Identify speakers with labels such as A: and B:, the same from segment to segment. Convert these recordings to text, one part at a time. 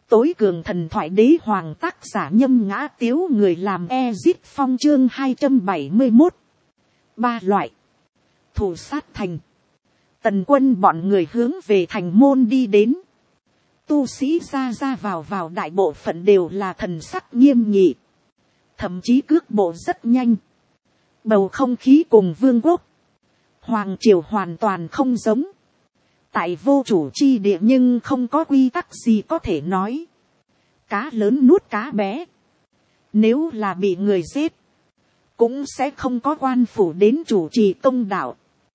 A: Tối cường thần thoại đế hoàng, tác giả Nhâm Ngã Tiếu, người làm Ezit Phong, chương 271. Ba loại thủ sát thành. Tần quân bọn người hướng về thành môn đi đến. Tu sĩ ra vào đại bộ phận đều là thần sắc nghiêm nghị, thậm chí cước bộ rất nhanh. Bầu không khí cùng vương quốc, hoàng triều hoàn toàn không giống. Tại vô chủ chi địa nhưng không có quy tắc gì có thể nói. Cá lớn nuốt cá bé. Nếu là bị người giết, cũng sẽ không có quan phủ đến chủ trì công đạo.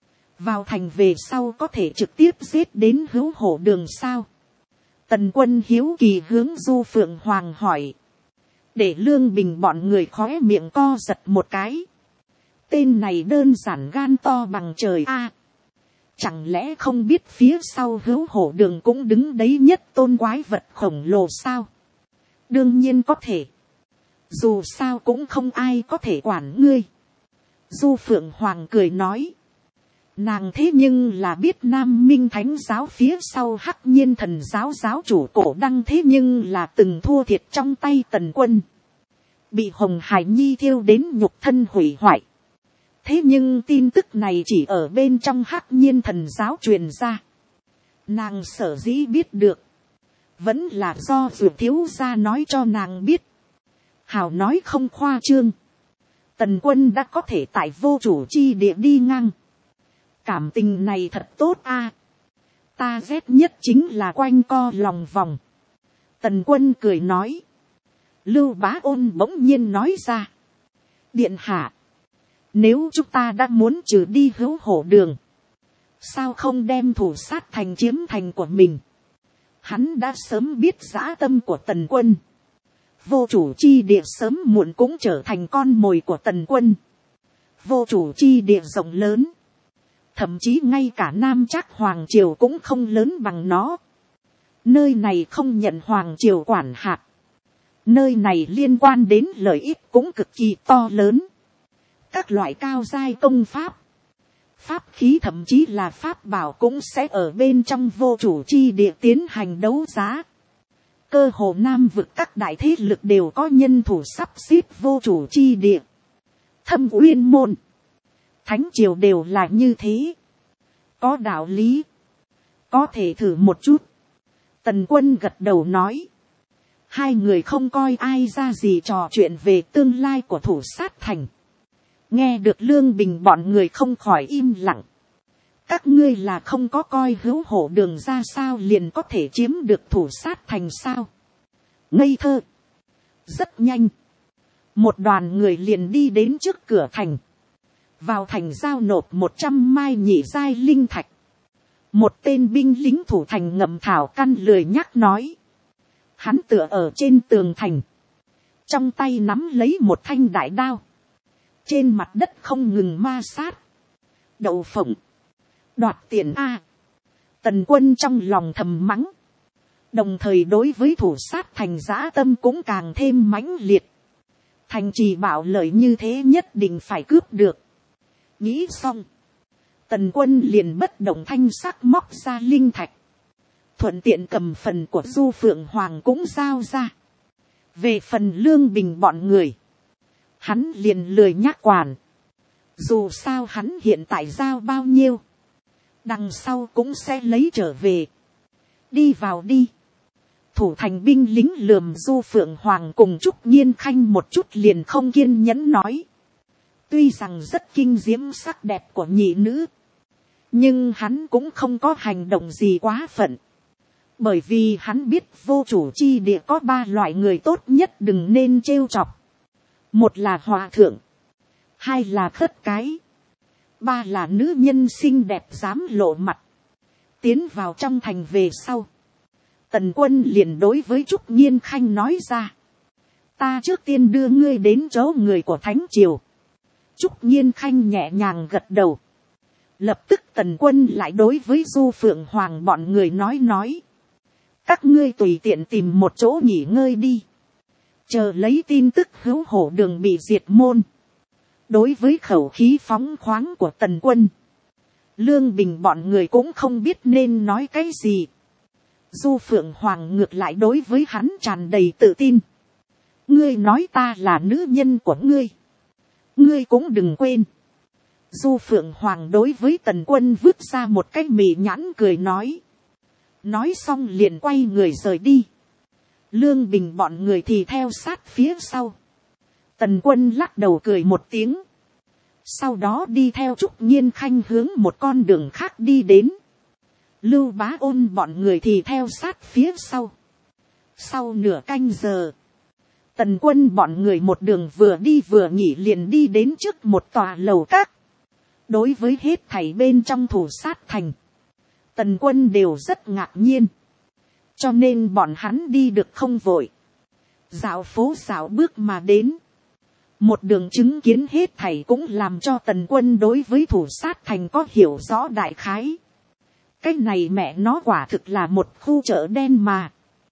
A: Vào thành về sau có thể trực tiếp giết đến hữu hổ đường sao? Tần quân hiếu kỳ hướng Du Phượng Hoàng hỏi. Để Lương Bình bọn người khóe miệng co giật một cái. Tên này đơn giản gan to bằng trời a. Chẳng lẽ không biết phía sau hữu hổ đường cũng đứng đấy nhất tôn quái vật khổng lồ sao? Đương nhiên có thể. Dù sao cũng không ai có thể quản ngươi. Du Phượng Hoàng cười nói. Nàng thế nhưng là biết Nam Minh Thánh giáo phía sau Hắc Nhiên Thần giáo giáo chủ Cổ Đăng, thế nhưng là từng thua thiệt trong tay Tần quân. Bị Hồng Hải Nhi thiêu đến nhục thân hủy hoại. Thế nhưng tin tức này chỉ ở bên trong Hắc Nhiên Thần giáo truyền ra. Nàng sở dĩ biết được, vẫn là do Dược thiếu gia nói cho nàng biết. Hào nói không khoa trương. Tần quân đã có thể tại vô chủ chi địa đi ngang. Cảm tình này thật tốt a. Ta ghét nhất chính là quanh co lòng vòng. Tần quân cười nói. Lưu Bá Ôn bỗng nhiên nói ra. Điện hạ, nếu chúng ta đã muốn trừ đi hữu hổ đường, sao không đem thủ sát thành chiếm thành của mình? Hắn đã sớm biết dã tâm của Tần quân. Vô chủ chi địa sớm muộn cũng trở thành con mồi của Tần quân. Vô chủ chi địa rộng lớn, thậm chí ngay cả Nam Trác Hoàng triều cũng không lớn bằng nó. Nơi này không nhận Hoàng triều quản hạt. Nơi này liên quan đến lợi ích cũng cực kỳ to lớn. Các loại cao giai công pháp, pháp khí, thậm chí là pháp bảo cũng sẽ ở bên trong vô chủ chi địa tiến hành đấu giá. Cơ hồ Nam vực các đại thế lực đều có nhân thủ sắp xếp vô chủ chi địa. Thâm Uyên môn, Thánh triều đều là như thế. Có đạo lý. Có thể thử một chút. Tần quân gật đầu nói. Hai người không coi ai ra gì trò chuyện về tương lai của thủ sát thành. Nghe được Lương Bình bọn người không khỏi im lặng. Các ngươi là không có coi hữu hổ đường ra sao liền có thể chiếm được thủ sát thành sao? Ngây thơ. Rất nhanh, một đoàn người liền đi đến trước cửa thành. Vào thành giao nộp 100 mai nhị giai linh thạch. Một tên binh lính thủ thành ngậm thảo căn lười nhắc nói. Hắn tựa ở trên tường thành, trong tay nắm lấy một thanh đại đao. Trên mặt đất không ngừng ma sát. Đậu phộng, đoạt tiền a. Tần quân trong lòng thầm mắng. Đồng thời đối với thủ sát thành dã tâm cũng càng thêm mãnh liệt. Thành trì bảo lợi như thế nhất định phải cướp được. Nghĩ xong, Tần quân liền bất động thanh sắc móc ra linh thạch. Thuận tiện cầm phần của Du Phượng Hoàng cũng giao ra. Về phần Lương Bình bọn người, hắn liền lười nhác quản. Dù sao hắn hiện tại giao bao nhiêu, đằng sau cũng sẽ lấy trở về. Đi vào đi. Thủ thành binh lính lườm Du Phượng Hoàng cùng Trúc Nhiên Khanh một chút liền không kiên nhẫn nói. Tuy rằng rất kinh diễm sắc đẹp của nhị nữ, nhưng hắn cũng không có hành động gì quá phận. Bởi vì hắn biết vô chủ chi địa có ba loại người tốt nhất đừng nên trêu chọc. Một là hòa thượng, hai là khất cái, ba là nữ nhân xinh đẹp dám lộ mặt. Tiến vào trong thành về sau, Tần quân liền đối với Trúc Nhiên Khanh nói ra. Ta trước tiên đưa ngươi đến chỗ người của Thánh triều. Trúc Nhiên Khanh nhẹ nhàng gật đầu. Lập tức Tần quân lại đối với Du Phượng Hoàng bọn người nói. Các ngươi tùy tiện tìm một chỗ nghỉ ngơi đi. Chờ lấy tin tức hữu hổ đường bị diệt môn. Đối với khẩu khí phóng khoáng của Tần quân, Lương Bình bọn người cũng không biết nên nói cái gì. Du Phượng Hoàng ngược lại đối với hắn tràn đầy tự tin. Ngươi nói ta là nữ nhân của ngươi. Ngươi cũng đừng quên. Du Phượng Hoàng đối với Tần Quân vứt ra một cái mị nhãn cười nói. Nói xong liền quay người rời đi. Lương Bình bọn người thì theo sát phía sau. Tần Quân lắc đầu cười một tiếng. Sau đó đi theo Trúc Nhiên Khanh hướng một con đường khác đi đến. Lưu Bá Ôn bọn người thì theo sát phía sau. Sau nửa canh giờ. Tần Quân bọn người một đường vừa đi vừa nghỉ liền đi đến trước một tòa lầu các. Đối với hết thảy bên trong thủ sát thành. Tần Quân đều rất ngạc nhiên. Cho nên bọn hắn đi được không vội. Dạo phố dạo bước mà đến. Một đường chứng kiến hết thảy cũng làm cho Tần Quân đối với thủ sát thành có hiểu rõ đại khái. Cái này mẹ nó quả thực là một khu chợ đen mà.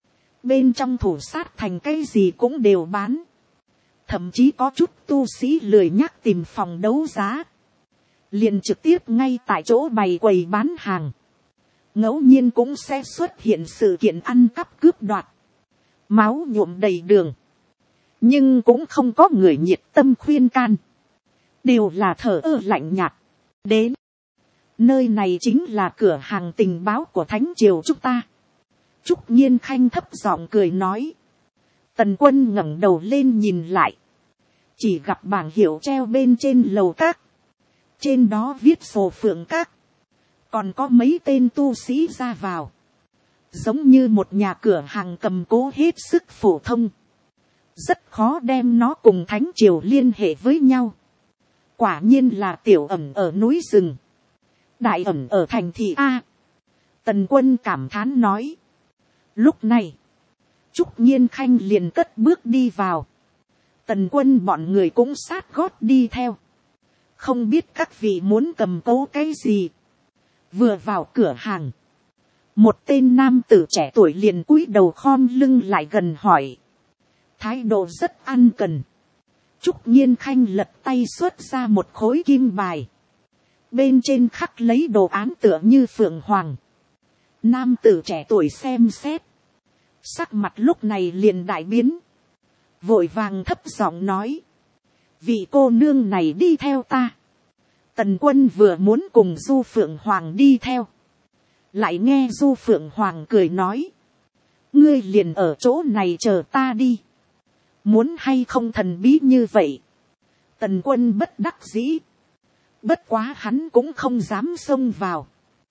A: Bên trong thủ sát thành cái gì cũng đều bán. Thậm chí có chút tu sĩ lười nhắc tìm phòng đấu giá. Liền trực tiếp ngay tại chỗ bày quầy bán hàng. Ngẫu nhiên cũng sẽ xuất hiện sự kiện ăn cắp cướp đoạt. Máu nhuộm đầy đường. Nhưng cũng không có người nhiệt tâm khuyên can. Đều là thờ ơ lạnh nhạt. Đến. Nơi này chính là cửa hàng tình báo của Thánh Triều chúng ta. Trúc Nhiên Khanh thấp giọng cười nói. Tần Quân ngẩng đầu lên nhìn lại. Chỉ gặp bảng hiệu treo bên trên lầu các. Trên đó viết sổ Phượng Các. Còn có mấy tên tu sĩ ra vào. Giống như một nhà cửa hàng cầm cố hết sức phổ thông. Rất khó đem nó cùng Thánh Triều liên hệ với nhau. Quả nhiên là tiểu ẩn ở núi rừng. Đại ẩn ở thành thị A. Tần Quân cảm thán nói. Lúc này. Trúc Nhiên Khanh liền cất bước đi vào. Tần Quân bọn người cũng sát gót đi theo. Không biết các vị muốn cầm cố cái gì. Vừa vào cửa hàng. Một tên nam tử trẻ tuổi liền cúi đầu khom lưng lại gần hỏi. Thái độ rất ăn cần. Trúc Nhiên Khanh lật tay xuất ra một khối kim bài. Bên trên khắc lấy đồ án tựa như phượng hoàng. Nam tử trẻ tuổi xem xét. Sắc mặt lúc này liền đại biến. Vội vàng thấp giọng nói. Vị cô nương này đi theo ta. Tần Quân vừa muốn cùng Du Phượng Hoàng đi theo. Lại nghe Du Phượng Hoàng cười nói. Ngươi liền ở chỗ này chờ ta đi. Muốn hay không thần bí như vậy. Tần Quân bất đắc dĩ. Bất quá hắn cũng không dám xông vào.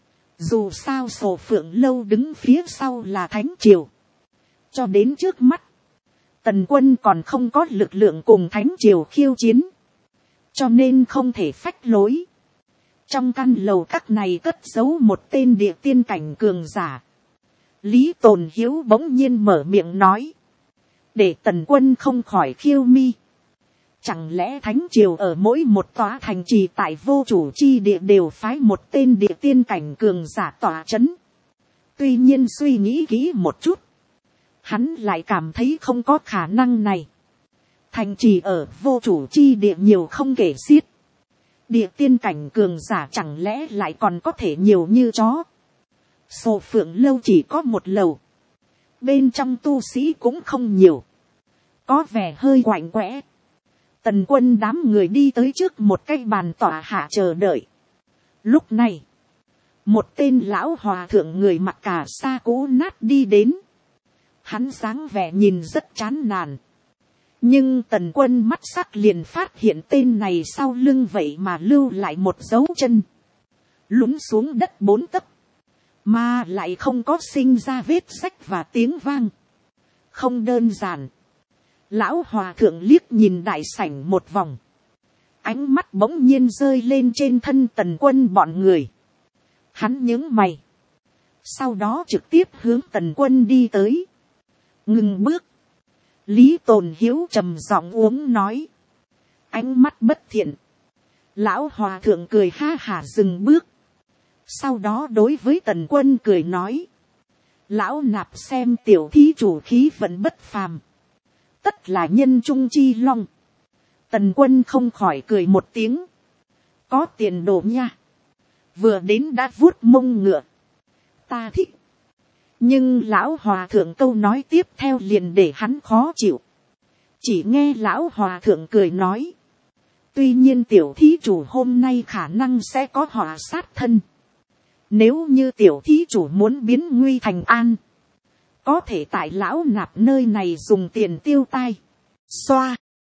A: Dù sao sổ Phượng lâu đứng phía sau là Thánh Triều. Cho đến trước mắt. Tần Quân còn không có lực lượng cùng Thánh Triều khiêu chiến. Cho nên không thể phách lối. Trong căn lầu các này cất giấu một tên địa tiên cảnh cường giả. Lý Tồn Hiếu bỗng nhiên mở miệng nói. Để Tần Quân không khỏi khiêu mi. Chẳng lẽ Thánh Triều ở mỗi một tòa thành trì tại vô chủ chi địa đều phái một tên địa tiên cảnh cường giả tỏa chấn. Tuy nhiên suy nghĩ kỹ một chút. Hắn lại cảm thấy không có khả năng này. Thành trì ở vô chủ chi địa nhiều không kể xiết. Địa tiên cảnh cường giả chẳng lẽ lại còn có thể nhiều như chó. Sổ Phượng lâu chỉ có một lầu. Bên trong tu sĩ cũng không nhiều. Có vẻ hơi quạnh quẽ. Tần Quân đám người đi tới trước một cái bàn tỏa hạ chờ đợi. Lúc này. Một tên lão hòa thượng người mặc cà sa cũ nát đi đến. Hắn dáng vẻ nhìn rất chán nản. Nhưng Tần Quân mắt sắc liền phát hiện tên này sau lưng vậy mà lưu lại một dấu chân. Lún xuống đất 4 tấc. Mà lại không có sinh ra vết rách và tiếng vang. Không đơn giản. Lão hòa thượng liếc nhìn đại sảnh một vòng. Ánh mắt bỗng nhiên rơi lên trên thân Tần Quân bọn người. Hắn nhướng mày. Sau đó trực tiếp hướng Tần Quân đi tới. Ngừng bước. Lý Tồn Hiếu trầm giọng uống nói. Ánh mắt bất thiện. Lão hòa thượng cười ha hả dừng bước. Sau đó đối với Tần Quân cười nói. Lão nạp xem tiểu thí chủ khí vận bất phàm. Tất là nhân trung chi long. Tần Quân không khỏi cười một tiếng. Có tiền đồ nha. Vừa đến đã vuốt mông ngựa. Ta thích. Nhưng lão hòa thượng câu nói tiếp theo liền để hắn khó chịu. Chỉ nghe lão hòa thượng cười nói. Tuy nhiên tiểu thí chủ hôm nay khả năng sẽ có họa sát thân. Nếu như tiểu thí chủ muốn biến nguy thành an, có thể tại lão nạp nơi này dùng tiền tiêu tai. Xoa.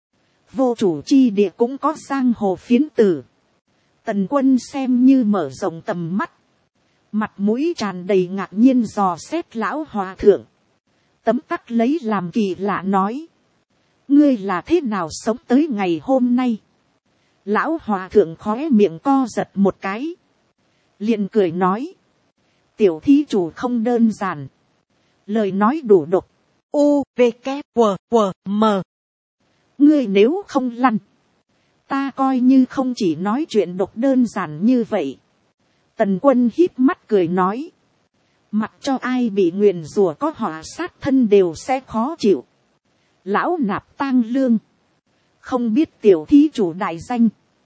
A: Vô chủ chi địa cũng có giang hồ phiến tử. Tần Quân xem như mở rộng tầm mắt. Mặt mũi tràn đầy ngạc nhiên dò xét lão hòa thượng. Tấm tắc lấy làm kỳ lạ nói. Ngươi là thế nào sống tới ngày hôm nay? Lão hòa thượng khóe miệng co giật một cái. Liền cười nói. Tiểu thí chủ không đơn giản. Lời nói đủ độc. U, V, K, W, W, M. Ngươi nếu không lăn. Ta coi như không chỉ nói chuyện độc đơn giản như vậy. Tần Quân híp mắt cười nói. Mặc cho ai bị nguyền rủa có họa sát thân đều sẽ khó chịu. Lão nạp tang lương. Không biết tiểu thí chủ đại danh.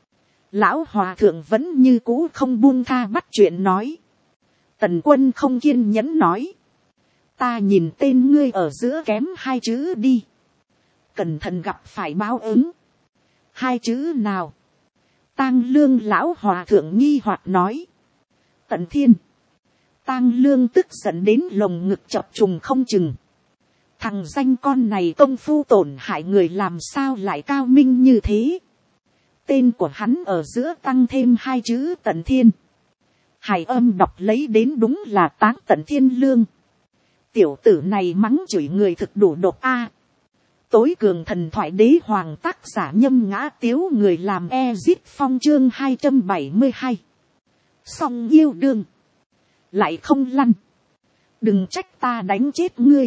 A: Lão hòa thượng vẫn như cũ không buông tha bắt chuyện nói. Tần Quân không kiên nhẫn nói. Ta nhìn tên ngươi ở giữa kém hai chữ đi. Cẩn thận gặp phải báo ứng. Hai chữ nào? Tang lương lão hòa thượng nghi hoặc nói. Tận Thiên. Tang lương tức giận đến lồng ngực chập trùng không chừng. Thằng danh con này công phu tổn hại người làm sao lại cao minh như thế. Tên của hắn ở giữa tăng thêm hai chữ Tận Thiên. Hải âm đọc lấy đến đúng là Táng Tận Thiên Lương. Tiểu tử này mắng chửi người thực đủ độc a. Tối cường thần thoại đế hoàng tác giả Nhâm Ngã Tiếu, người làm Ezit Phong chương 272. Song yêu đương. Lại không lăn. Đừng trách ta đánh chết ngươi.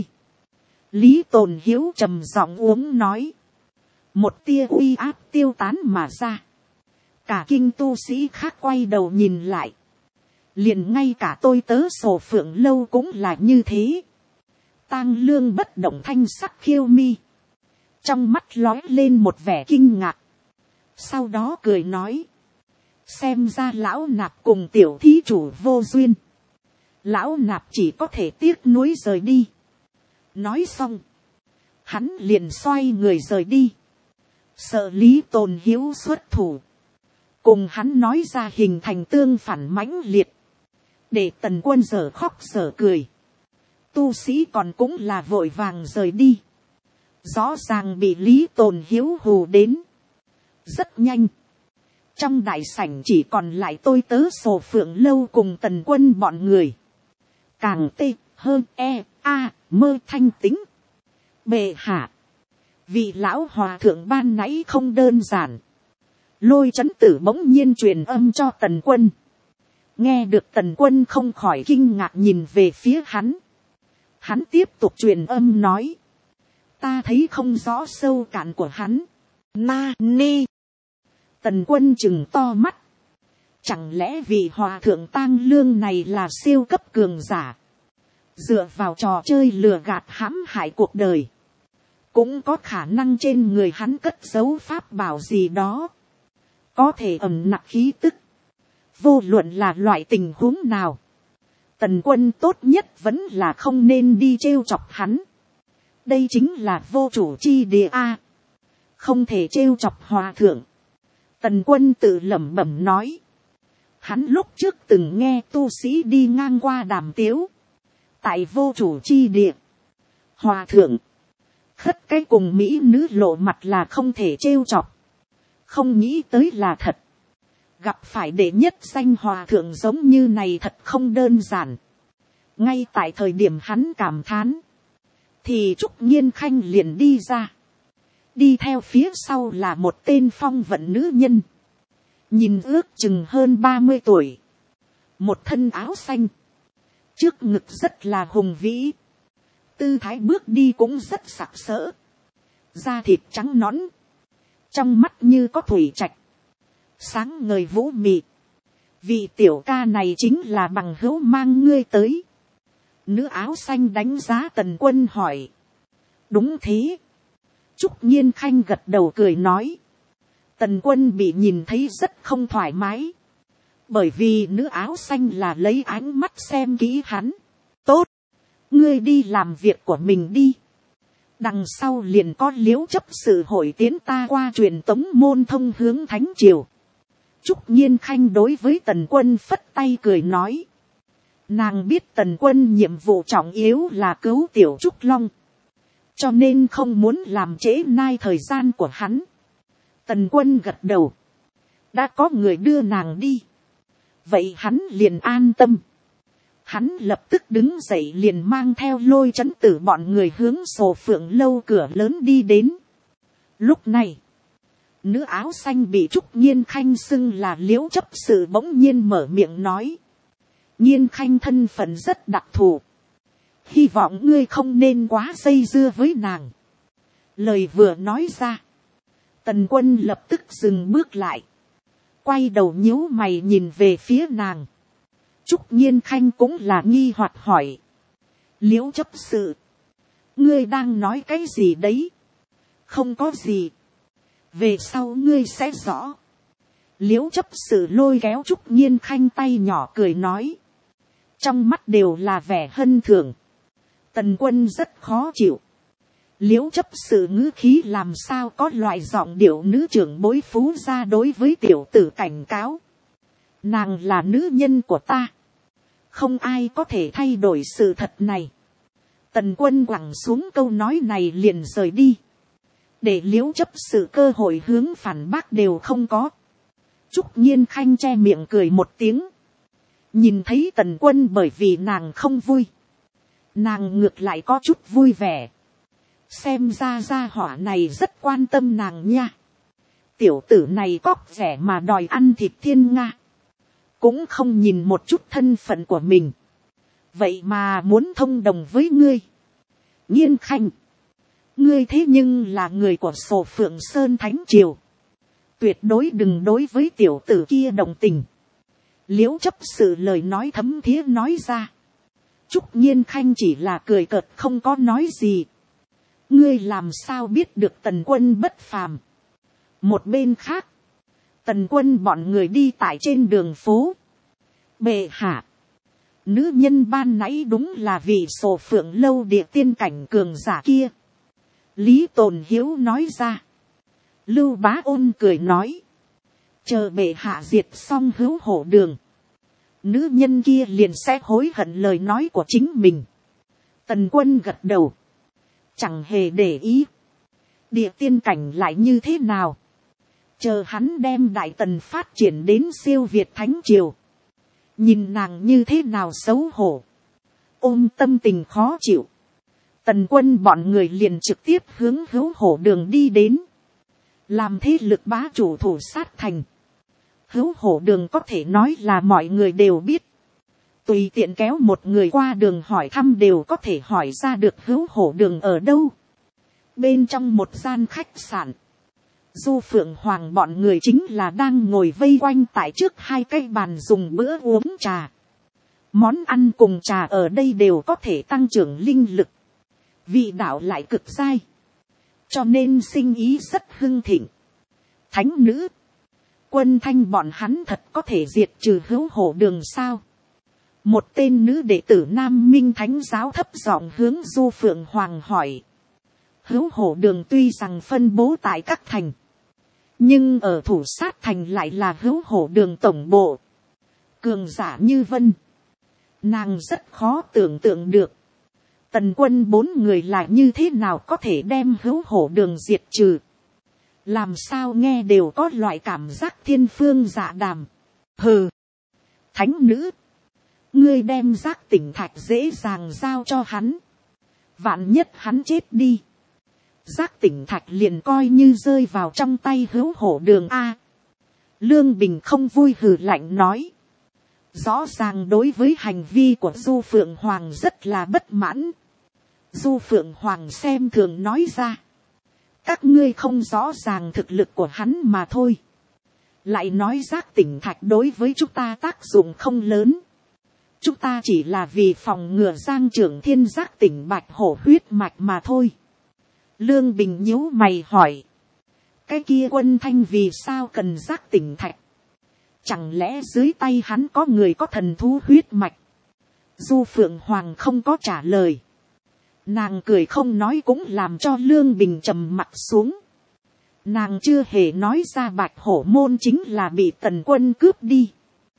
A: Lý Tồn Hiếu trầm giọng uống nói. Một tia uy áp tiêu tán mà ra. Cả kinh tu sĩ khác quay đầu nhìn lại. Liền ngay cả tôi tớ Sổ Phượng Lâu cũng là như thế. Tang lương bất động thanh sắc khiêu mi. Trong mắt lói lên một vẻ kinh ngạc. Sau đó cười nói. Xem ra lão nạp cùng tiểu thí chủ vô duyên. Lão nạp chỉ có thể tiếc nuối rời đi. Nói xong. Hắn liền xoay người rời đi. Sợ Lý Tồn Hiếu xuất thủ. Cùng hắn nói ra hình thành tương phản mãnh liệt. Để Tần Quân dở khóc dở cười. Tu sĩ còn cũng là vội vàng rời đi. Rõ ràng bị Lý Tồn Hiếu hù đến. Rất nhanh. Trong đại sảnh chỉ còn lại tôi tớ Sổ Phượng Lâu cùng Tần Quân bọn người. Càng tê hơn mơ thanh tính. Bệ hạ. Vị lão hòa thượng ban nãy không đơn giản. Lôi chấn tử bỗng nhiên truyền âm cho Tần Quân. Nghe được Tần Quân không khỏi kinh ngạc nhìn về phía hắn. Hắn tiếp tục truyền âm nói. Ta thấy không rõ sâu cạn của hắn. Na ni. Tần Quân chừng to mắt. Chẳng lẽ vị hòa thượng Tang lương này là siêu cấp cường giả. Dựa vào trò chơi lừa gạt hãm hại cuộc đời. Cũng có khả năng trên người hắn cất giấu pháp bảo gì đó. Có thể ẩn nặc khí tức. Vô luận là loại tình huống nào. Tần Quân tốt nhất vẫn là không nên đi trêu chọc hắn. Đây chính là vô chủ chi địa a. Không thể trêu chọc hòa thượng. Tần Quân tự lẩm bẩm nói. Hắn lúc trước từng nghe tu sĩ đi ngang qua đàm tiếu. Tại vô chủ chi địa. Hòa thượng. Khất cái cùng mỹ nữ lộ mặt là không thể trêu chọc. Không nghĩ tới là thật. Gặp phải đệ nhất danh hòa thượng giống như này thật không đơn giản. Ngay tại thời điểm hắn cảm thán. Thì Trúc Nhiên Khanh liền đi ra. Đi theo phía sau là một tên phong vận nữ nhân. Nhìn ước chừng hơn 30 tuổi. Một thân áo xanh. Trước ngực rất là hùng vĩ. Tư thái bước đi cũng rất sặc sỡ. Da thịt trắng nõn. Trong mắt như có thủy trạch. Sáng ngời vũ mị. Vị tiểu ca này chính là bằng hữu mang ngươi tới. Nữ áo xanh đánh giá Tần Quân hỏi. Đúng thế. Trúc Nhiên Khanh gật đầu cười nói. Tần Quân bị nhìn thấy rất không thoải mái. Bởi vì nữ áo xanh là lấy ánh mắt xem kỹ hắn. Tốt. ngươi đi làm việc của mình đi, đằng sau liền có liễu chấp sự hội tiến ta qua truyền tống môn thông hướng thánh triều. Trúc Nhiên Khanh đối với Tần Quân phất tay cười nói, nàng biết Tần Quân nhiệm vụ trọng yếu là cứu tiểu Trúc Long, cho nên không muốn làm trễ nai thời gian của hắn. Tần Quân gật đầu, đã có người đưa nàng đi, vậy hắn liền an tâm. Hắn lập tức đứng dậy liền mang theo Lôi Chấn Tử bọn người hướng Sổ Phượng lâu cửa lớn đi đến. Lúc này, nữ áo xanh bị Trúc Nhiên Khanh xưng là liễu chấp sự bỗng nhiên mở miệng nói, Nhiên Khanh thân phận rất đặc thù, hy vọng ngươi không nên quá dây dưa với nàng. Lời vừa nói ra, Tần Quân lập tức dừng bước lại, quay đầu nhíu mày nhìn về phía nàng. Trúc Nhiên Khanh cũng là nghi hoặc hỏi, liễu chấp sự, ngươi đang nói cái gì đấy? Không có gì, về sau ngươi sẽ rõ. Liễu chấp sự lôi kéo Trúc Nhiên Khanh tay nhỏ cười nói, trong mắt đều là vẻ hân thường. Tần Quân rất khó chịu, liễu chấp sự ngữ khí làm sao có loại giọng điệu nữ trưởng bối phú ra đối với tiểu tử cảnh cáo. Nàng là nữ nhân của ta, không ai có thể thay đổi sự thật này. Tần Quân quẳng xuống câu nói này liền rời đi, để liễu chấp sự cơ hội hướng phản bác đều không có. Trúc Nhiên Khanh che miệng cười một tiếng, nhìn thấy Tần Quân bởi vì nàng không vui, nàng ngược lại có chút vui vẻ. Xem ra gia hỏa này rất quan tâm nàng nha. Tiểu tử này cóc rẻ mà đòi ăn thịt thiên nga, cũng không nhìn một chút thân phận của mình, vậy mà muốn thông đồng với ngươi. Nhiên Khanh, ngươi thế nhưng là người của Sổ Phượng Sơn Thánh Triều, tuyệt đối đừng đối với tiểu tử kia đồng tình. Liễu chấp sự lời nói thấm thía nói ra. Trúc Nhiên Khanh chỉ là cười cợt không có nói gì. Ngươi làm sao biết được Tần Quân bất phàm? Một bên khác, Tần Quân bọn người đi tại trên đường phố. Bệ hạ, nữ nhân ban nãy đúng là vị Sổ Phượng lâu địa tiên cảnh cường giả kia. Lý Tồn Hiếu nói ra. Lưu Bá Ôn cười nói, chờ bệ hạ diệt xong Hữu Hổ Đường, nữ nhân kia liền sẽ hối hận lời nói của chính mình. Tần Quân gật đầu, chẳng hề để ý. Địa tiên cảnh lại như thế nào? Chờ hắn đem Đại Tần phát triển đến siêu việt Thánh Triều, nhìn nàng như thế nào xấu hổ. Ôm tâm tình khó chịu, Tần Quân bọn người liền trực tiếp hướng Hữu Hổ Đường đi đến. Làm thế lực bá chủ thủ sát thành, Hữu Hổ Đường có thể nói là mọi người đều biết. Tùy tiện kéo một người qua đường hỏi thăm đều có thể hỏi ra được Hữu Hổ Đường ở đâu. Bên trong một gian khách sạn, Du Phượng Hoàng bọn người chính là đang ngồi vây quanh tại trước hai cái bàn dùng bữa uống trà. Món ăn cùng trà ở đây đều có thể tăng trưởng linh lực, vị đạo lại cực dai, cho nên sinh ý rất hưng thịnh. Thánh nữ, Quân Thanh bọn hắn thật có thể diệt trừ Hữu Hổ Đường sao? Một tên nữ đệ tử Nam Minh Thánh giáo thấp giọng hướng Du Phượng Hoàng hỏi. Hữu Hổ Đường tuy rằng phân bố tại các thành, nhưng ở thủ sát thành lại là Hữu Hổ Đường tổng bộ. Cường giả như vân, nàng rất khó tưởng tượng được. Tần Quân 4 người là như thế nào có thể đem Hữu Hổ Đường diệt trừ? Làm sao nghe đều có loại cảm giác thiên phương dạ đàm. Hừ, thánh nữ, ngươi đem Giác Tỉnh Thạch dễ dàng giao cho hắn, vạn nhất hắn chết đi, Giác Tỉnh Thạch liền coi như rơi vào trong tay Hữu Hổ Đường a. Lương Bình không vui hừ lạnh nói, rõ ràng đối với hành vi của Du Phượng Hoàng rất là bất mãn. Du Phượng Hoàng xem thường nói ra, các ngươi không rõ ràng thực lực của hắn mà thôi. Lại nói Giác Tỉnh Thạch đối với chúng ta tác dụng không lớn. Chúng ta chỉ là vì phòng ngừa Giang Trưởng Thiên Giác Tỉnh Bạch Hổ huyết mạch mà thôi. Lương Bình nhíu mày hỏi, cái kia Quân Thanh vì sao cần Giác Tỉnh Thạch? Chẳng lẽ dưới tay hắn có người có thần thú huyết mạch? Du Phượng Hoàng không có trả lời. Nàng cười không nói cũng làm cho Lương Bình trầm mặt xuống. Nàng chưa hề nói ra Bạch Hổ môn chính là bị Tần Quân cướp đi.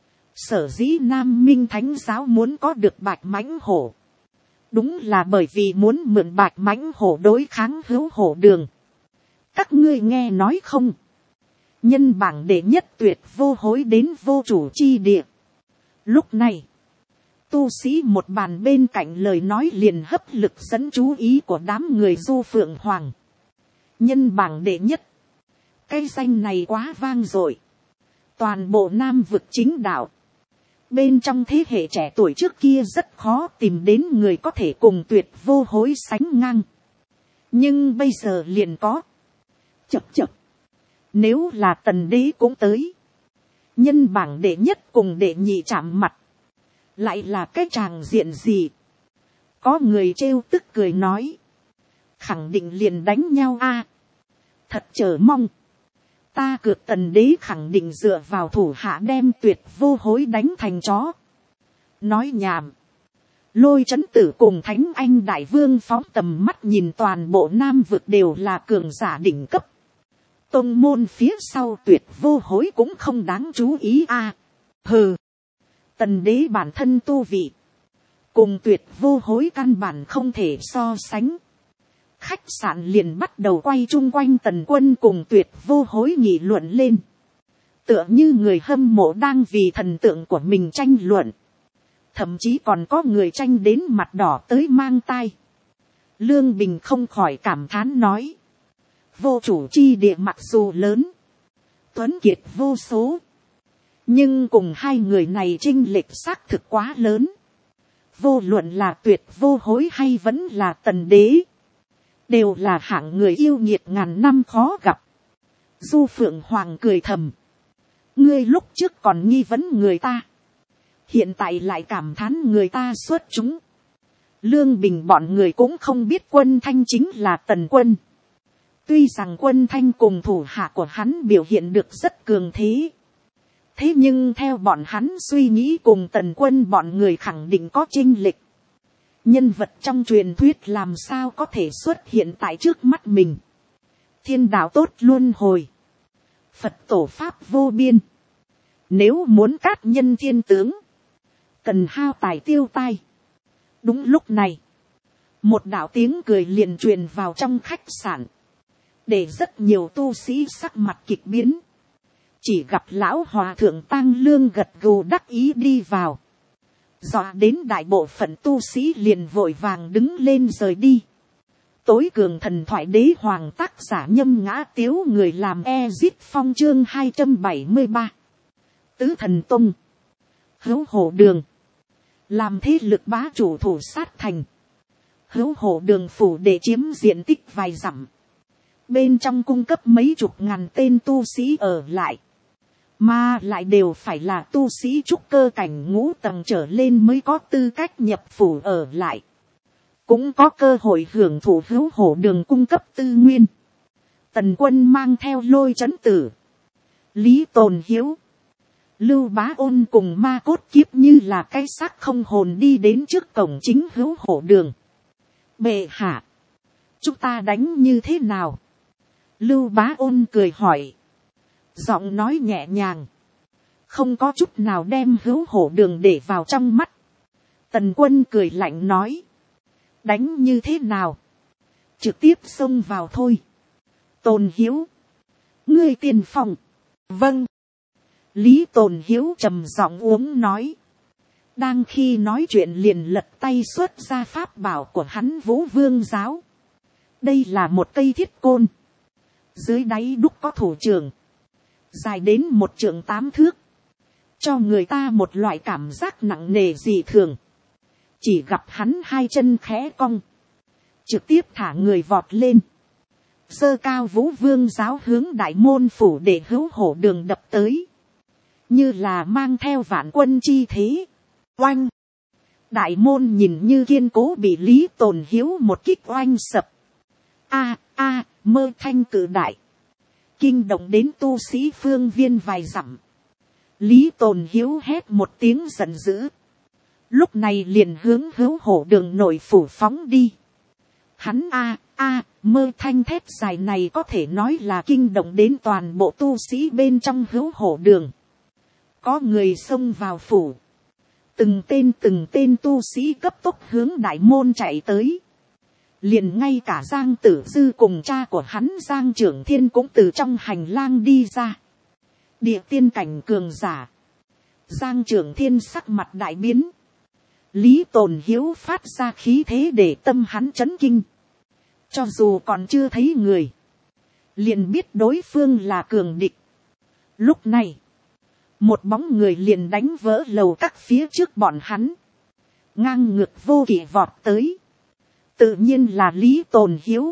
A: Sở dĩ Nam Minh Thánh giáo muốn có được Bạch Mãnh Hổ, đúng là bởi vì muốn mượn Bạch Mãnh Hổ đối kháng Hữu Hổ Đường. Các ngươi nghe nói không? Nhân bảng đệ nhất tuyệt vô hối đến vô chủ chi địa. Lúc này, tu sĩ một bàn bên cạnh lời nói liền hấp lực dẫn chú ý của đám người Du Phượng Hoàng. Nhân bảng đệ nhất. Cái danh này quá vang dội. Toàn bộ Nam vực chính đạo. Bên trong thế hệ trẻ tuổi trước kia rất khó tìm đến người có thể cùng tuyệt vô hối sánh ngang. Nhưng bây giờ liền có. Chập chập. Nếu là Tần đế cũng tới. Nhân bảng đệ nhất cùng đệ nhị chạm mặt. Lại là cái tràng diện gì? Có người trêu tức cười nói. Khẳng định liền đánh nhau a. Thật chờ mong. Ta cược Tần đế khẳng định dựa vào thủ hạ đem tuyệt vô hối đánh thành chó. Nói nhảm. Lôi Chấn Tử cùng Thánh Anh Đại Vương phóng tầm mắt nhìn toàn bộ Nam vực đều là cường giả đỉnh cấp. Tông môn phía sau tuyệt vô hối cũng không đáng chú ý a. Hừ. Tần đế bản thân tu vị. Cùng tuyệt vô hối căn bản không thể so sánh. Khách sạn liền bắt đầu quay chung quanh Tần Quân cùng tuyệt vô hối nghị luận lên. Tựa như người hâm mộ đang vì thần tượng của mình tranh luận. Thậm chí còn có người tranh đến mặt đỏ tới mang tai. Lương Bình không khỏi cảm thán nói. Vô chủ chi địa mặc dù lớn. Tuấn kiệt vô số. Nhưng cùng hai người này chênh lệch xác thực quá lớn. Vô luận là tuyệt vô hối hay vẫn là Tần đế. Đều là hạng người yêu nghiệt ngàn năm khó gặp. Du Phượng Hoàng cười thầm. Ngươi lúc trước còn nghi vấn người ta. Hiện tại lại cảm thán người ta xuất chúng. Lương Bình bọn người cũng không biết Quân Thanh chính là Tần Quân. Tuy rằng Quân Thanh cùng thủ hạ của hắn biểu hiện được rất cường thế. Thế nhưng theo bọn hắn suy nghĩ cùng Tần Quân bọn người khẳng định có chênh lệch. Nhân vật trong truyền thuyết làm sao có thể xuất hiện tại trước mắt mình. Thiên đạo tốt luân hồi. Phật tổ pháp vô biên. Nếu muốn cát nhân thiên tướng. Cần hao tài tiêu tai. Đúng lúc này. Một đạo tiếng cười liền truyền vào trong khách sạn. Để rất nhiều tu sĩ sắc mặt kịch biến. Chỉ gặp lão hòa thượng Tăng Lương gật gù đắc ý đi vào. Dọa đến đại bộ phận tu sĩ liền vội vàng đứng lên rời đi. Tối cường thần thoại đế hoàng tác giả Nhâm Ngã Tiếu người làm Ezit Phong chương 273. Tứ Thần Tông. Hữu Hổ Đường. Làm thế lực bá chủ thủ sát thành. Hữu Hổ Đường phủ để chiếm diện tích vài dặm. Bên trong cung cấp mấy chục ngàn tên tu sĩ ở lại. Mà lại đều phải là tu sĩ trúc cơ cảnh ngũ tầng trở lên mới có tư cách nhập phủ ở lại. Cũng có cơ hội hưởng thụ Hữu Hổ Đường cung cấp tư nguyên. Tần Quân mang theo Lôi Chấn Tử, Lý Tồn Hiếu, Lưu Bá Ôn cùng Ma Cốt Kiếp như là cái xác không hồn đi đến trước cổng chính Hữu Hổ Đường. Bệ hạ, chúng ta đánh như thế nào? Lưu Bá Ôn cười hỏi. Giọng nói nhẹ nhàng. Không có chút nào đem Hữu Hổ Đường để vào trong mắt. Tần Quân cười lạnh nói. Đánh như thế nào? Trực tiếp xông vào thôi. Tồn Hiếu. Ngươi tiền phòng. Vâng. Lý Tồn Hiếu trầm giọng uống nói. Đang khi nói chuyện liền lật tay xuất ra pháp bảo của hắn Vũ Vương Giáo. Đây là một cây thiết côn. Dưới đáy đúc có thủ trưởng. Dài đến 1 trượng 8 thước. Cho người ta một loại cảm giác nặng nề dị thường. Chỉ gặp hắn hai chân khẽ cong. Trực tiếp thả người vọt lên. Giơ cao Vũ Vương Giáo hướng đại môn phủ để Hữu Hổ Đường đập tới. Như là mang theo vạn quân chi thế. Oanh. Đại môn nhìn như kiên cố bị Lý Tồn Hiếu một kích oanh sập. Mơ thanh cử đại. Kinh động đến tu sĩ phương viên vài dặm. Lý Tồn Hiếu hét một tiếng giận dữ. lúc này liền hướng hữu hổ đường nội phủ phóng đi. Hắn mơ thanh thét dài này có thể nói là kinh động đến toàn bộ tu sĩ bên trong hữu hổ đường. Có người xông vào phủ, từng tên tu sĩ cấp tốc hướng đại môn chạy tới. Liền ngay cả Giang Tử Dư cùng cha của hắn Giang Trưởng Thiên cũng từ trong hành lang đi ra. Địa tiên cảnh cường giả. Giang Trưởng Thiên sắc mặt đại biến. Lý Tồn Hiếu phát ra khí thế để tâm hắn chấn kinh. Cho dù còn chưa thấy người, liền biết đối phương là cường địch. Lúc này, một bóng người liền đánh vỡ lầu các phía trước bọn hắn, ngang ngược vô kỵ vọt tới. Tự nhiên là Lý Tồn Hiếu.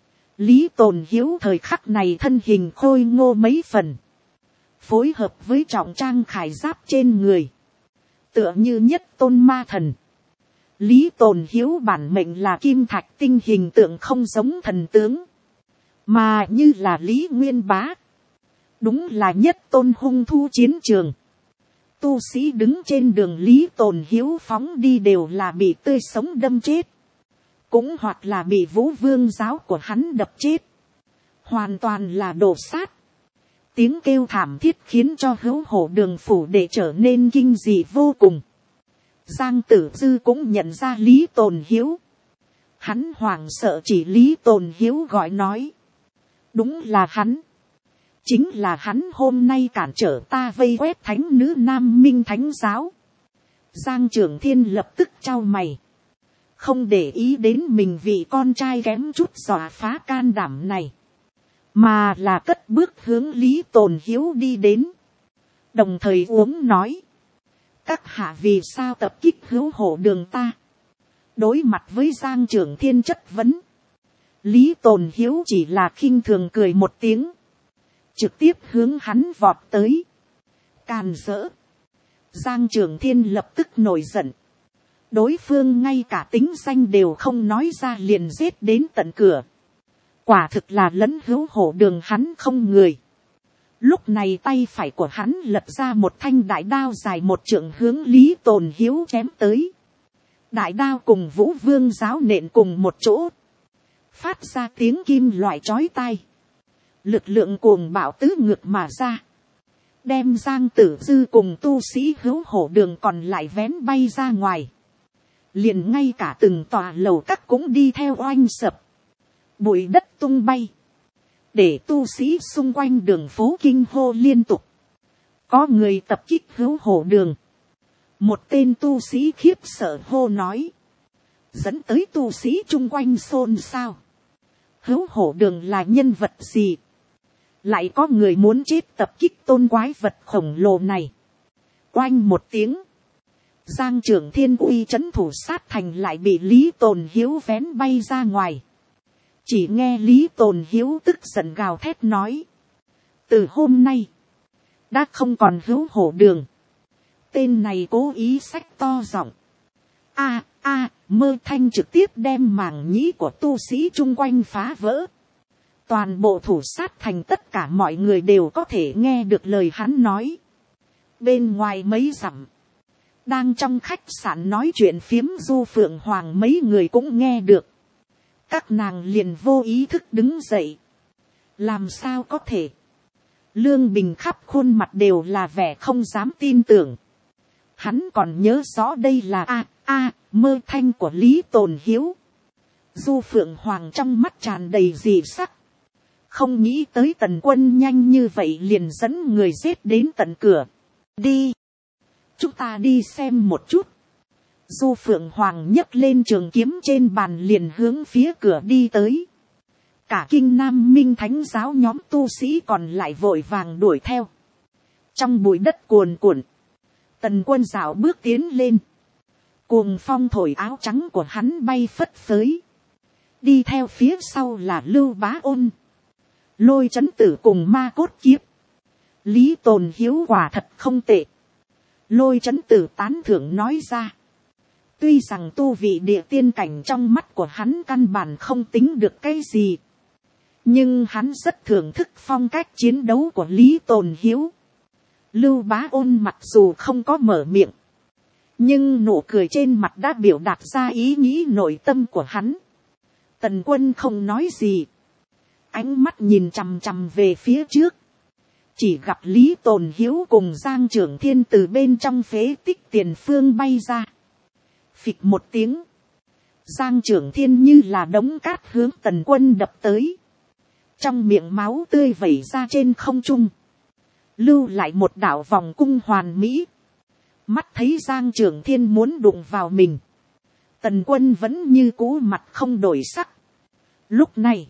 A: Lý Tồn Hiếu thời khắc này thân hình khôi ngô mấy phần, phối hợp với trọng trang khải giáp trên người, tựa như nhất tôn ma thần. Lý Tồn Hiếu bản mệnh là kim thạch tinh, hình tượng không giống thần tướng, mà như là Lý Nguyên Bá. Đúng là nhất tôn hung thu chiến trường. Tu sĩ đứng trên đường Lý Tồn Hiếu phóng đi đều là bị tươi sống đâm chết, cũng hoặc là bị Vũ Vương giáo của hắn đập chết, hoàn toàn là đổ sát. Tiếng kêu thảm thiết khiến cho hữu hổ đường phủ để trở nên kinh dị vô cùng. Giang Tử Dư cũng nhận ra Lý Tồn Hiếu. Hắn hoảng sợ chỉ Lý Tồn Hiếu gọi nói. Đúng là hắn. Chính là hắn hôm nay cản trở ta vây quét thánh nữ Nam Minh Thánh giáo. Giang Trưởng Thiên lập tức chau mày. Không để ý đến mình vì con trai kém chút dọa phá can đảm này, mà là cất bước hướng Lý Tồn Hiếu đi đến. Đồng thời uống nói. Các hạ vì sao tập kích hữu hổ đường ta? Đối mặt với Giang Trưởng Thiên chất vấn, Lý Tồn Hiếu chỉ là khinh thường cười một tiếng, trực tiếp hướng hắn vọt tới. Càn rỡ. Giang Trưởng Thiên lập tức nổi giận. Đối phương ngay cả tính danh đều không nói ra liền giết đến tận cửa. Quả thực là lấn hữu hổ đường hắn không người. Lúc này tay phải của hắn lật ra một thanh đại đao dài 1 trượng hướng Lý Tồn Hiếu chém tới. Đại đao cùng Vũ Vương giáo nện cùng một chỗ, phát ra tiếng kim loại chói tai. Lực lượng cuồng bạo tứ ngược mà ra, đem Giang Tử Dư cùng tu sĩ hữu hổ đường còn lại vén bay ra ngoài. Liền ngay cả từng tòa lầu các cũng đi theo oanh sập, bụi đất tung bay, để tu sĩ xung quanh đường phố kinh hô liên tục. Có người tập kích hữu hổ đường. Một tên tu sĩ khiếp sợ hô nói, dẫn tới tu sĩ chung quanh xôn xao. Hữu hổ đường là nhân vật gì? Lại có người muốn chết tập kích tôn quái vật khổng lồ này. Oanh một tiếng, Giang Trưởng Thiên uy trấn thủ sát thành lại bị Lý Tồn Hiếu vén bay ra ngoài. Chỉ nghe Lý Tồn Hiếu tức giận gào thét nói, từ hôm nay đã không còn hữu hổ đường. Tên này cố ý xách to giọng. Mơ thanh trực tiếp đem màng nhĩ của tu sĩ chung quanh phá vỡ. Toàn bộ thủ sát thành tất cả mọi người đều có thể nghe được lời hắn nói. Bên ngoài mấy dặm, đang trong khách sạn nói chuyện phiếm Du Phượng Hoàng mấy người cũng nghe được. Các nàng liền vô ý thức đứng dậy. Làm sao có thể? Lương Bình khắp khuôn mặt đều là vẻ không dám tin tưởng. Hắn còn nhớ rõ đây là mơ thanh của Lý Tồn Hiếu. Du Phượng Hoàng trong mắt tràn đầy dị sắc. Không nghĩ tới Tần Quân nhanh như vậy liền dẫn người giết đến tận cửa. Đi. Chúng ta đi xem một chút. Du Phượng Hoàng nhấc lên trường kiếm trên bàn liền hướng phía cửa đi tới. Cả kinh Nam Minh Thánh giáo nhóm tu sĩ còn lại vội vàng đuổi theo. Trong bụi đất cuồn cuộn, Tần Quân dạo bước tiến lên. Cuồng phong thổi áo trắng của hắn bay phất phới. Đi theo phía sau là Lưu Bá Ôn, Lôi Chấn Tử cùng Ma Cốt Kiếp. Lý Tồn Hiếu quả thật không tệ. Lôi Chấn Tử tán thưởng nói ra. Tuy rằng tu vị địa tiên cảnh trong mắt của hắn căn bản không tính được cái gì, nhưng hắn rất thưởng thức phong cách chiến đấu của Lý Tồn Hiếu. Lưu Bá Ôn mặc dù không có mở miệng, nhưng nụ cười trên mặt đã biểu đạt ra ý nghĩ nội tâm của hắn. Tần Quân không nói gì, ánh mắt nhìn chằm chằm về phía trước, chỉ gặp Lý Tồn Hiếu cùng Giang Trưởng Thiên từ bên trong phế tích tiền phương bay ra. Phịch một tiếng, Giang Trưởng Thiên như là đống cát hướng Tần Quân đập tới, trong miệng máu tươi vẩy ra trên không trung, lưu lại một đạo vòng cung hoàn mỹ. Mắt thấy Giang Trưởng Thiên muốn đụng vào mình, Tần Quân vẫn như cũ mặt không đổi sắc. Lúc này,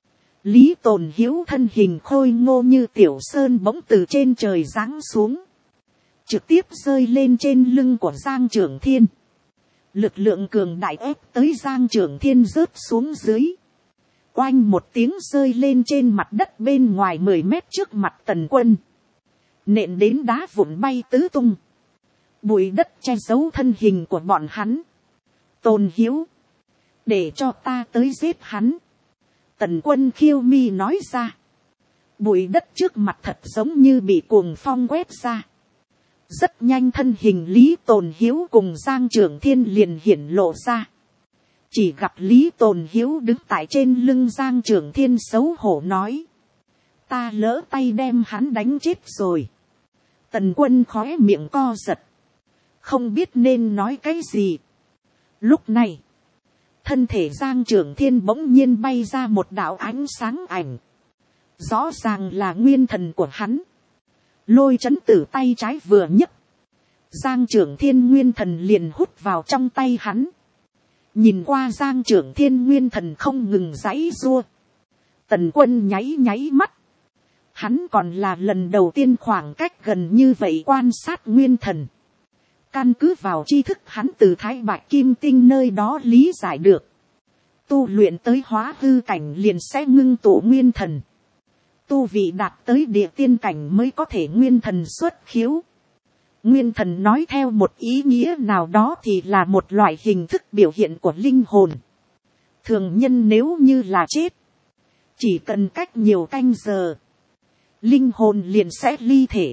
A: Lý Tồn Hiếu thân hình khôi ngô như tiểu sơn bỗng từ trên trời giáng xuống, trực tiếp rơi lên trên lưng của Giang Trưởng Thiên. Lực lượng cường đại ép tới Giang Trưởng Thiên rớt xuống dưới, oanh một tiếng rơi lên trên mặt đất bên ngoài 10 mét trước mặt Tần Quân, nện đến đá vụn bay tứ tung, bụi đất che giấu thân hình của bọn hắn. Tồn Hiếu, để cho ta tới giết hắn. Tần Quân khiêu mi nói ra. Bụi đất trước mặt thật giống như bị cuồng phong quét ra. Rất nhanh thân hình Lý Tồn Hiếu cùng Giang Trưởng Thiên liền hiển lộ ra. Chỉ gặp Lý Tồn Hiếu đứng tại trên lưng Giang Trưởng Thiên xấu hổ nói. Ta lỡ tay đem hắn đánh chết rồi. Tần Quân khóe miệng co giật, không biết nên nói cái gì. Lúc này, thân thể Giang Trưởng Thiên bỗng nhiên bay ra một đạo ánh sáng ảnh. Rõ ràng là nguyên thần của hắn. Lôi chấn tử tay trái vừa nhấc, Giang Trưởng Thiên nguyên thần liền hút vào trong tay hắn. Nhìn qua Giang Trưởng Thiên nguyên thần không ngừng giãy giụa, Tần Quân nháy nháy mắt. Hắn còn là lần đầu tiên khoảng cách gần như vậy quan sát nguyên thần. Căn cứ vào tri thức hắn từ Thái Bạch Kim Tinh nơi đó lý giải được, tu luyện tới hóa hư cảnh liền sẽ ngưng tụ nguyên thần. Tu vị đạt tới địa tiên cảnh mới có thể nguyên thần xuất khiếu. Nguyên thần nói theo một ý nghĩa nào đó thì là một loại hình thức biểu hiện của linh hồn. Thường nhân nếu như là chết, chỉ cần cách nhiều canh giờ, linh hồn liền sẽ ly thể.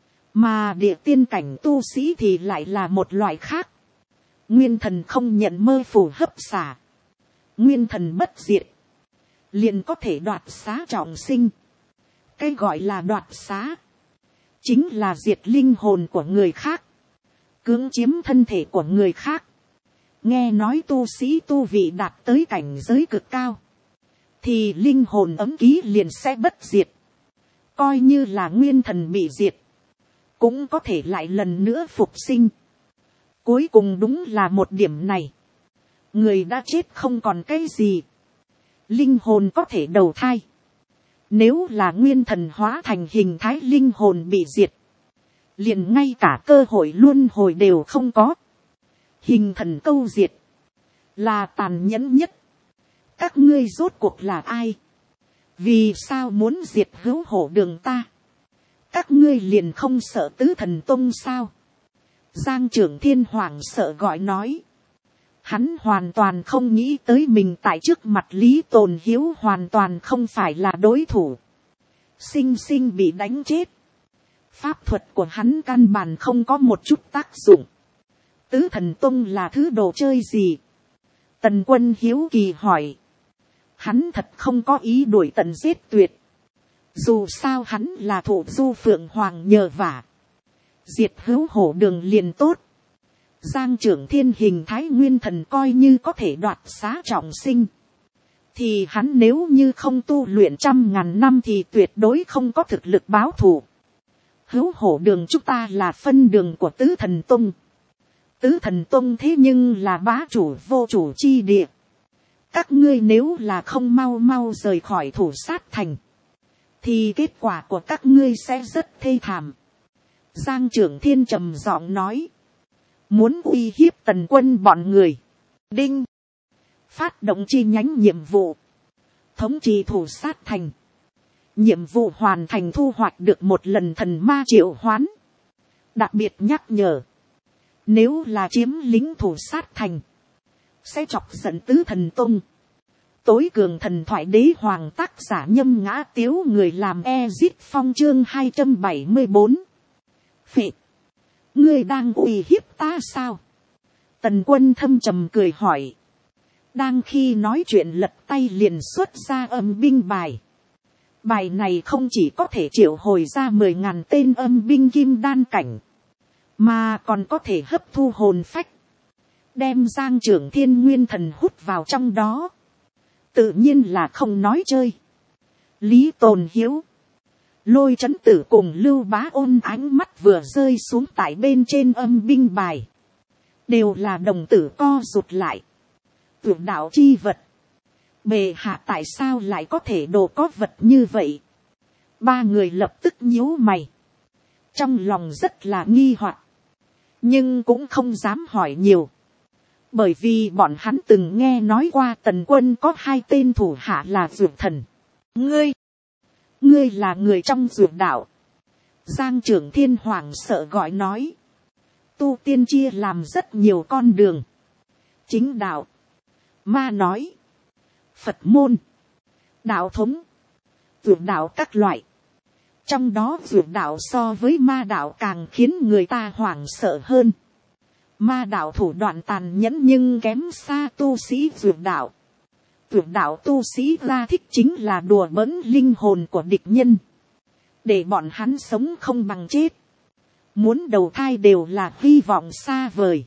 A: Mà địa tiên cảnh tu sĩ thì lại là một loại khác. Nguyên thần không nhận mơ phủ hấp xả, nguyên thần bất diệt, liền có thể đoạt xá trọng sinh. Cái gọi là đoạt xá, chính là diệt linh hồn của người khác, cưỡng chiếm thân thể của người khác. Nghe nói tu sĩ tu vị đạt tới cảnh giới cực cao, thì linh hồn ấm ký liền sẽ bất diệt. Coi như là nguyên thần bị diệt, cũng có thể lại lần nữa phục sinh. Cuối cùng đúng là một điểm này. Người đã chết không còn cái gì, linh hồn có thể đầu thai. Nếu là nguyên thần hóa thành hình thái linh hồn bị diệt, liền ngay cả cơ hội luân hồi đều không có. Hình thần câu diệt, là tàn nhẫn nhất. Các ngươi rốt cuộc là ai? Vì sao muốn diệt Hữu Hổ Đường ta? Các ngươi liền không sợ Tứ Thần Tông sao? Giang Trưởng Thiên hoảng sợ gọi nói. Hắn hoàn toàn không nghĩ tới mình tại trước mặt Lý Tồn Hiếu hoàn toàn không phải là đối thủ. Sinh sinh bị đánh chết. Pháp thuật của hắn căn bản không có một chút tác dụng. Tứ Thần Tông là thứ đồ chơi gì? Tần Quân hiếu kỳ hỏi. Hắn thật không có ý đuổi tận giết tuyệt. Dù sao hắn là thụ Du Phượng Hoàng nhờ vả. Diệt Hữu Hổ Đường liền tốt. Giang Trưởng Thiên hình thái nguyên thần coi như có thể đoạt xá trọng sinh, thì hắn nếu như không tu luyện 100.000 năm thì tuyệt đối không có thực lực báo thù. Hữu Hổ Đường chúng ta là phân đường của Tứ Thần Tông. Tứ Thần Tông thế nhưng là bá chủ vô chủ chi địa. Các ngươi nếu là không mau mau rời khỏi Thủ Sát Thành, thì kết quả của các ngươi sẽ rất thê thảm. Giang Trưởng Thiên trầm giọng nói. Muốn uy hiếp Tần Quân bọn người. Đinh. Phát động chi nhánh nhiệm vụ. Thống trị Thủ Sát Thành. Nhiệm vụ hoàn thành thu hoạch được một lần thần ma triệu hoán. Đặc biệt nhắc nhở. Nếu là chiếm lĩnh Thủ Sát Thành, sẽ chọc giận Tứ Thần Tông. Tối cường thần thoại đế hoàng tác giả Nhâm Ngã Tiếu, người làm Ezit Phong chương 274. Phệ. ngươi đang uy hiếp ta sao? Tần Quân thâm trầm cười hỏi. Đang khi nói chuyện lật tay liền xuất ra âm binh bài. Bài này không chỉ có thể triệu hồi ra 10.000 tên âm binh kim đan cảnh, mà còn có thể hấp thu hồn phách, đem Giang Trưởng Thiên Nguyên Thần hút vào trong đó. Tự nhiên là không nói chơi. Lý Tồn Hiếu, Lôi Chấn Tử cùng Lưu Bá Ôn ánh mắt vừa rơi xuống tại bên trên âm binh bài, đều là đồng tử co rụt lại. Tưởng đạo chi vật, bề hạ tại sao lại có thể đồ có vật như vậy? Ba người lập tức nhíu mày, trong lòng rất là nghi hoặc, nhưng cũng không dám hỏi nhiều, bởi vì bọn hắn từng nghe nói qua Tần Quân có 2 tên thủ hạ là dược thần. Ngươi là người trong dược đạo. Giang Trưởng Thiên hoảng sợ gọi nói. Tu tiên chia làm rất nhiều con đường. Chính đạo, ma nói, Phật môn, đạo thống, dược đạo các loại. Trong đó dược đạo so với ma đạo càng khiến người ta hoảng sợ hơn. Ma đạo thủ đoạn tàn nhẫn nhưng kém xa tu sĩ dược đạo. Dược đạo tu sĩ ra thích chính là đùa bỡn linh hồn của địch nhân, để bọn hắn sống không bằng chết. Muốn đầu thai đều là hy vọng xa vời.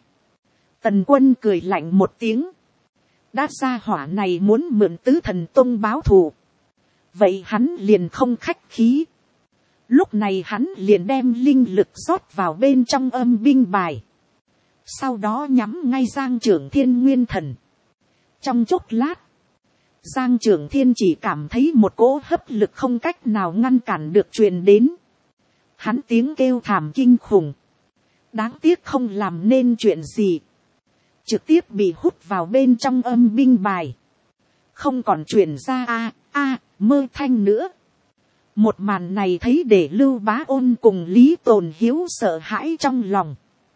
A: Tần Quân cười lạnh một tiếng. Đã gia hỏa này muốn mượn Tứ Thần Tông báo thù, vậy hắn liền không khách khí. Lúc này hắn liền đem linh lực rót vào bên trong âm binh bài, sau đó nhắm ngay Giang Trưởng Thiên Nguyên Thần. Trong chốc lát, Giang Trưởng Thiên chỉ cảm thấy một cỗ hấp lực không cách nào ngăn cản được truyền đến. Hắn tiếng kêu thảm kinh khủng, đáng tiếc không làm nên chuyện gì, trực tiếp bị hút vào bên trong âm binh bài, không còn truyền ra mơ thanh nữa. Một màn này thấy để Lưu Bá Ôn cùng Lý Tồn Hiếu sợ hãi trong lòng.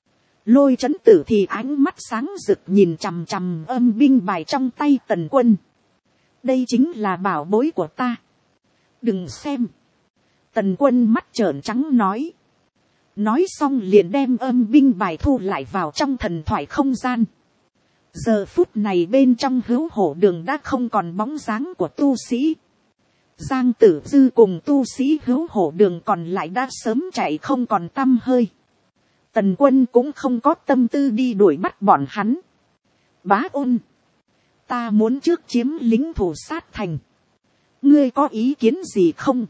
A: Lôi Chấn Tử thì ánh mắt sáng rực nhìn chằm chằm âm binh bài trong tay Tần Quân. Đây chính là bảo bối của ta. Đừng xem. Tần Quân mắt trợn trắng nói. Nói xong liền đem âm binh bài thu lại vào trong thần thoại không gian. Giờ phút này bên trong Hữu Hổ Đường đã không còn bóng dáng của tu sĩ. Giang Tử Dư cùng tu sĩ Hữu Hổ Đường còn lại đã sớm chạy không còn tăm hơi. Tần Quân cũng không có tâm tư đi đuổi bắt bọn hắn. Bá Ôn, ta muốn trước chiếm lính Thủ Sát Thành. Ngươi có ý kiến gì không?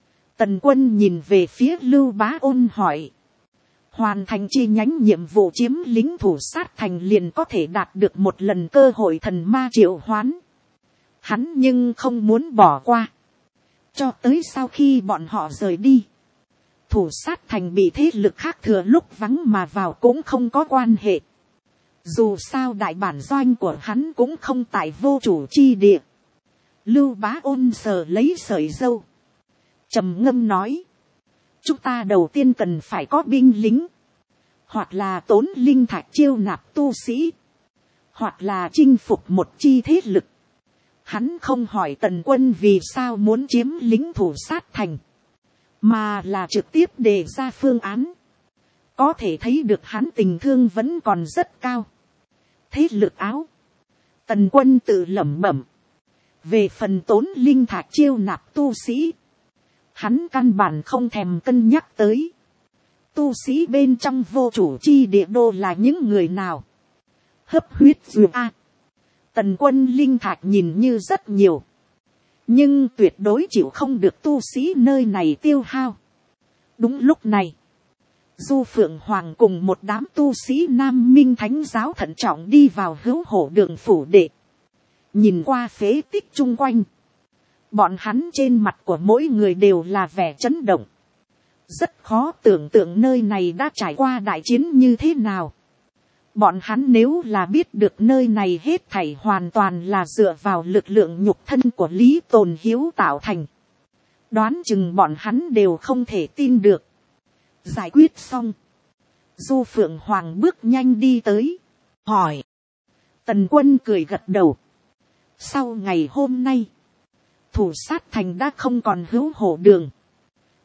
A: Tần Quân nhìn về phía Lưu Bá Ôn hỏi. Hoàn thành chi nhánh nhiệm vụ chiếm lính Thủ Sát Thành liền có thể đạt được một lần cơ hội thần ma triệu hoán. Hắn nhưng không muốn bỏ qua. Cho tới sau khi bọn họ rời đi, Thủ Sát Thành bị thế lực khác thừa lúc vắng mà vào cũng không có quan hệ. Dù sao đại bản doanh của hắn cũng không tại vô chủ chi địa. Lưu Bá Ôn sờ lấy sợi dâu, trầm ngâm nói. Chúng ta đầu tiên cần phải có binh lính. Hoặc là tốn linh thạch chiêu nạp tu sĩ. Hoặc là chinh phục một chi thế lực. Hắn không hỏi Tần Quân vì sao muốn chiếm lính Thủ Sát Thành, mà là trực tiếp đề ra phương án. Có thể thấy được hắn tình thương vẫn còn rất cao. Thế lực áo. Tần Quân tự lẩm bẩm. Về phần tốn linh thạch chiêu nạp tu sĩ, hắn căn bản không thèm cân nhắc tới. Tu sĩ bên trong vô chủ chi địa đô là những người nào? Hấp huyết dược a. Tần Quân linh thạch nhìn như rất nhiều, nhưng tuyệt đối chịu không được tu sĩ nơi này tiêu hao. Đúng lúc này, Du Phượng Hoàng cùng một đám tu sĩ Nam Minh Thánh giáo thận trọng đi vào Hữu Hổ Đường phủ đệ. Nhìn qua phế tích chung quanh, bọn hắn trên mặt của mỗi người đều là vẻ chấn động. Rất khó tưởng tượng nơi này đã trải qua đại chiến như thế nào. Bọn hắn nếu là biết được nơi này hết thảy hoàn toàn là dựa vào lực lượng nhục thân của Lý Tồn Hiếu tạo thành, đoán chừng bọn hắn đều không thể tin được. Giải quyết xong, Du Phượng Hoàng bước nhanh đi tới, hỏi. Tần Quân cười gật đầu. Sau ngày hôm nay, Thủ Sát Thành đã không còn Hữu Hổ Đường.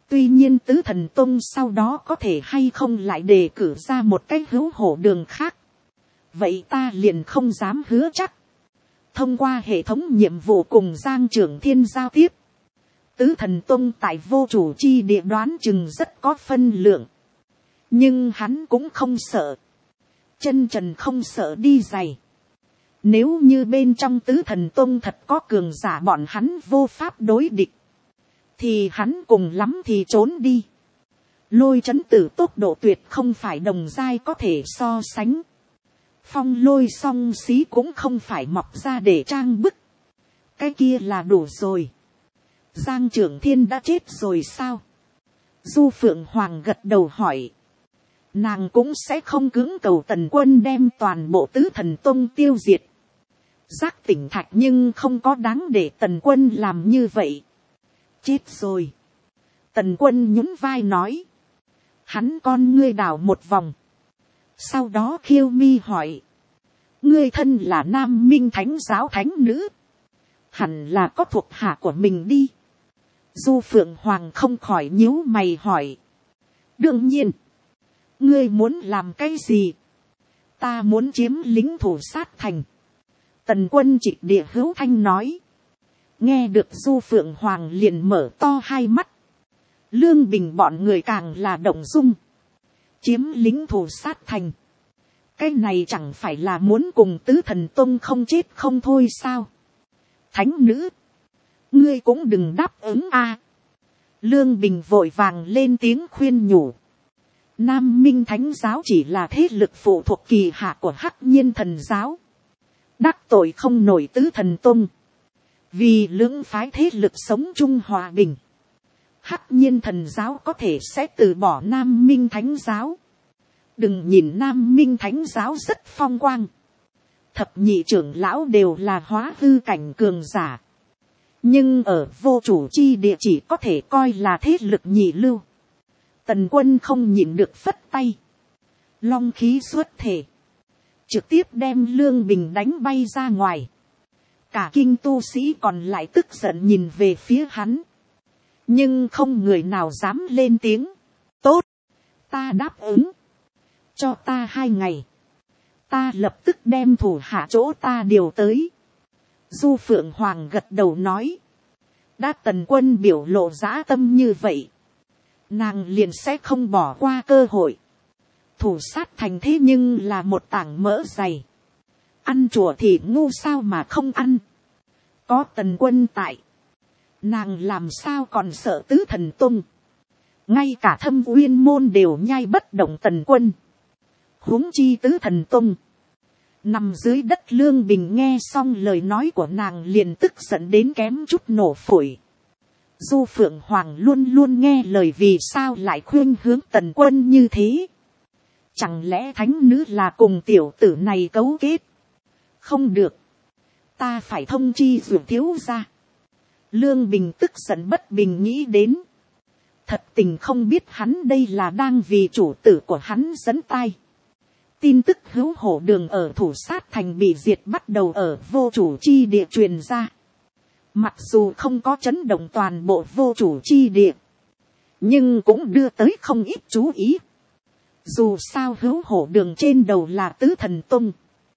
A: Tuy nhiên tứ thần tông sau đó có thể hay không lại đề cử ra một cái hữu hổ đường khác. Vậy ta liền không dám hứa chắc. Thông qua hệ thống nhiệm vụ cùng Giang Trưởng Thiên giao tiếp, tứ thần tông tại vô chủ chi địa đoán chừng rất có phân lượng. Nhưng hắn cũng không sợ. Chân trần không sợ đi giày. Nếu như bên trong tứ thần tông thật có cường giả bọn hắn vô pháp đối địch, thì hắn cùng lắm thì trốn đi. Lôi chấn tử tốc độ tuyệt không phải đồng giai có thể so sánh. Phong lôi song xí cũng không phải mọc ra để trang bức. Cái kia là đủ rồi. Giang Trưởng Thiên đã chết rồi sao? Du Phượng Hoàng gật đầu hỏi. Nàng cũng sẽ không cưỡng cầu Tần Quân đem toàn bộ tứ thần tông tiêu diệt. Giác tỉnh thạch nhưng không có đáng để Tần Quân làm như vậy. Chết rồi. Tần Quân nhún vai nói. Hắn con ngươi đảo một vòng. Sau đó khiêu mi hỏi. Ngươi thân là Nam Minh Thánh giáo thánh nữ. Hẳn là có thuộc hạ của mình đi. Du Phượng Hoàng không khỏi nhíu mày hỏi. Đương nhiên. Ngươi muốn làm cái gì? Ta muốn chiếm lính thủ sát thành. Tần Quân trịch địa hữu thanh nói. Nghe được Du Phượng Hoàng liền mở to hai mắt. Lương Bình bọn người càng là động dung. Chiếm lính thủ sát thành. Cái này chẳng phải là muốn cùng tứ thần tông không chết không thôi sao? Thánh nữ. Ngươi cũng đừng đáp ứng a. Lương Bình vội vàng lên tiếng khuyên nhủ. Nam Minh Thánh giáo chỉ là thế lực phụ thuộc kỳ hạ của Hắc Nhiên thần giáo. Đắc tội không nổi tứ thần tông. Vì lưỡng phái thế lực sống chung hòa bình. Hắc Nhiên thần giáo có thể sẽ từ bỏ Nam Minh Thánh giáo. Đừng nhìn Nam Minh Thánh giáo rất phong quang. Thập nhị trưởng lão đều là hóa hư cảnh cường giả. Nhưng ở vô chủ chi địa chỉ có thể coi là thế lực nhị lưu. Tần Quân không nhịn được phất tay. Long khí xuất thể. Trực tiếp đem Lương Bình đánh bay ra ngoài. Cả kinh tu sĩ còn lại tức giận nhìn về phía hắn. Nhưng không người nào dám lên tiếng. Tốt. Ta đáp ứng. Cho ta 2 ngày. Ta lập tức đem thủ hạ chỗ ta điều tới. Du Phượng Hoàng gật đầu nói. Đã Tần Quân biểu lộ dã tâm như vậy. Nàng liền sẽ không bỏ qua cơ hội. Thủ sát thành thế nhưng là một tảng mỡ dày. Ăn chùa thì ngu sao mà không ăn. Có Tần Quân tại. Nàng làm sao còn sợ tứ thần tung. Ngay cả Thâm Uyên môn đều nhai bất động Tần Quân. Huống chi tứ thần tung. Nằm dưới đất Lương Bình nghe xong lời nói của nàng liền tức giận đến kém chút nổ phổi. Du Phượng Hoàng luôn luôn nghe lời vì sao lại khuyên hướng Tần Quân như thế. Chẳng lẽ thánh nữ là cùng tiểu tử này cấu kết? Không được. Ta phải thông chi dù thiếu ra. Lương Bình tức giận bất bình nghĩ đến. Thật tình không biết hắn đây là đang vì chủ tử của hắn dẫn tay. Tin tức hữu hổ đường ở thủ sát thành bị diệt bắt đầu ở vô chủ chi địa truyền ra. Mặc dù không có chấn động toàn bộ vô chủ chi địa. Nhưng cũng đưa tới không ít chú ý. Dù sao hữu hổ đường trên đầu là tứ thần tung.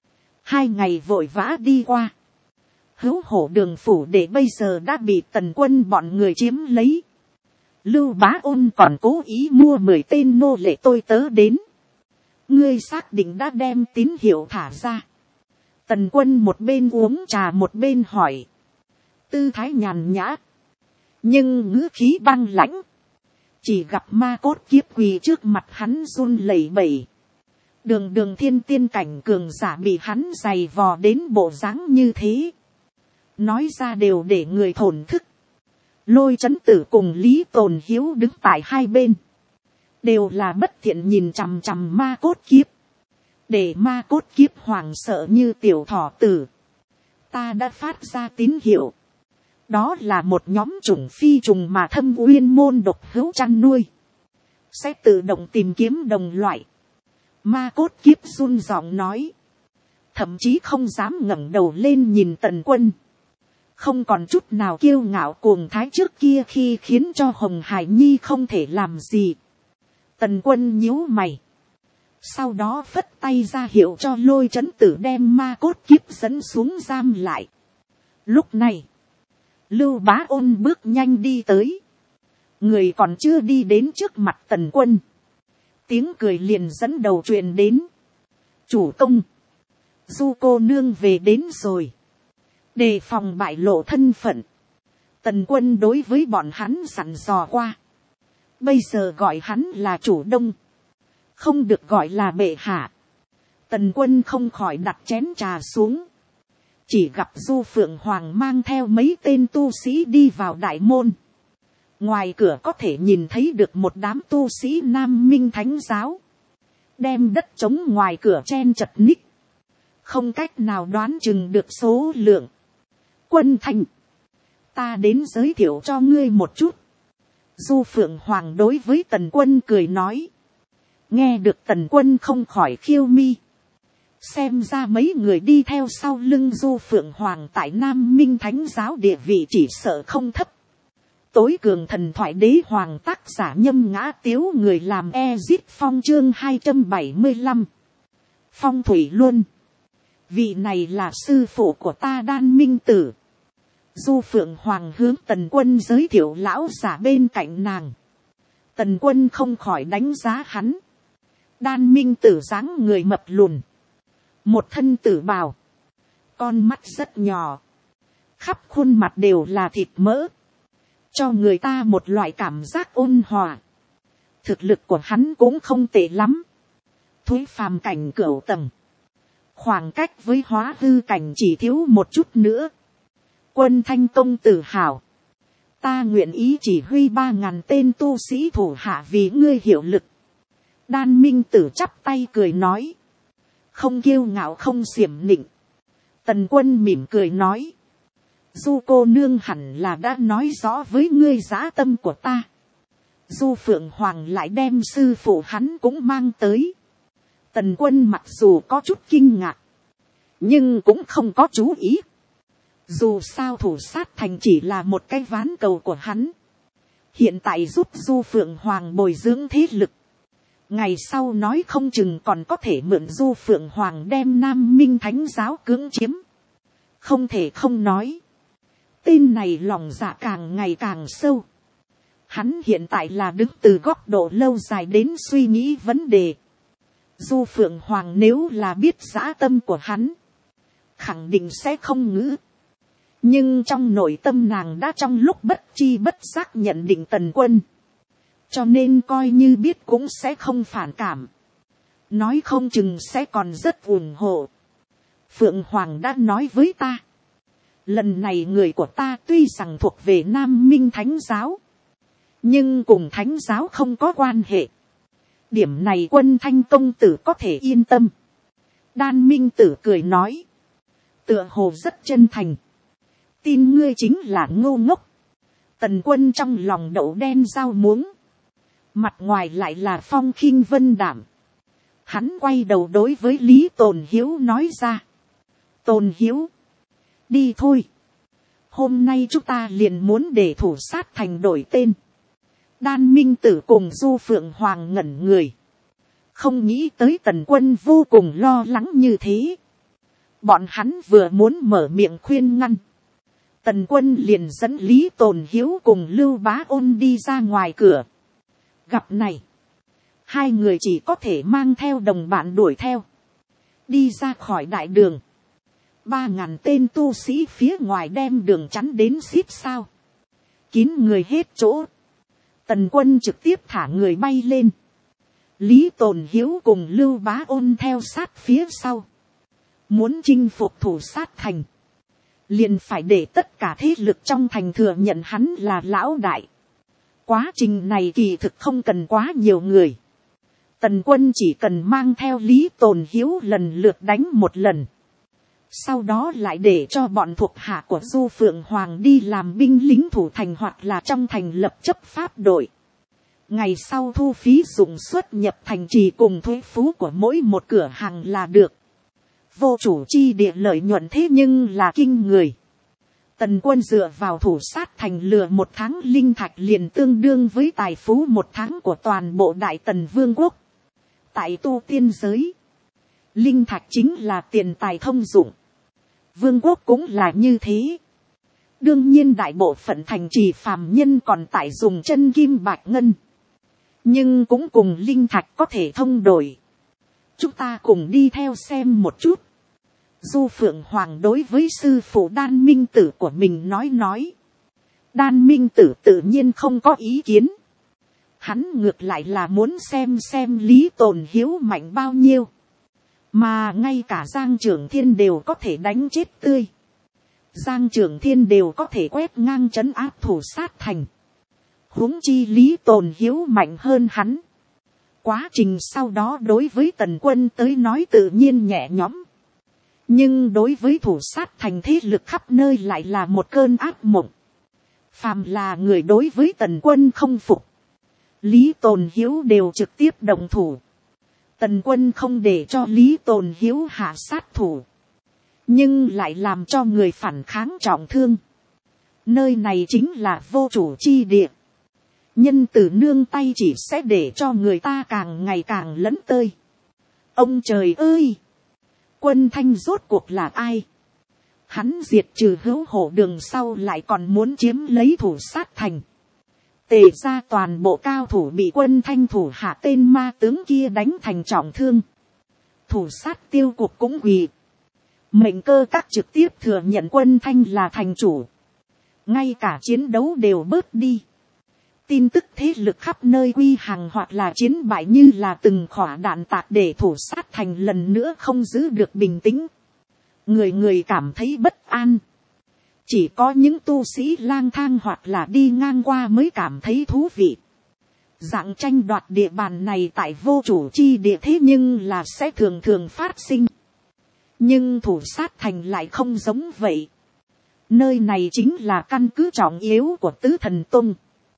A: 2 ngày vội vã đi qua. Hữu hổ đường phủ để bây giờ đã bị Tần Quân bọn người chiếm lấy. Lưu Bá Ôn còn cố ý mua 10 tên nô lệ tôi tớ đến. Ngươi xác định đã đem tín hiệu thả ra. Tần Quân một bên uống trà một bên hỏi. Tư thái nhàn nhã. Nhưng ngữ khí băng lãnh. Chỉ gặp ma cốt kiếp quỳ trước mặt hắn run lẩy bẩy. Đường thiên tiên cảnh cường giả bị hắn giày vò đến bộ dáng như thế. Nói ra đều để người thổn thức. Lôi Chấn Tử cùng Lý Tồn Hiếu đứng tại hai bên. Đều là bất thiện nhìn chằm chằm ma cốt kiếp. Để ma cốt kiếp hoảng sợ như tiểu thỏ tử. Ta đã phát ra tín hiệu. Đó là một nhóm chủng phi trùng mà Thâm Uyên môn độc hữu chăn nuôi. Sẽ tự động tìm kiếm đồng loại. Ma cốt kiếp run giọng nói. Thậm chí không dám ngẩng đầu lên nhìn Tần Quân. không còn chút nào kiêu ngạo cuồng thái trước kia khi khiến cho Hồng Hải Nhi không thể làm gì. Tần Quân nhíu mày, sau đó phất tay ra hiệu cho Lôi Trấn Tử đem ma cốt kiếp dẫn xuống giam lại. Lúc này, Lưu Bá Ôn bước nhanh đi tới, người còn chưa đi đến trước mặt Tần Quân, tiếng cười liền dẫn đầu truyền đến. Chủ công, Du cô nương về đến rồi. Đề phòng bại lộ thân phận, Tần Quân đối với bọn hắn dặn dò qua. Bây giờ gọi hắn là chủ đông, không được gọi là bệ hạ. Tần Quân không khỏi đặt chén trà xuống, chỉ gặp Du Phượng Hoàng mang theo mấy tên tu sĩ đi vào đại môn. Ngoài cửa có thể nhìn thấy được một đám tu sĩ Nam Minh Thánh giáo, đem đất trống ngoài cửa chen chật ních, không cách nào đoán chừng được số lượng. Quân Thành, ta đến giới thiệu cho ngươi một chút. Du Phượng Hoàng đối với Tần Quân cười nói. Nghe được Tần Quân không khỏi khiêu mi. Xem ra mấy người đi theo sau lưng Du Phượng Hoàng tại Nam Minh Thánh giáo địa vị chỉ sợ không thấp. Tối cường thần thoại đế hoàng tác giả Nhâm Ngã Tiếu, người làm Ezit Phong chương 275. Phong Thủy Luân. Vị này là sư phụ của ta Đan Minh Tử. Du Phượng Hoàng hướng Tần Quân giới thiệu lão giả bên cạnh nàng. Tần Quân không khỏi đánh giá hắn. Đan Minh Tử dáng người mập lùn, một thân tử bào, con mắt rất nhỏ, khắp khuôn mặt đều là thịt mỡ, cho người ta một loại cảm giác ôn hòa. Thực lực của hắn cũng không tệ lắm, thúy phàm cảnh cửu tầng, khoảng cách với hóa hư cảnh chỉ thiếu một chút nữa. Quân Thanh công tử hảo, ta nguyện ý chỉ huy 3.000 tên tu sĩ thủ hạ vì ngươi hiệu lực. Đan Minh Tử chắp tay cười nói, không kiêu ngạo không xiểm nịnh. Tần Quân mỉm cười nói, Du cô nương hẳn là đã nói rõ với ngươi dã tâm của ta. Du Phượng Hoàng lại đem sư phụ hắn cũng mang tới. Tần Quân mặc dù có chút kinh ngạc, nhưng cũng không có chú ý. Dù sao thủ sát thành chỉ là một cái ván cầu của hắn, hiện tại giúp Du Phượng Hoàng bồi dưỡng thế lực. Ngày sau nói không chừng còn có thể mượn Du Phượng Hoàng đem Nam Minh Thánh giáo cưỡng chiếm. Không thể không nói, tên này lòng dạ càng ngày càng sâu. Hắn hiện tại là đứng từ góc độ lâu dài đến suy nghĩ vấn đề. Du Phượng Hoàng nếu là biết dã tâm của hắn, khẳng định sẽ không ngữ. Nhưng trong nội tâm nàng đã trong lúc bất chi bất giác nhận định Tần Quân, cho nên coi như biết cũng sẽ không phản cảm, nói không chừng sẽ còn rất ủng hộ. Phượng Hoàng đã nói với ta, lần này người của ta tuy rằng thuộc về Nam Minh Thánh giáo, nhưng cùng Thánh giáo không có quan hệ. Điểm này Quân Thanh công tử có thể yên tâm. Đan Minh Tử cười nói, tựa hồ rất chân thành. Tin ngươi chính là ngô ngốc. Tần Quân trong lòng đậu đen rau muống, mặt ngoài lại là phong khinh vân đảm. Hắn quay đầu đối với Lý Tồn Hiếu nói ra, Tồn Hiếu, đi thôi. Hôm nay chúng ta liền muốn để thủ sát thành đổi tên. Đan Minh Tử cùng Du Phượng Hoàng ngẩn người, không nghĩ tới Tần Quân vô cùng lo lắng như thế. Bọn hắn vừa muốn mở miệng khuyên ngăn, Tần Quân liền dẫn Lý Tồn Hiếu cùng Lưu Bá Ôn đi ra ngoài cửa. Gặp này, hai người chỉ có thể mang theo đồng bạn đuổi theo, đi ra khỏi đại đường. 3.000 tên tu sĩ phía ngoài đem đường chắn đến xít sao, kín người hết chỗ. Tần Quân trực tiếp thả người bay lên, Lý Tồn Hiếu cùng Lưu Bá Ôn theo sát phía sau. Muốn chinh phục thủ sát thành, liền phải để tất cả thế lực trong thành thừa nhận hắn là lão đại. Quá trình này kỳ thực không cần quá nhiều người. Tần Quân chỉ cần mang theo Lý Tồn Hiếu lần lượt đánh một lần, sau đó lại để cho bọn thuộc hạ của Du Phượng Hoàng đi làm binh lính thủ thành hoặc là trong thành lập chấp pháp đội. Ngày sau thu phí dụng xuất nhập thành trì cùng thuế phú của mỗi một cửa hàng là được. Vô chủ chi địa lợi nhuận thế nhưng là kinh người. Tần quân dựa vào thủ sát thành lừa một tháng linh thạch liền tương đương với tài phú một tháng của toàn bộ đại tần vương quốc. Tại tu tiên giới, linh thạch chính là tiền tài thông dụng. Vương quốc cũng là như thế. Đương nhiên đại bộ phận thành trì phàm nhân còn tại dùng chân kim bạch ngân. Nhưng cũng cùng linh thạch có thể thông đổi. Chúng ta cùng đi theo xem một chút. Du Phượng Hoàng đối với sư phụ Đan Minh Tử của mình nói. Đan Minh Tử tự nhiên không có ý kiến. Hắn ngược lại là muốn xem Lý Tồn Hiếu mạnh bao nhiêu. Mà ngay cả Giang Trưởng Thiên đều có thể đánh chết tươi. Giang Trưởng Thiên đều có thể quét ngang trấn áp thủ sát thành. Huống chi Lý Tồn Hiếu mạnh hơn hắn. Quá trình sau đó đối với tần quân tới nói tự nhiên nhẹ nhõm. Nhưng đối với thủ sát thành thế lực khắp nơi lại là một cơn ác mộng. Phàm là người đối với tần quân không phục, Lý Tồn Hiếu đều trực tiếp động thủ. Tần quân không để cho Lý Tồn Hiếu hạ sát thủ, nhưng lại làm cho người phản kháng trọng thương. Nơi này chính là vô chủ chi địa. Nhân từ nương tay chỉ sẽ để cho người ta càng ngày càng lấn tơi. Ông trời ơi! Quân Thanh rốt cuộc là ai? Hắn diệt trừ Hữu Hổ Đường sau lại còn muốn chiếm lấy thủ sát thành. Tề ra toàn bộ cao thủ bị Quân Thanh thủ hạ tên ma tướng kia đánh thành trọng thương. Thủ sát tiêu cục cũng quỳ. Mệnh Cơ Các trực tiếp thừa nhận Quân Thanh là thành chủ. Ngay cả chiến đấu đều bớt đi. Tin tức thế lực khắp nơi quy hàng hoặc là chiến bại như là từng khỏa đạn tạc để thủ sát thành lần nữa không giữ được bình tĩnh. Người người cảm thấy bất an. Chỉ có những tu sĩ lang thang hoặc là đi ngang qua mới cảm thấy thú vị. Dạng tranh đoạt địa bàn này tại vô chủ chi địa thế nhưng là sẽ thường thường phát sinh. Nhưng thủ sát thành lại không giống vậy. Nơi này chính là căn cứ trọng yếu của Tứ Thần Tông.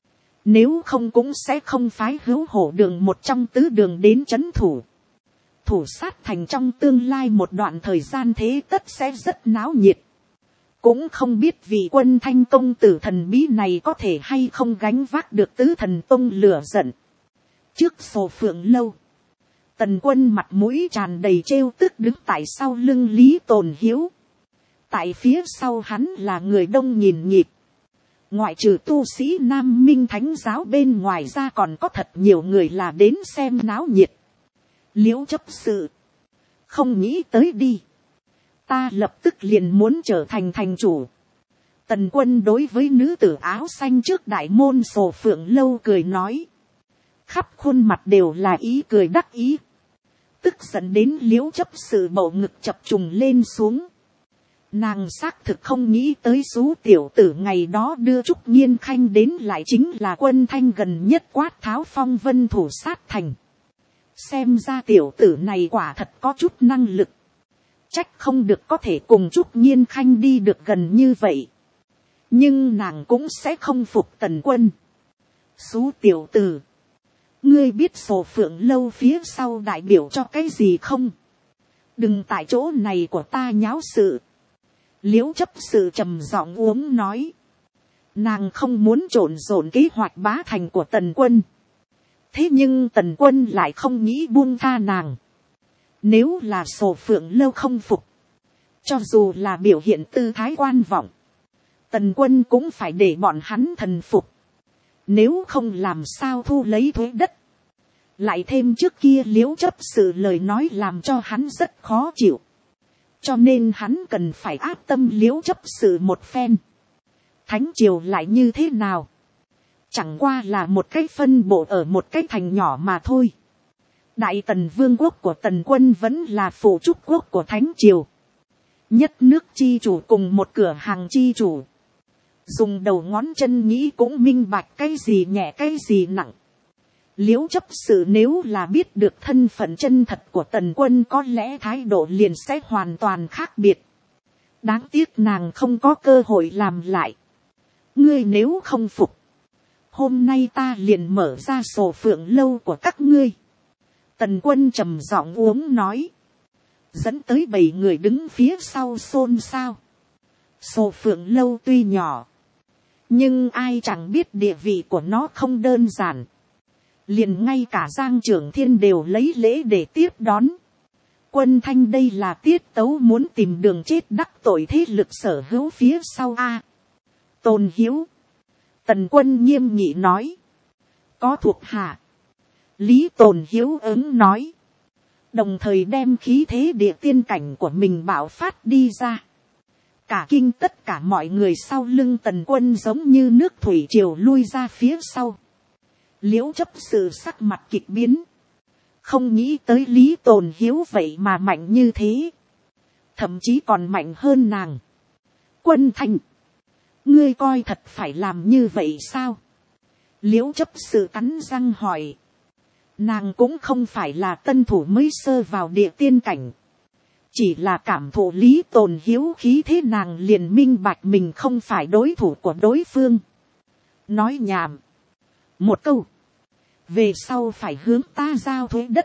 A: Nếu không cũng sẽ không phái Hữu Hổ Đường một trong tứ đường đến trấn thủ. Thủ sát thành trong tương lai một đoạn thời gian thế tất sẽ rất náo nhiệt. Cũng không biết vị Quân Thanh công tử thần bí này có thể hay không gánh vác được Tứ Thần Tông lửa giận. Trước sổ Phượng lâu, Tần Quân mặt mũi tràn đầy trêu tức đứng tại sau lưng Lý Tồn Hiếu. Tại phía sau hắn là người đông nhìn nhịp. Ngoại trừ tu sĩ Nam Minh Thánh giáo bên ngoài ra còn có thật nhiều người là đến xem náo nhiệt. Liễu chấp sự. Không nghĩ tới đi. Ta lập tức liền muốn trở thành thành chủ. Tần Quân đối với nữ tử áo xanh trước đại môn sổ Phượng lâu cười nói. Khắp khuôn mặt đều là ý cười đắc ý. Tức giận đến Liễu chấp sự bầu ngực chập trùng lên xuống. Nàng xác thực không nghĩ tới số tiểu tử ngày đó đưa Trúc Nghiên Khanh đến lại chính là Quân Thanh gần nhất quát tháo phong vân thủ sát thành. Xem ra tiểu tử này quả thật có chút năng lực. Trách không được có thể cùng Trúc Nghiên Khanh đi được gần như vậy. Nhưng nàng cũng sẽ không phục Tần Quân. Số tiểu tử. Ngươi biết sổ Phượng lâu phía sau đại biểu cho cái gì không? Đừng tại chỗ này của ta nháo sự. Liễu chấp sự trầm giọng uống nói. Nàng không muốn trộn rộn kế hoạch bá thành của Tần Quân. Thế nhưng Tần Quân lại không nghĩ buông tha nàng. Nếu là sổ Phượng lâu không phục. Cho dù là biểu hiện tư thái quan vọng. Tần Quân cũng phải để bọn hắn thần phục. Nếu không làm sao thu lấy thuế đất. Lại thêm trước kia Liễu chấp sự lời nói làm cho hắn rất khó chịu. Cho nên hắn cần phải áp tâm Liễu chấp sự một phen. Thánh triều lại như thế nào? Chẳng qua là một cái phân bộ ở một cái thành nhỏ mà thôi. Đại Tần vương quốc của Tần Quân vẫn là phụ trúc quốc của Thánh triều. Nhất nước chi chủ cùng một cửa hàng chi chủ. Dùng đầu ngón chân nghĩ cũng minh bạch cái gì nhẹ cái gì nặng. Liễu chấp sự nếu là biết được thân phận chân thật của Tần Quân có lẽ thái độ liền sẽ hoàn toàn khác biệt. Đáng tiếc nàng không có cơ hội làm lại. Ngươi nếu không phục. Hôm nay ta liền mở ra sổ Phượng lâu của các ngươi. Tần Quân trầm giọng uống nói. Dẫn tới 7 người đứng phía sau xôn xao. Sổ Phượng Lâu tuy nhỏ, nhưng ai chẳng biết địa vị của nó không đơn giản. Liền ngay cả Giang Trưởng Thiên đều lấy lễ để tiếp đón. Quân Thanh đây là tiết tấu muốn tìm đường chết đắc tội thế lực sở hữu phía sau a. Tôn Hiếu. Tần Quân nghiêm nghị nói. Có thuộc hạ. Lý Tồn Hiếu ứng nói. Đồng thời đem khí thế địa tiên cảnh của mình bạo phát đi ra. Cả kinh tất cả mọi người sau lưng Tần Quân giống như nước thủy triều lui ra phía sau. Liễu Chấp Sự sắc mặt kịch biến. Không nghĩ tới Lý Tồn Hiếu vậy mà mạnh như thế. Thậm chí còn mạnh hơn nàng. Quân Thanh. Ngươi coi thật phải làm như vậy sao? Liễu Chấp Sự cắn răng hỏi. Nàng cũng không phải là tân thủ mới sơ vào địa tiên cảnh. Chỉ là cảm thụ Lý Tồn Hiếu khí thế nàng liền minh bạch mình không phải đối thủ của đối phương. Nói nhảm. Một câu. Về sau phải hướng ta giao thuế đất.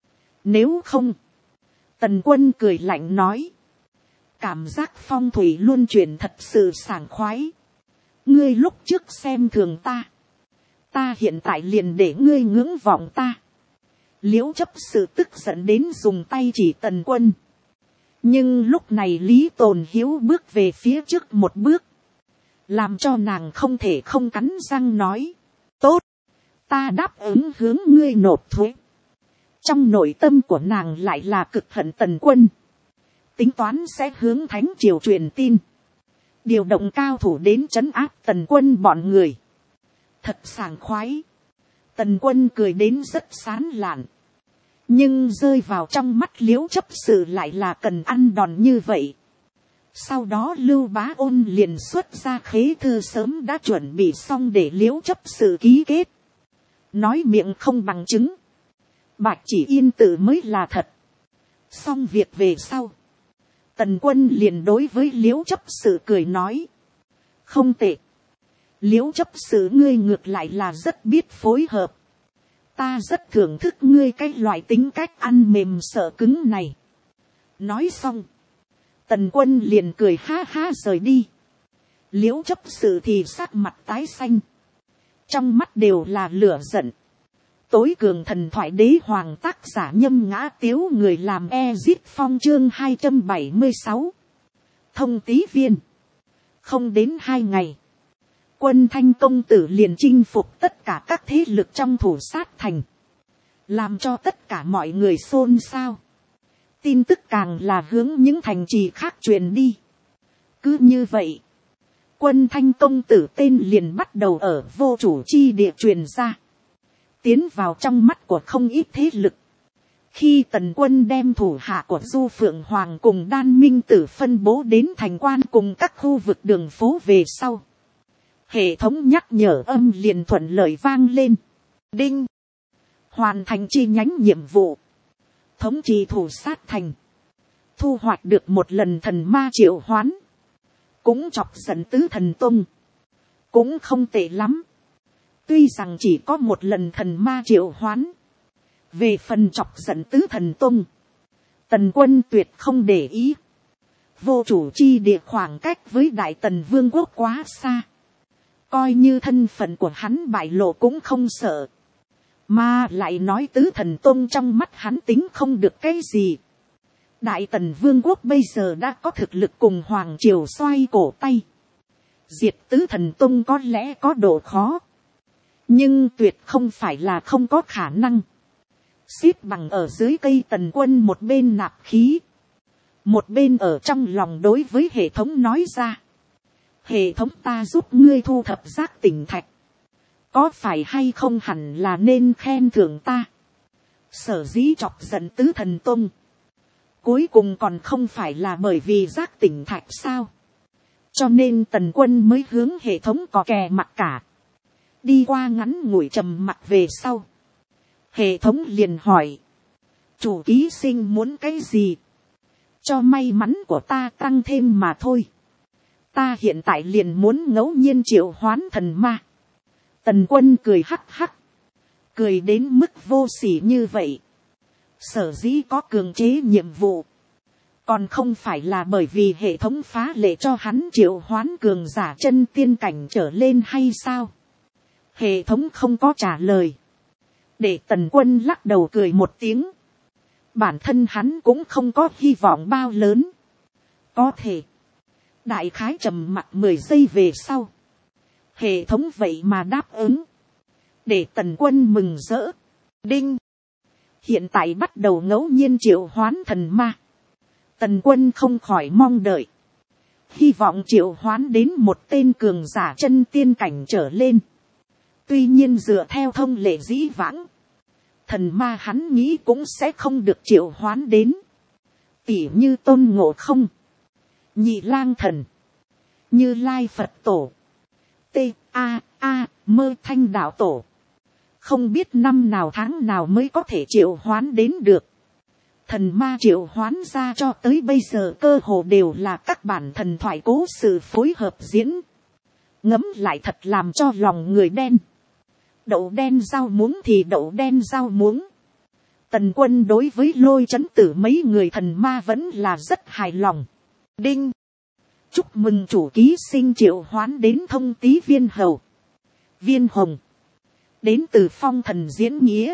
A: Nếu không. Tần Quân cười lạnh nói. Cảm giác phong thủy luôn chuyển thật sự sảng khoái. Ngươi lúc trước xem thường ta. Ta hiện tại liền để ngươi ngưỡng vọng ta. Liễu Chấp Sự tức giận đến dùng tay chỉ Tần Quân. Nhưng lúc này Lý Tồn Hiếu bước về phía trước một bước. Làm cho nàng không thể không cắn răng nói. Tốt. Ta đáp ứng hướng ngươi nộp thuế. Trong nội tâm của nàng lại là cực hận Tần Quân. Tính toán sẽ hướng Thánh Triều truyền tin. Điều động cao thủ đến trấn áp Tần Quân bọn người. Thật sảng khoái. Tần Quân cười đến rất sán lạn. Nhưng rơi vào trong mắt Liễu Chấp Sự lại là cần ăn đòn như vậy. Sau đó Lưu Bá Ôn liền xuất ra khế thư sớm đã chuẩn bị xong để Liễu Chấp Sự ký kết. Nói miệng không bằng chứng. Bạch Chỉ Yên tự mới là thật. Xong việc về sau. Tần Quân liền đối với Liễu Chấp Sự cười nói. Không tệ. Liễu Chấp Sự ngươi ngược lại là rất biết phối hợp. Ta rất thưởng thức ngươi cái loại tính cách ăn mềm sợ cứng này. Nói xong. Tần Quân liền cười ha ha rời đi. Liễu Chấp Sự thì sắc mặt tái xanh. Trong mắt đều là lửa giận. Tối cường thần thoại đế hoàng tác giả Nhâm Ngã Tiếu người làm Ezit Phong chương 276. Thông tí viên. Không đến 2 ngày. Quân Thanh công tử liền chinh phục tất cả các thế lực trong Thủ Sát Thành. Làm cho tất cả mọi người xôn xao. Tin tức càng là hướng những thành trì khác truyền đi. Cứ như vậy. Quân Thanh công tử tên liền bắt đầu ở vô chủ chi địa truyền ra. Tiến vào trong mắt của không ít thế lực. Khi Tần Quân đem thủ hạ của Du Phượng Hoàng cùng Đan Minh Tử phân bố đến thành quan cùng các khu vực đường phố về sau. Hệ thống nhắc nhở âm liền thuận lợi vang lên. Đinh. Hoàn thành chi nhánh nhiệm vụ. Thống trị Thủ Sát Thành. Thu hoạch được một lần thần ma triệu hoán. Cũng chọc giận Tứ Thần Tông. Cũng không tệ lắm. Tuy rằng chỉ có một lần thần ma triệu hoán. Về phần chọc giận Tứ Thần Tông. Tần Quân tuyệt không để ý. Vô chủ chi địa khoảng cách với Đại Tần Vương quốc quá xa. Coi như thân phận của hắn bại lộ cũng không sợ. Mà lại nói Tứ Thần Tông trong mắt hắn tính không được cái gì. Đại Tần Vương quốc bây giờ đã có thực lực cùng Hoàng Triều xoay cổ tay. Diệt Tứ Thần Tông có lẽ có độ khó. Nhưng tuyệt không phải là không có khả năng. Xếp bằng ở dưới cây Tần Quân một bên nạp khí. Một bên ở trong lòng đối với hệ thống nói ra. Hệ thống ta giúp ngươi thu thập giác tỉnh thạch. Có phải hay không hẳn là nên khen thưởng ta. Sở dĩ chọc giận Tứ Thần Tông. Cuối cùng còn không phải là bởi vì giác tỉnh thạch sao. Cho nên Tần Quân mới hướng hệ thống cò kè mặc cả. Đi qua ngắn ngủi trầm mặc về sau. Hệ thống liền hỏi. Chủ ký sinh muốn cái gì? Cho may mắn của ta tăng thêm mà thôi. Ta hiện tại liền muốn ngẫu nhiên triệu hoán thần ma. Tần Quân cười hắc hắc. Cười đến mức vô sỉ như vậy. Sở dĩ có cường chế nhiệm vụ. Còn không phải là bởi vì hệ thống phá lệ cho hắn triệu hoán cường giả chân tiên cảnh trở lên hay sao? Hệ thống không có trả lời. Để Tần Quân lắc đầu cười một tiếng. Bản thân hắn cũng không có hy vọng bao lớn. Có thể. Đại khái trầm mặc 10 giây về sau. Hệ thống vậy mà đáp ứng. Để Tần Quân mừng rỡ. Đinh. Hiện tại bắt đầu ngẫu nhiên triệu hoán thần ma. Tần Quân không khỏi mong đợi. Hy vọng triệu hoán đến một tên cường giả chân tiên cảnh trở lên. Tuy nhiên dựa theo thông lệ dĩ vãng. Thần ma hắn nghĩ cũng sẽ không được triệu hoán đến. Tỉ như Tôn Ngộ Không. Nhị Lang Thần. Như Lai Phật Tổ. Mơ Thanh Đạo Tổ. Không biết năm nào tháng nào mới có thể triệu hoán đến được. Thần ma triệu hoán ra cho tới bây giờ cơ hồ đều là các bản thần thoại cố sự phối hợp diễn. Ngấm lại thật làm cho lòng người đen. Đậu đen rau muống thì đậu đen rau muống. Tần Quân đối với Lôi Chấn Tử mấy người thần ma vẫn là rất hài lòng. Đinh. Chúc mừng chủ ký sinh triệu hoán đến Thông Tý Viên Hầu. Viên Hồng. Đến từ Phong Thần Diễn Nghĩa.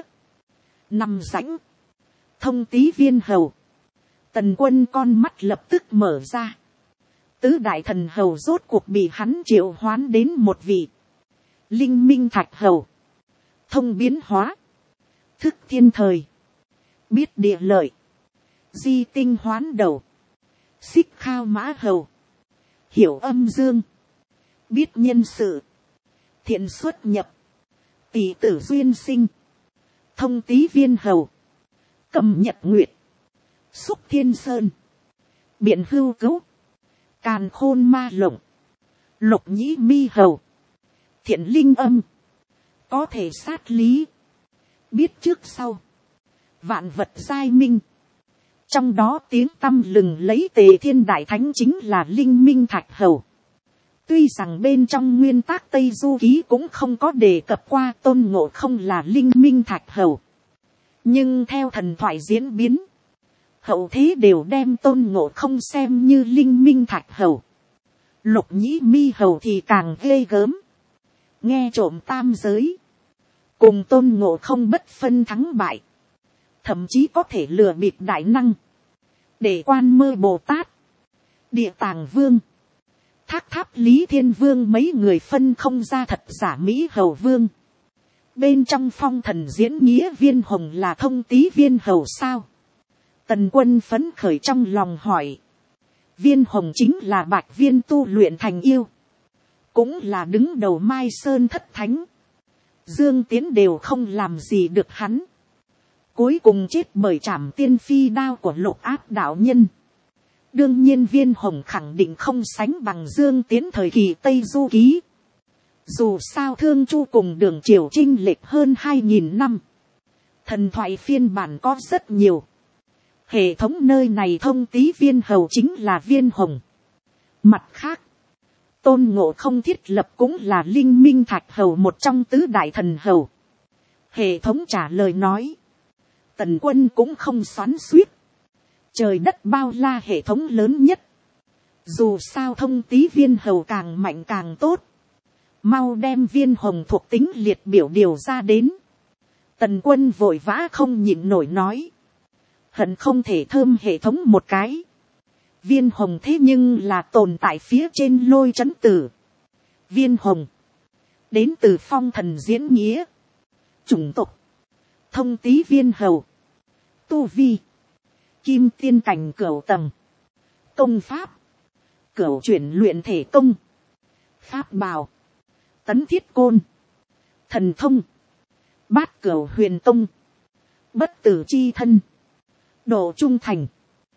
A: Nằm rãnh. Thông Tý Viên Hầu. Tần Quân con mắt lập tức mở ra. Tứ đại thần hầu rốt cuộc bị hắn triệu hoán đến một vị. Linh Minh Thạch Hầu. Thông biến hóa. Thức thiên thời. Biết địa lợi. Di tinh hoán đầu. Xích khao mã hầu. Hiểu âm dương. Biết nhân sự. Thiện xuất nhập. Tỷ tử duyên sinh. Thông Tý Viên Hầu. Cầm nhật nguyệt. Xúc thiên sơn. Biện hưu cứu. Càn khôn ma lộng. Lục nhĩ mi hầu. Thiện linh âm. Có thể sát lý. Biết trước sau. Vạn vật giai minh. Trong đó tiếng tăm lừng lấy Tề Thiên Đại Thánh chính là Linh Minh Thạch Hầu. Tuy rằng bên trong nguyên tác Tây Du Ký cũng không có đề cập qua Tôn Ngộ Không là Linh Minh Thạch Hầu. Nhưng theo thần thoại diễn biến. Hậu thế đều đem Tôn Ngộ Không xem như Linh Minh Thạch Hầu. Lục nhĩ mi hầu thì càng ghê gớm. Nghe trộm tam giới. Cùng Tôn Ngộ Không bất phân thắng bại. Thậm chí có thể lừa bịp đại năng. Để Quan Mơ Bồ Tát. Địa Tàng Vương. Thác Tháp Lý Thiên Vương mấy người phân không ra thật giả Mỹ Hầu Vương. Bên trong Phong Thần Diễn Nghĩa Viên Hồng là Thông Tý Viên Hầu sao? Tần Quân phấn khởi trong lòng hỏi. Viên Hồng chính là Bạch Viên tu luyện thành yêu. Cũng là đứng đầu Mai Sơn Thất Thánh. Dương Tiến đều không làm gì được hắn. Cuối cùng chết bởi trảm tiên phi đao của Lục Áp đạo nhân. Đương nhiên Viên Hồng khẳng định không sánh bằng Dương Tiến thời kỳ Tây Du Ký. Dù sao Thương Chu cùng Đường Triều chênh lệch hơn 2000 năm. Thần thoại phiên bản có rất nhiều. Hệ thống nơi này Thông Tý Viên Hầu chính là Viên Hồng. Mặt khác, Tôn Ngộ Không thiết lập cũng là Linh Minh Thạch Hầu một trong tứ đại thần hầu. Hệ thống trả lời nói. Tần Quân cũng không xoắn xuýt. Trời đất bao la hệ thống lớn nhất. Dù sao Thông Tý Viên Hầu càng mạnh càng tốt. Mau đem Viên Hồng thuộc tính liệt biểu điều ra đến. Tần Quân vội vã không nhịn nổi nói. Hận không thể thơm hệ thống một cái. Viên Hồng thế nhưng là tồn tại phía trên Lôi Chấn Tử. Viên Hồng. Đến từ Phong Thần Diễn Nghĩa. Chủng tộc. Thông Tý Viên Hầu. Tu vi. Kim tiên cảnh cửu tầng. Công pháp. Cửu chuyển luyện thể công. Pháp bào. Tấn thiết côn. Thần thông. Bát cửu huyền tông. Bất tử chi thân. Độ trung thành.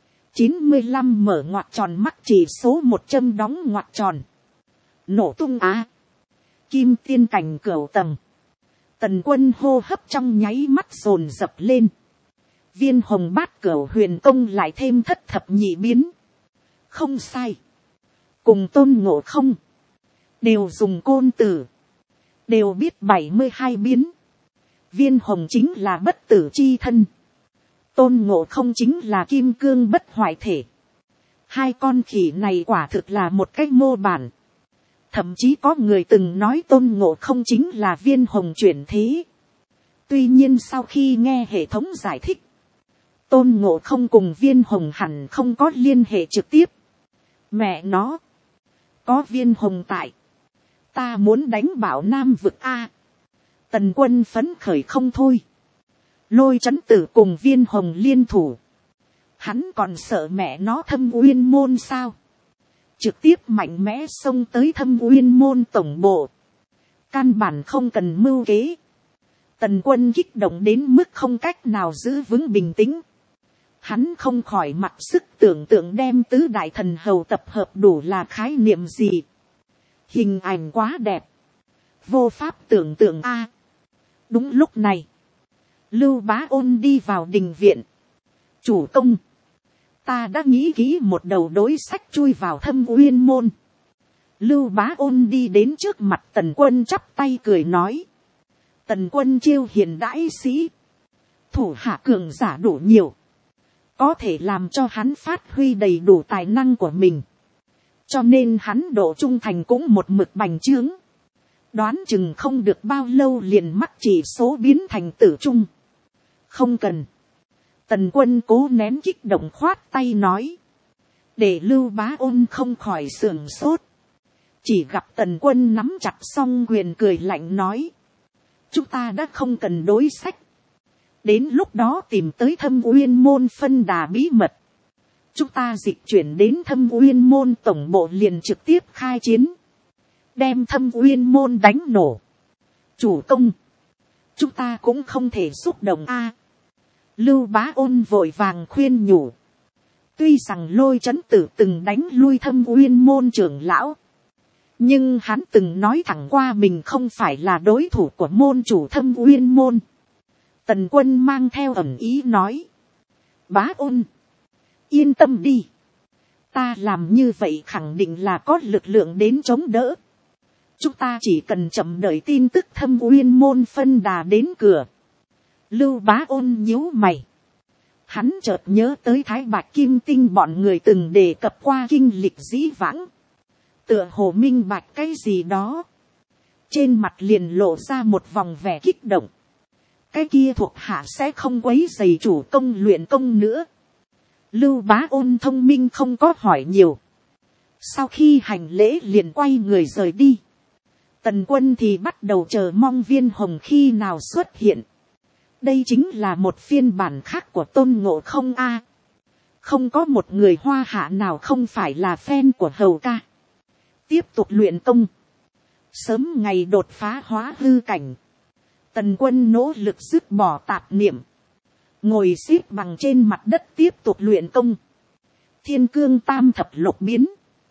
A: 95 mở ngoặc tròn mắc chỉ số 100 đóng ngoặc tròn. Nổ tung á. Kim tiên cảnh cửu tầng. Tần Quân hô hấp trong nháy mắt dồn dập lên. Viên Hồng bát cửu huyền công lại thêm thất thập nhị biến. Không sai. Cùng Tôn Ngộ Không. Đều dùng côn tử. Đều biết 72 biến. Viên Hồng chính là bất tử chi thân. Tôn Ngộ Không chính là kim cương bất hoại thể. Hai con khỉ này quả thực là một cái mô bản. Thậm chí có người từng nói Tôn Ngộ Không chính là Viên Hồng chuyển thế. Tuy nhiên sau khi nghe hệ thống giải thích, Tôn Ngộ Không cùng Viên Hồng hẳn không có liên hệ trực tiếp. Mẹ nó, có Viên Hồng tại, ta muốn đánh Bảo Nam vực A. Tần Quân phấn khởi không thôi. Lôi Chấn Tử cùng Viên Hồng liên thủ. Hắn còn sợ mẹ nó Thâm Uyên Môn sao? Trực tiếp mạnh mẽ xông tới Thâm Uyên Môn tổng bộ. Căn bản không cần mưu kế. Tần Quân kích động đến mức không cách nào giữ vững bình tĩnh. Hắn không khỏi mặc sức tưởng tượng đem tứ đại thần hầu tập hợp đủ là khái niệm gì. Hình ảnh quá đẹp. Vô pháp tưởng tượng a. Đúng lúc này, Lưu Bá Ôn đi vào đình viện. Chủ công, ta đã nghĩ kỹ một đầu đối sách chui vào Thâm Uyên Môn. Lưu Bá Ôn đi đến trước mặt Tần Quân chắp tay cười nói. Tần Quân chiêu hiền đãi sĩ. Thủ hạ cường giả đủ nhiều. Có thể làm cho hắn phát huy đầy đủ tài năng của mình. Cho nên hắn độ trung thành cũng một mực bành trướng. Đoán chừng không được bao lâu liền mắc chỉ số biến thành tử trung. Không cần. Tần Quân cố nén kích động khoát tay nói. Để Lưu Bá Ôn không khỏi sưởng sốt. Chỉ gặp Tần Quân nắm chặt song quyền cười lạnh nói. Chúng ta đã không cần đối sách. Đến lúc đó tìm tới Thâm Uyên Môn phân đà bí mật. Chúng ta dịch chuyển đến Thâm Uyên Môn tổng bộ liền trực tiếp khai chiến. Đem Thâm Uyên Môn đánh nổ. Chủ công, chúng ta cũng không thể xúc động a. Lưu Bá Ôn vội vàng khuyên nhủ. Tuy rằng Lôi Chấn Tử từng đánh lui Thâm Uyên Môn trưởng lão. Nhưng hắn từng nói thẳng qua mình không phải là đối thủ của môn chủ Thâm Uyên Môn. Tần Quân mang theo ẩn ý nói. Bá Ôn, yên tâm đi. Ta làm như vậy khẳng định là có lực lượng đến chống đỡ. Chúng ta chỉ cần chậm đợi tin tức Thâm Uyên Môn phân đà đến cửa. Lưu Bá Ôn nhíu mày. Hắn chợt nhớ tới Thái Bạch Kim Tinh bọn người từng đề cập qua kinh lịch dĩ vãng. Tựa hồ minh bạch cái gì đó. Trên mặt liền lộ ra một vòng vẻ kích động. Cái kia thuộc hạ sẽ không quấy rầy chủ công luyện công nữa. Lưu Bá Ôn thông minh không có hỏi nhiều. Sau khi hành lễ liền quay người rời đi. Tần Quân thì bắt đầu chờ mong Viên Hồng khi nào xuất hiện. Đây chính là một phiên bản khác của Tôn Ngộ Không a. Không có một người hoa hạ nào không phải là fan của hầu ca. Tiếp tục luyện công. Sớm ngày đột phá hóa hư cảnh. Tần Quân nỗ lực dứt bỏ tạp niệm. Ngồi xếp bằng trên mặt đất tiếp tục luyện công. Thiên cương tam thập lục biến.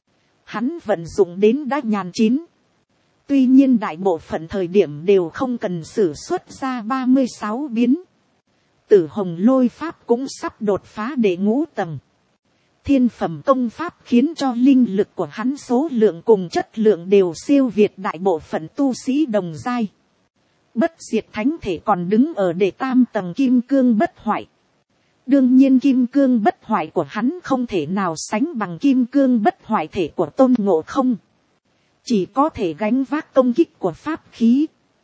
A: Hắn vận dụng đến đã nhàn chín. Tuy nhiên đại bộ phận thời điểm đều không cần sử xuất ra 36 biến. Tử Hồng Lôi Pháp cũng sắp đột phá để ngũ tầng. Thiên phẩm công pháp khiến cho linh lực của hắn số lượng cùng chất lượng đều siêu việt đại bộ phận tu sĩ đồng giai. Bất diệt thánh thể còn đứng ở đệ tam tầng kim cương bất hoại. Đương nhiên kim cương bất hoại của hắn không thể nào sánh bằng kim cương bất hoại thể của Tôn Ngộ Không. Chỉ có thể gánh vác công kích của pháp khí.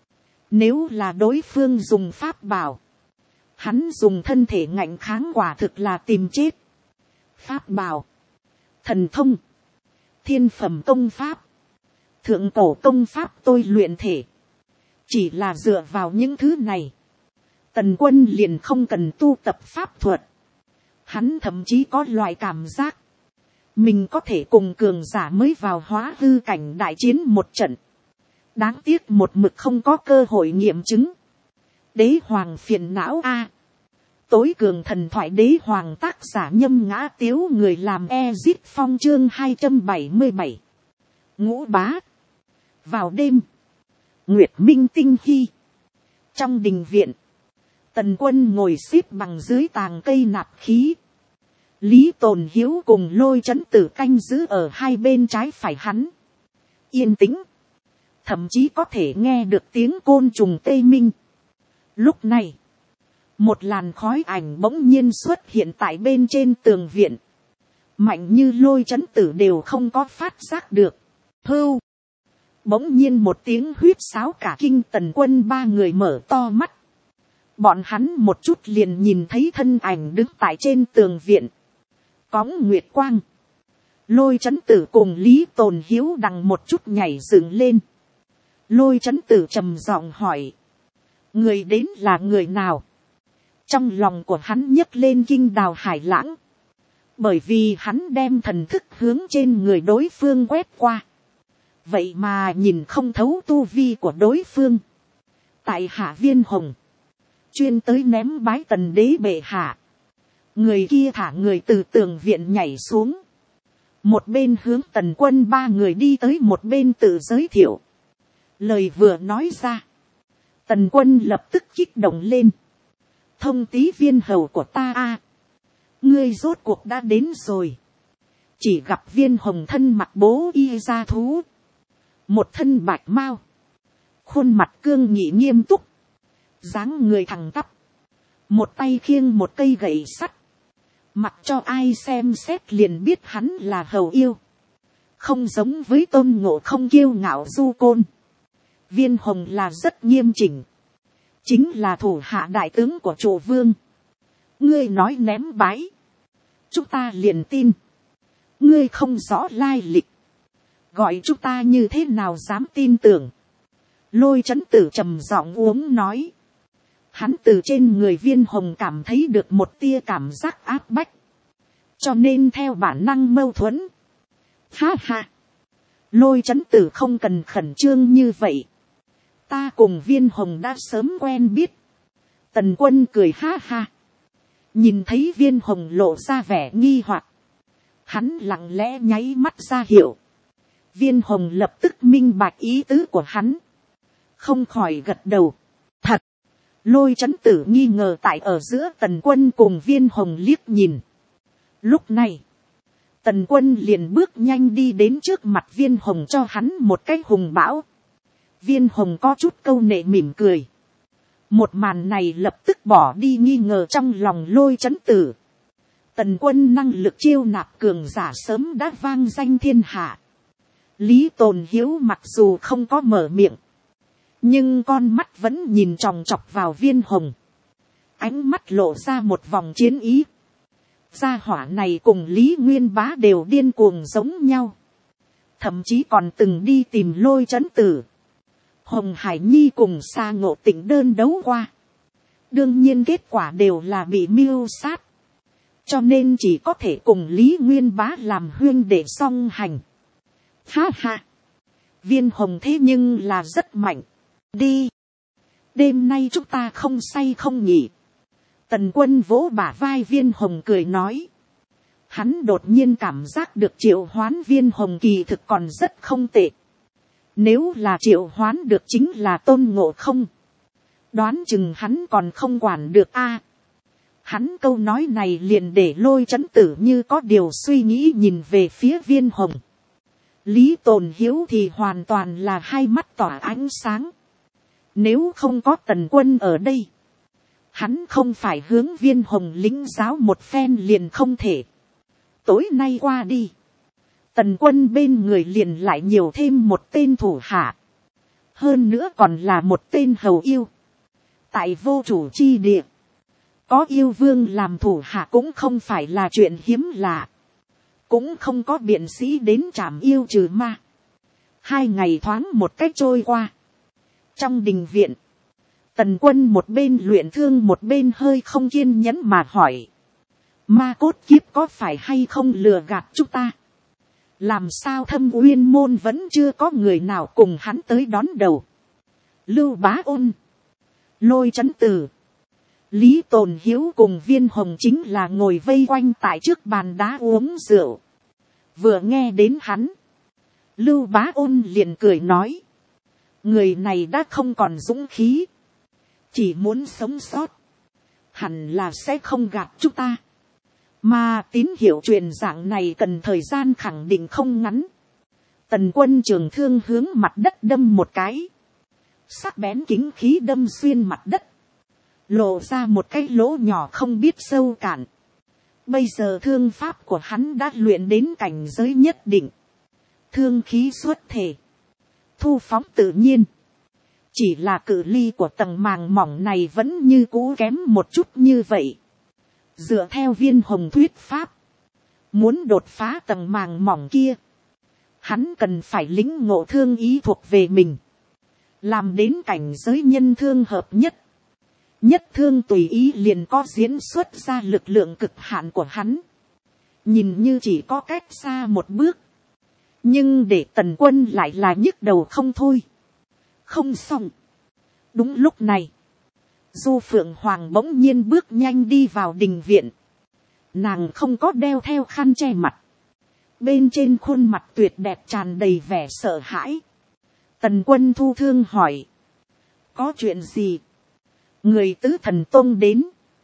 A: Nếu là đối phương dùng pháp bảo, hắn dùng thân thể ngạnh kháng quả thực là tìm chết. Pháp bảo, thần thông, thiên phẩm công pháp, thượng cổ công pháp tôi luyện thể. Chỉ là dựa vào những thứ này, Tần Quân liền không cần tu tập pháp thuật. Hắn thậm chí có loại cảm giác mình có thể cùng cường giả mới vào hóa hư cảnh đại chiến một trận. Đáng tiếc một mực không có cơ hội nghiệm chứng. Đế hoàng phiền não a. Tối cường thần thoại đế hoàng tác giả Nhâm Ngã Tiếu, người làm Ezit Phong chương 277. Ngũ bá. Vào đêm, Nguyệt Minh tinh hy. Trong đình viện, Tần Quân ngồi xếp bằng dưới tàng cây nạp khí. Lý Tồn Hiếu cùng Lôi Chấn Tử canh giữ ở hai bên trái phải hắn. Yên tĩnh. Thậm chí có thể nghe được tiếng côn trùng tê minh. Lúc này, một làn khói ảnh bỗng nhiên xuất hiện tại bên trên tường viện. mạnh như Lôi Chấn Tử đều không có phát giác được. Hưu, bỗng nhiên một tiếng huýt sáo cả kinh Tần Quân ba người mở to mắt. Bọn hắn một chút liền nhìn thấy thân ảnh đứng tại trên tường viện, cõng nguyệt quang. Lôi Chấn Tử cùng Lý Tồn Hiếu đằng một chút nhảy dựng lên. Lôi Chấn Tử trầm giọng hỏi, người đến là người nào? Trong lòng của hắn nhấc lên kinh đào hải lãng, bởi vì hắn đem thần thức hướng trên người đối phương quét qua, vậy mà nhìn không thấu tu vi của đối phương. Tại hạ Viên Hồng, chuyên tới ném bái Tần đế bệ hạ. Người kia thả người từ tường viện nhảy xuống, một bên hướng Tần Quân ba người đi tới, một bên tự giới thiệu. Lời vừa nói ra, Tần Quân lập tức kích động lên. Thông tí viên hầu của ta a, ngươi rốt cuộc đã đến rồi. Chỉ gặp Viên Hồng thân mặc bố y gia thú, một thân bạch mao, khuôn mặt cương nghị nghiêm túc, dáng người thẳng tắp, một tay khiêng một cây gậy sắt, mặc cho ai xem xét liền biết hắn là hầu yêu, không giống với Tôn Ngộ Không kiêu ngạo du côn. Viên Hồng là rất nghiêm chỉnh, chính là thủ hạ đại tướng của Trụ Vương. Ngươi nói ném bái, chúng ta liền tin. Ngươi không rõ lai lịch, gọi chúng ta như thế nào dám tin tưởng? Lôi Chấn Tử trầm giọng uống nói. Hắn từ trên người Viên Hồng cảm thấy được một tia cảm giác áp bách, cho nên theo bản năng mâu thuẫn. Ha ha, Lôi Chấn Tử không cần khẩn trương như vậy, ta cùng Viên Hồng đã sớm quen biết. Tần Quân cười ha ha, nhìn thấy Viên Hồng lộ ra vẻ nghi hoặc, hắn lặng lẽ nháy mắt ra hiệu. Viên Hồng lập tức minh bạch ý tứ của hắn, không khỏi gật đầu. Thật. Lôi Chấn Tử nghi ngờ tại ở giữa Tần Quân cùng Viên Hồng liếc nhìn. Lúc này, Tần Quân liền bước nhanh đi đến trước mặt Viên Hồng, cho hắn một cái hùng bão. Viên Hồng có chút câu nệ mỉm cười. Một màn này lập tức bỏ đi nghi ngờ trong lòng Lôi Chấn Tử. Tần Quân năng lực chiêu nạp cường giả sớm đã vang danh thiên hạ. Lý Tồn Hiếu mặc dù không có mở miệng, nhưng con mắt vẫn nhìn chòng chọc vào Viên Hồng, ánh mắt lộ ra một vòng chiến ý. Gia hỏa này cùng Lý Nguyên Bá đều điên cuồng giống nhau, thậm chí còn từng đi tìm Lôi Chấn Tử. Hồng Hải Nhi cùng Sa Ngộ Tịnh đơn đấu qua, đương nhiên kết quả đều là bị mưu sát, cho nên chỉ có thể cùng Lý Nguyên Bá làm huyên để song hành. Ha ha, Viên Hồng thế nhưng là rất mạnh. Đi, đêm nay chúng ta không say không nhỉ? Tần Quân vỗ bả vai Viên Hồng cười nói. Hắn đột nhiên cảm giác được triệu hoán Viên Hồng kỳ thực còn rất không tệ. Nếu là triệu hoán được chính là Tôn Ngộ Không, đoán chừng hắn còn không quản được a. Hắn câu nói này liền để Lôi Chấn Tử như có điều suy nghĩ nhìn về phía Viên Hồng. Lý Tồn Hiếu thì hoàn toàn là hai mắt tỏa ánh sáng. Nếu không có Tần Quân ở đây, hắn không phải hướng Viên Hồng lĩnh giáo một phen liền không thể. Tối nay qua đi, Tần Quân bên người liền lại nhiều thêm một tên thủ hạ, hơn nữa còn là một tên hầu yêu. Tại vô chủ chi địa, có yêu vương làm thủ hạ cũng không phải là chuyện hiếm lạ, cũng không có biện sĩ đến trảm yêu trừ ma. 2 ngày thoáng một cách trôi qua. Trong đình viện, Tần Quân một bên luyện thương một bên hơi không kiên nhẫn mà hỏi. Ma cốt kiếp có phải hay không lừa gạt chúng ta? Làm sao Thâm Uyên môn vẫn chưa có người nào cùng hắn tới đón đầu? Lưu Bá Ôn, Lôi Chấn Tử, Lý Tồn Hiếu cùng Viên Hồng chính là ngồi vây quanh tại trước bàn đá uống rượu. Vừa nghe đến hắn, Lưu Bá Ôn liền cười nói. Người này đã không còn dũng khí, chỉ muốn sống sót, hẳn là sẽ không gạt chúng ta. Mà tín hiệu truyền dạng này cần thời gian khẳng định không ngắn. Tần Quân trường thương hướng mặt đất đâm một cái, sắc bén kính khí đâm xuyên mặt đất, lộ ra một cái lỗ nhỏ không biết sâu cạn. Bây giờ thương pháp của hắn đã luyện đến cảnh giới nhất định. Thương khí xuất thể. Thu phóng tự nhiên. Chỉ là cự ly của tầng màng mỏng này vẫn như cũ kém một chút như vậy. Dựa theo Viên Hồng thuyết pháp. Muốn đột phá tầng màng mỏng kia. Hắn cần phải lĩnh ngộ thương ý thuộc về mình. Làm đến cảnh giới nhân thương hợp nhất. Nhất thương tùy ý liền có diễn xuất ra lực lượng cực hạn của hắn. Nhìn như chỉ có cách xa một bước. Nhưng để Tần Quân lại là nhức đầu không thôi. Không xong. Đúng lúc này. Du Phượng Hoàng bỗng nhiên bước nhanh đi vào đình viện. Nàng không có đeo theo khăn che mặt. Bên trên khuôn mặt tuyệt đẹp tràn đầy vẻ sợ hãi. Tần Quân thu thương hỏi. Có chuyện gì? Người Tứ Thần Tông đến.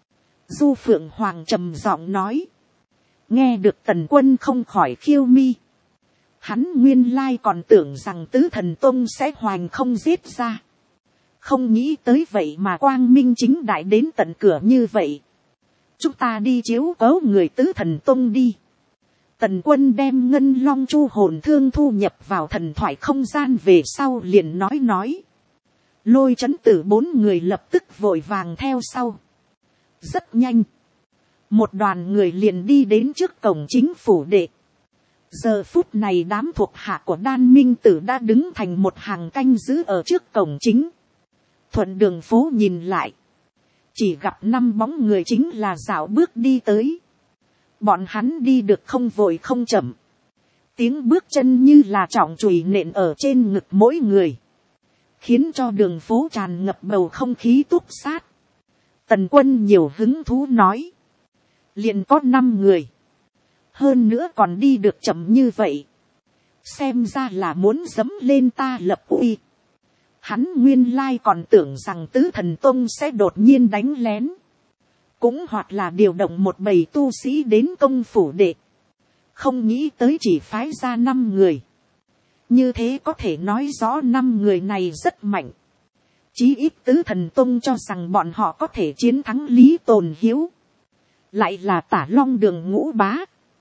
A: Du Phượng Hoàng trầm giọng nói. Nghe được Tần Quân không khỏi khiêu mi. Hắn nguyên lai còn tưởng rằng Tứ Thần Tông sẽ hoành không giết ra. Không nghĩ tới vậy mà quang minh chính đại đến tận cửa như vậy. Chúng ta đi chiếu cố người Tứ Thần Tông đi. Tần Quân đem Ngân Long Chu hồn thương thu nhập vào thần thoại không gian về sau liền nói. Lôi Chấn Tử 4 người lập tức vội vàng theo sau. Rất nhanh. Một đoàn người liền đi đến trước cổng chính phủ đệ. Giờ phút này đám thuộc hạ của Đan Minh Tử đã đứng thành một hàng canh giữ ở trước cổng chính. Thuận đường phố nhìn lại. Chỉ gặp 5 bóng người chính là dạo bước đi tới. Bọn hắn đi được không vội không chậm. Tiếng bước chân như là trọng chùy nện ở trên ngực mỗi người. Khiến cho đường phố tràn ngập bầu không khí túc sát. Tần Quân nhiều hứng thú nói. Liền có 5 người. Hơn nữa còn đi được chậm như vậy. Xem ra là muốn dẫm lên ta lập uy. Hắn nguyên lai còn tưởng rằng Tứ Thần Tông sẽ đột nhiên đánh lén. Cũng hoặc là điều động một bầy tu sĩ đến công phủ đệ. Không nghĩ tới chỉ phái ra 5 người. Như thế có thể nói rõ 5 người này rất mạnh. Chí ít Tứ Thần Tông cho rằng bọn họ có thể chiến thắng Lý Tồn Hiếu. Lại là Tả Long Đường Ngũ Bá.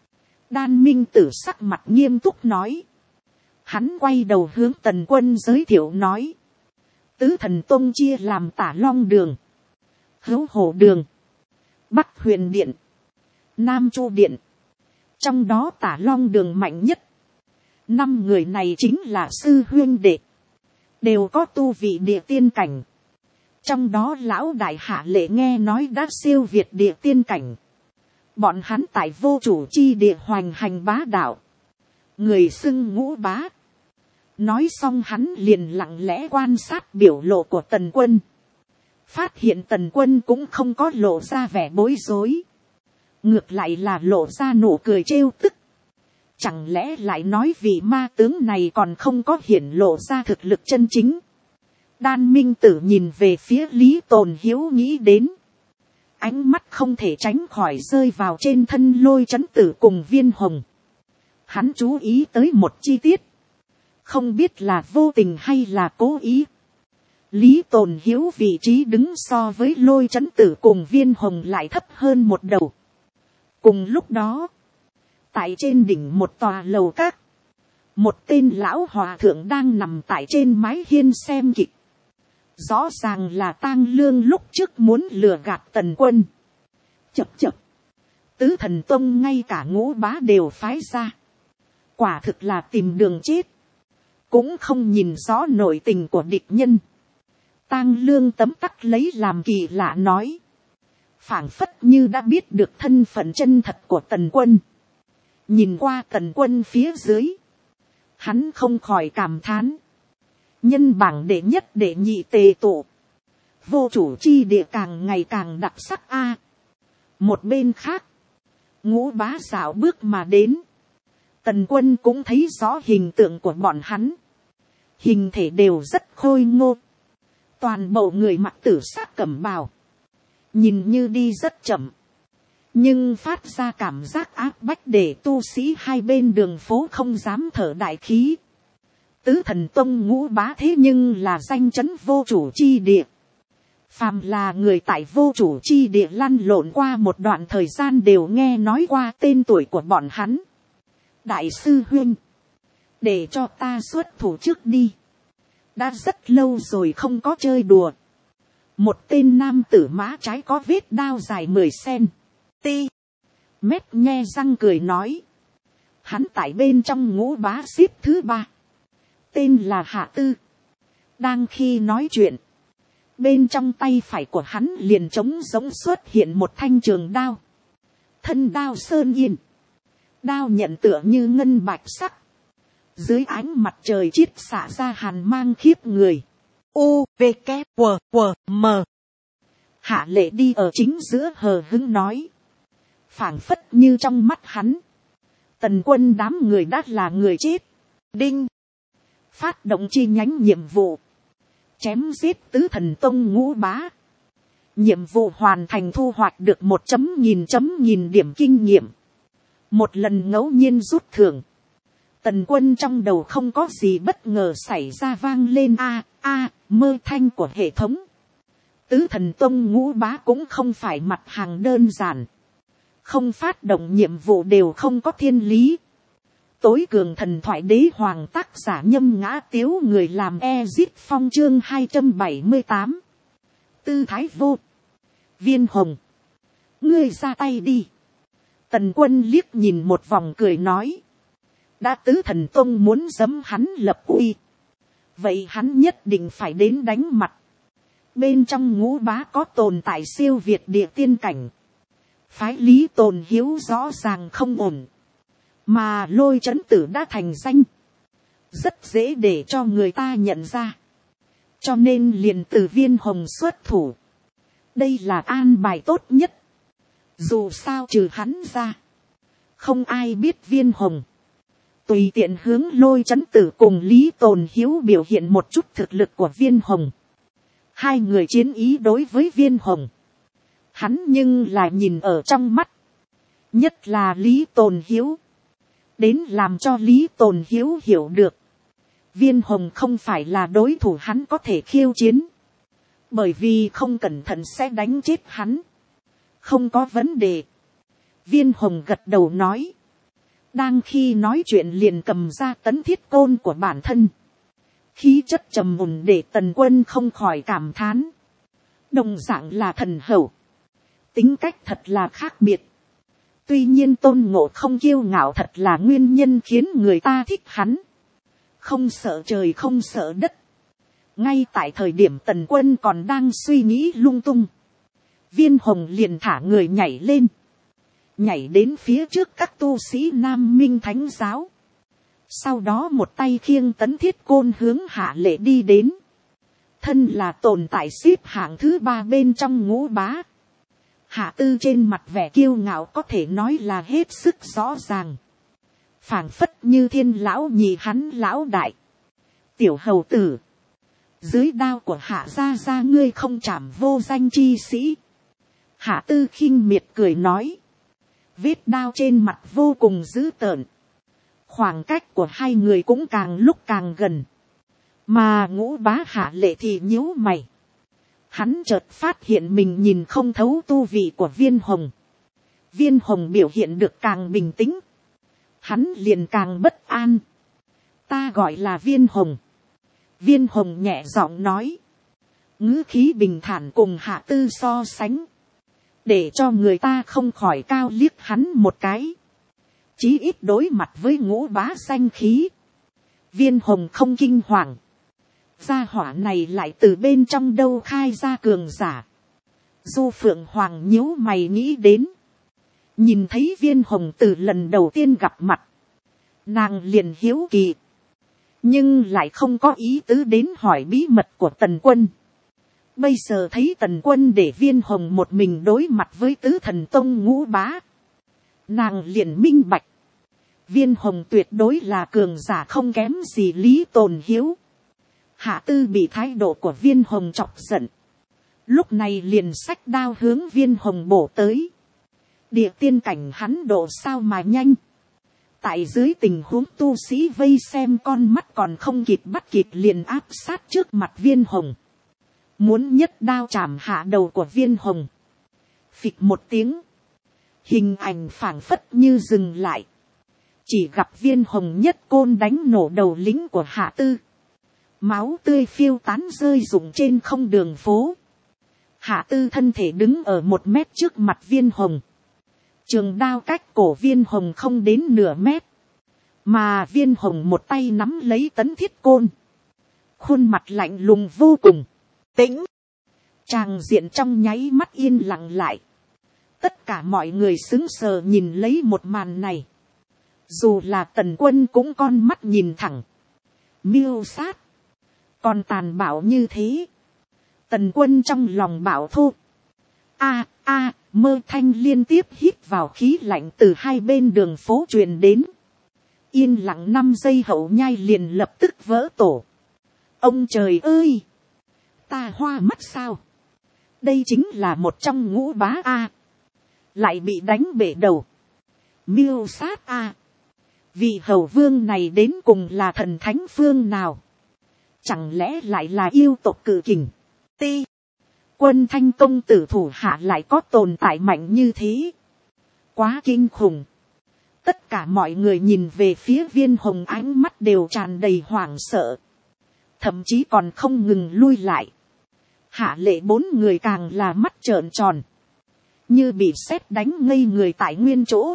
A: Đan Minh Tử sắc mặt nghiêm túc nói. Hắn quay đầu hướng Tần Quân giới thiệu nói. Tứ Thần Tông chia làm Tả Long Đường, Hữu Hổ Đường, Bắc Huyền Điện, Nam Chu Điện. Trong đó Tả Long Đường mạnh nhất. 5 người này chính là sư huynh đệ. Đều có tu vị địa tiên cảnh. Trong đó lão đại Hạ Lệ nghe nói đã siêu việt địa tiên cảnh. Bọn hắn tại vô chủ chi địa hoành hành bá đạo. Người xưng Ngũ Bá. Nói xong hắn liền lặng lẽ quan sát biểu lộ của Tần Quân. Phát hiện Tần Quân cũng không có lộ ra vẻ bối rối. Ngược lại là lộ ra nụ cười trêu tức. Chẳng lẽ lại nói vị ma tướng này còn không có hiển lộ ra thực lực chân chính. Đan Minh Tử nhìn về phía Lý Tồn Hiếu nghĩ đến. Ánh mắt không thể tránh khỏi rơi vào trên thân Lôi Chấn Tử cùng Viên Hồng. Hắn chú ý tới một chi tiết. Không biết là vô tình hay là cố ý. Lý Tồn Hiếu vị trí đứng so với Lôi Chấn Tử cùng Viên Hồng lại thấp hơn một đầu. Cùng lúc đó. Tại trên đỉnh một tòa lầu các. Một tên lão hòa thượng đang nằm tại trên mái hiên xem kịch. Rõ ràng là Tang Lương lúc trước muốn lừa gạt Tần Quân. Chập. Tứ Thần Tông ngay cả Ngũ Bá đều phái ra. Quả thực là tìm đường chết. Cũng không nhìn rõ nội tình của địch nhân. Tang Lương tấm tắc lấy làm kỳ lạ nói. Phảng phất như đã biết được thân phận chân thật của Tần Quân. Nhìn qua Tần Quân phía dưới. Hắn không khỏi cảm thán. Nhân bảng đệ nhất đệ nhị tề tụ. Vô chủ chi địa càng ngày càng đặc sắc a. Một bên khác. Ngũ Bá dạo bước mà đến. Tần Quân cũng thấy rõ hình tượng của bọn hắn. Hình thể đều rất khôi ngô. Toàn bộ người mặc tử sắc cẩm bào. Nhìn như đi rất chậm. Nhưng phát ra cảm giác áp bách để tu sĩ hai bên đường phố không dám thở đại khí. Tứ Thần Tông Ngũ Bá thế nhưng là danh chấn vô chủ chi địa. Phàm là người tại vô chủ chi địa lăn lộn qua một đoạn thời gian đều nghe nói qua tên tuổi của bọn hắn. Đại sư huynh, để cho ta xuất thủ trước đi. Đã rất lâu rồi không có chơi đùa. Một tên nam tử má trái có vết đao dài 10 cm nhe răng cười nói. Hắn tại bên trong ngũ bá xếp thứ 3. Tên là Hạ Tư. Đang khi nói chuyện, bên trong tay phải của hắn liền trống giống xuất hiện một thanh trường đao. Thân đao sơn yên. Đao nhận tựa như ngân bạch sắc. Dưới ánh mặt trời chiết xạ ra hàn mang khiếp người. U, V, K, W, W, M. Hạ Lệ đi ở chính giữa hờ hững nói. Phảng phất như trong mắt hắn. Tần Quân đám người đã là người chết. Đinh. Phát động chi nhánh nhiệm vụ. Chém giết tứ thần tông ngũ bá. Nhiệm vụ hoàn thành, thu hoạch được 1.000 điểm kinh nghiệm. Một lần ngẫu nhiên rút thưởng. Tần Quân trong đầu không có gì bất ngờ xảy ra, vang lên mơ thanh của hệ thống. Tứ thần tông ngũ bá cũng không phải mặt hàng đơn giản. Không phát động nhiệm vụ đều không có thiên lý. Tối cường thần thoại đế hoàng, tác giả Nhâm Ngã Tiếu, người làm Ezit Phong, chương 278. Tư thái vô. Viên Hồng, ngươi ra tay đi. Tần Quân liếc nhìn một vòng cười nói. Đã tứ thần tông muốn giẫm hắn lập uy, vậy hắn nhất định phải đến đánh mặt. Bên trong ngũ bá có tồn tại siêu việt địa tiên cảnh. Phái Lý Tồn Hiếu rõ ràng không ổn. Mà Lôi Trấn Tử đã thành danh. Rất dễ để cho người ta nhận ra. Cho nên liền từ Viên Hồng xuất thủ. Đây là an bài tốt nhất. Dù sao trừ hắn ra, không ai biết Viên Hồng. Tùy tiện hướng Lôi Trấn Tử cùng Lý Tồn Hiếu biểu hiện một chút thực lực của Viên Hồng. Hai người chiến ý đối với Viên Hồng, hắn nhưng là nhìn ở trong mắt. Nhất là Lý Tồn Hiếu. Đến làm cho Lý Tồn Hiếu hiểu được. Viên Hồng không phải là đối thủ hắn có thể khiêu chiến. Bởi vì không cẩn thận sẽ đánh chết hắn. Không có vấn đề. Viên Hồng gật đầu nói. Đang khi nói chuyện liền cầm ra tấn thiết côn của bản thân. Khí chất trầm mùn để Tần Quân không khỏi cảm thán. Đồng dạng là thần hậu. Tính cách thật là khác biệt. Tuy nhiên Tôn Ngộ không kiêu ngạo thật là nguyên nhân khiến người ta thích hắn. Không sợ trời không sợ đất. Ngay tại thời điểm Tần Quân còn đang suy nghĩ lung tung, Viên Hồng liền thả người nhảy lên. Nhảy đến phía trước các tu sĩ Nam Minh Thánh Giáo. Sau đó một tay khiêng tấn thiết côn hướng Hạ Lệ đi đến. Thân là tồn tại xếp hạng thứ 3 bên trong ngũ bá. Hạ Tư trên mặt vẻ kiêu ngạo có thể nói là hết sức rõ ràng. Phảng phất như thiên lão nhì hắn lão đại. Tiểu hầu tử, dưới đao của Hạ gia ngươi không chảm vô danh chi sĩ. Hạ Tư khinh miệt cười nói. Vết đao trên mặt vô cùng dữ tợn. Khoảng cách của hai người cũng càng lúc càng gần. Mà ngũ bá Hạ Lệ thì nhíu mày. Hắn chợt phát hiện mình nhìn không thấu tu vị của Viên Hồng. Viên Hồng biểu hiện được càng bình tĩnh. Hắn liền càng bất an. Ta gọi là Viên Hồng. Viên Hồng nhẹ giọng nói. Ngữ khí bình thản cùng Hạ Tư so sánh. Để cho người ta không khỏi cao liếc hắn một cái. Chí ít đối mặt với ngũ bá danh khí. Viên Hồng không kinh hoàng. Gia hỏa này lại từ bên trong đâu khai ra cường giả. Du Phượng Hoàng nhíu mày nghĩ đến. Nhìn thấy Viên Hồng từ lần đầu tiên gặp mặt. Nàng liền hiếu kỳ. Nhưng lại không có ý tứ đến hỏi bí mật của Tần Quân. Bây giờ thấy Tần Quân để Viên Hồng một mình đối mặt với tứ thần tông ngũ bá. Nàng liền minh bạch. Viên Hồng tuyệt đối là cường giả không kém gì Lý Tồn Hiếu. Hạ Tư bị thái độ của Viên Hồng chọc giận. Lúc này liền xách đao hướng Viên Hồng bổ tới. Địa tiên cảnh hắn độ sao mà nhanh. Tại dưới tình huống tu sĩ vây xem con mắt còn không kịp bắt kịp liền áp sát trước mặt Viên Hồng. muốn nhất đao chạm hạ đầu của Viên Hồng. Phịch một tiếng, hình ảnh phảng phất như dừng lại, chỉ gặp Viên Hồng nhất côn đánh nổ đầu lính của Hạ Tư, máu tươi phiêu tán rơi rụng trên không đường phố. Hạ Tư thân thể đứng ở 1 mét trước mặt Viên Hồng, trường đao cách cổ Viên Hồng không đến nửa mét, mà Viên Hồng một tay nắm lấy tấn thiết côn, khuôn mặt lạnh lùng vô cùng. Tĩnh, tràng diện trong nháy mắt yên lặng lại, tất cả mọi người sững sờ nhìn lấy một màn này, dù là Tần Quân cũng con mắt nhìn thẳng. Miêu sát, còn tàn bạo như thế. Tần Quân trong lòng bảo thô. Mơ thanh liên tiếp hít vào khí lạnh từ hai bên đường phố truyền đến. Yên lặng 5 giây hậu nhai liền lập tức vỡ tổ. Ông trời ơi, ta hoa mắt sao? Đây chính là một trong ngũ bá a, lại bị đánh bể đầu. Miêu sát a, vị hầu vương này đến cùng là thần thánh phương nào? Chẳng lẽ lại là yêu tộc cự kình? Ti, Quân Thanh công tử thủ hạ lại có tồn tại mạnh như thế, quá kinh khủng. Tất cả mọi người nhìn về phía Viên Hồng, ánh mắt đều tràn đầy hoảng sợ, thậm chí còn không ngừng lui lại. Hạ Lệ 4 người càng là mắt trợn tròn, như bị sét đánh ngây người tại nguyên chỗ.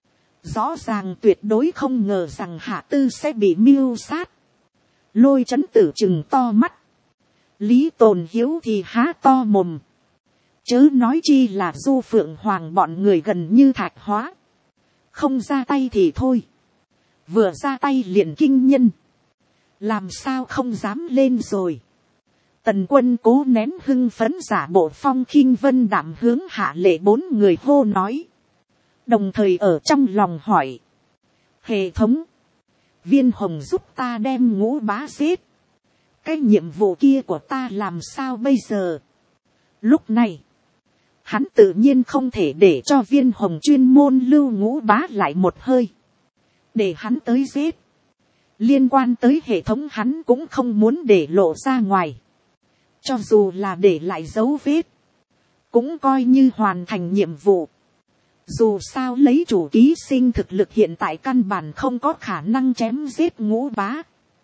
A: Rõ ràng tuyệt đối không ngờ rằng Hạ Tư sẽ bị mưu sát. Lôi Chấn Tử trừng to mắt, Lý Tồn Hiếu thì há to mồm, chớ nói chi là Du Phượng Hoàng bọn người gần như thạch hóa. Không ra tay thì thôi, vừa ra tay liền kinh nhân, làm sao không dám lên rồi. Tần Quân cố nén hưng phấn giả bộ phong khinh vân đạm hướng Hạ Lệ 4 người hô nói, đồng thời ở trong lòng hỏi, hệ thống, Viên Hồng giúp ta đem ngũ bá giết, cái nhiệm vụ kia của ta làm sao bây giờ? Lúc này, hắn tự nhiên không thể để cho Viên Hồng chuyên môn lưu ngũ bá lại một hơi, để hắn tới giết. Liên quan tới hệ thống hắn cũng không muốn để lộ ra ngoài, cho dù là để lại dấu vết, cũng coi như hoàn thành nhiệm vụ. Dù sao lấy chủ ký sinh thực lực hiện tại căn bản không có khả năng chém giết ngũ bá.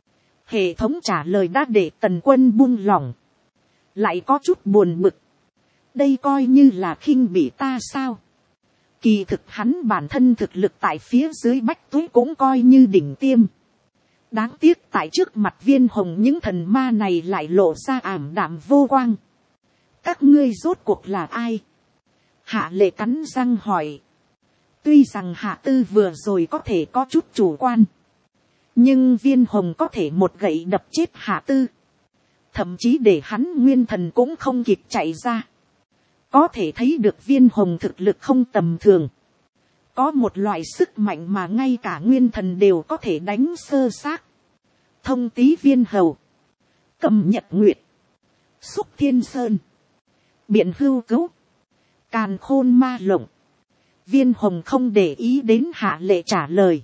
A: Hệ thống trả lời đã để Tần Quân buông lỏng, lại có chút buồn bực. Đây coi như là khinh bỉ ta sao? Kỳ thực hắn bản thân thực lực tại phía dưới Bách Túy cũng coi như đỉnh tiêm. Đáng tiếc tại trước mặt Viên Hồng những thần ma này lại lộ ra ảm đạm vô quang. Các ngươi rốt cuộc là ai? Hạ Lệ cắn răng hỏi. Tuy rằng Hạ Tư vừa rồi có thể có chút chủ quan, nhưng Viên Hồng có thể một gậy đập chết Hạ Tư, thậm chí để hắn nguyên thần cũng không kịp chạy ra. Có thể thấy được Viên Hồng thực lực không tầm thường, có một loại sức mạnh mà ngay cả nguyên thần đều có thể đánh sơ xác. Thông Tý Viên Hầu, Cầm Nhật Nguyệt, Xúc Thiên Sơn, Biện Hưu Cứu, Càn Khôn Ma Lộng. Viên Hồng không để ý đến Hạ Lệ trả lời,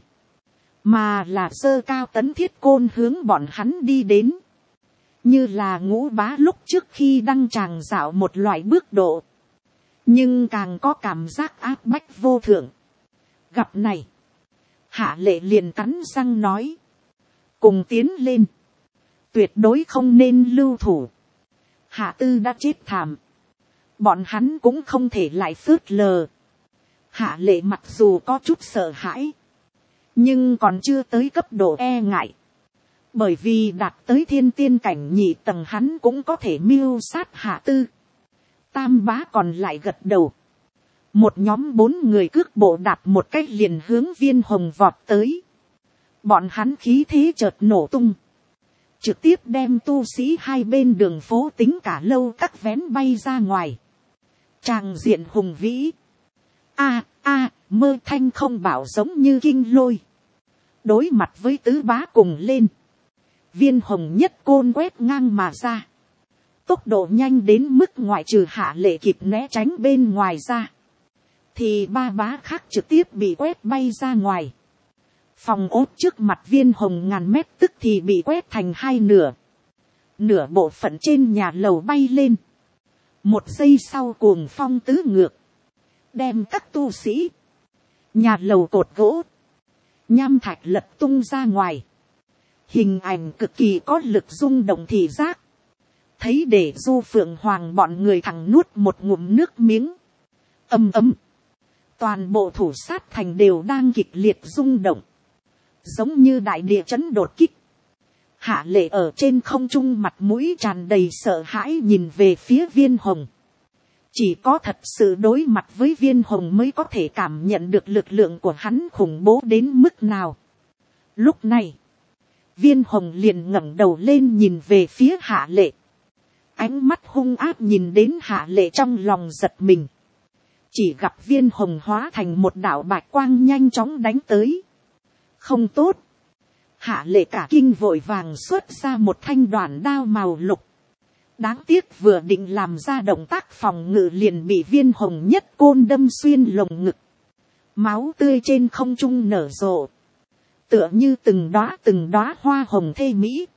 A: mà là giơ cao tấn thiết côn hướng bọn hắn đi đến, như là ngũ bá lúc trước khi đăng tràng dạo một loại bước độ, nhưng càng có cảm giác áp bách vô thượng. Gặp này, Hạ Lệ liền cắn răng nói, cùng tiến lên, tuyệt đối không nên lưu thủ. Hạ Tư đã chết thảm, bọn hắn cũng không thể lại phớt lờ. Hạ Lệ mặc dù có chút sợ hãi, nhưng còn chưa tới cấp độ e ngại, bởi vì đạt tới thiên tiên cảnh nhị tầng hắn cũng có thể mưu sát Hạ Tư. Tam bá còn lại gật đầu, một nhóm 4 người cước bộ đạp một cách liền hướng Viên Hồng vọt tới. Bọn hắn khí thế chợt nổ tung, trực tiếp đem tu sĩ hai bên đường phố tính cả lâu các vén bay ra ngoài. Tràng diện hùng vĩ. Mơ thanh không bảo giống như kinh lôi, đối mặt với tứ bá cùng lên. Viên Hồng nhất côn quét ngang mà ra, tốc độ nhanh đến mức ngoại trừ Hạ Lệ kịp né tránh bên ngoài ra, thì 3 bá khác trực tiếp bị quét bay ra ngoài. Phòng ốt trước mặt Viên Hồng ngàn mét tức thì bị quét thành 2 nửa. nửa bộ phận trên nhà lầu bay lên, một giây sau cuồng phong tứ ngược, đem các tu sĩ, nhà lầu cột gỗ, nham thạch lật tung ra ngoài, hình ảnh cực kỳ có lực rung động thị giác, thấy để Du Phượng Hoàng bọn người thẳng nuốt một ngụm nước miếng, ầm ầm, toàn bộ thủ sát thành đều đang kịch liệt rung động, giống như đại địa chấn đột kích. Hạ Lệ ở trên không trung mặt mũi tràn đầy sợ hãi nhìn về phía Viên Hồng. Chỉ có thật sự đối mặt với Viên Hồng mới có thể cảm nhận được lực lượng của hắn khủng bố đến mức nào. Lúc này, Viên Hồng liền ngẩng đầu lên nhìn về phía Hạ Lệ. Ánh mắt hung ác nhìn đến Hạ Lệ trong lòng giật mình. Chỉ gặp Viên Hồng hóa thành một đạo bạch quang nhanh chóng đánh tới. Không tốt. Hạ Lệ cả kinh vội vàng xuất ra một thanh đoản đao màu lục. Đáng tiếc vừa định làm ra động tác phòng ngự liền bị Viên Hồng nhất côn đâm xuyên lồng ngực. Máu tươi trên không trung nở rộ. Tựa như từng đóa hoa hồng thê mỹ.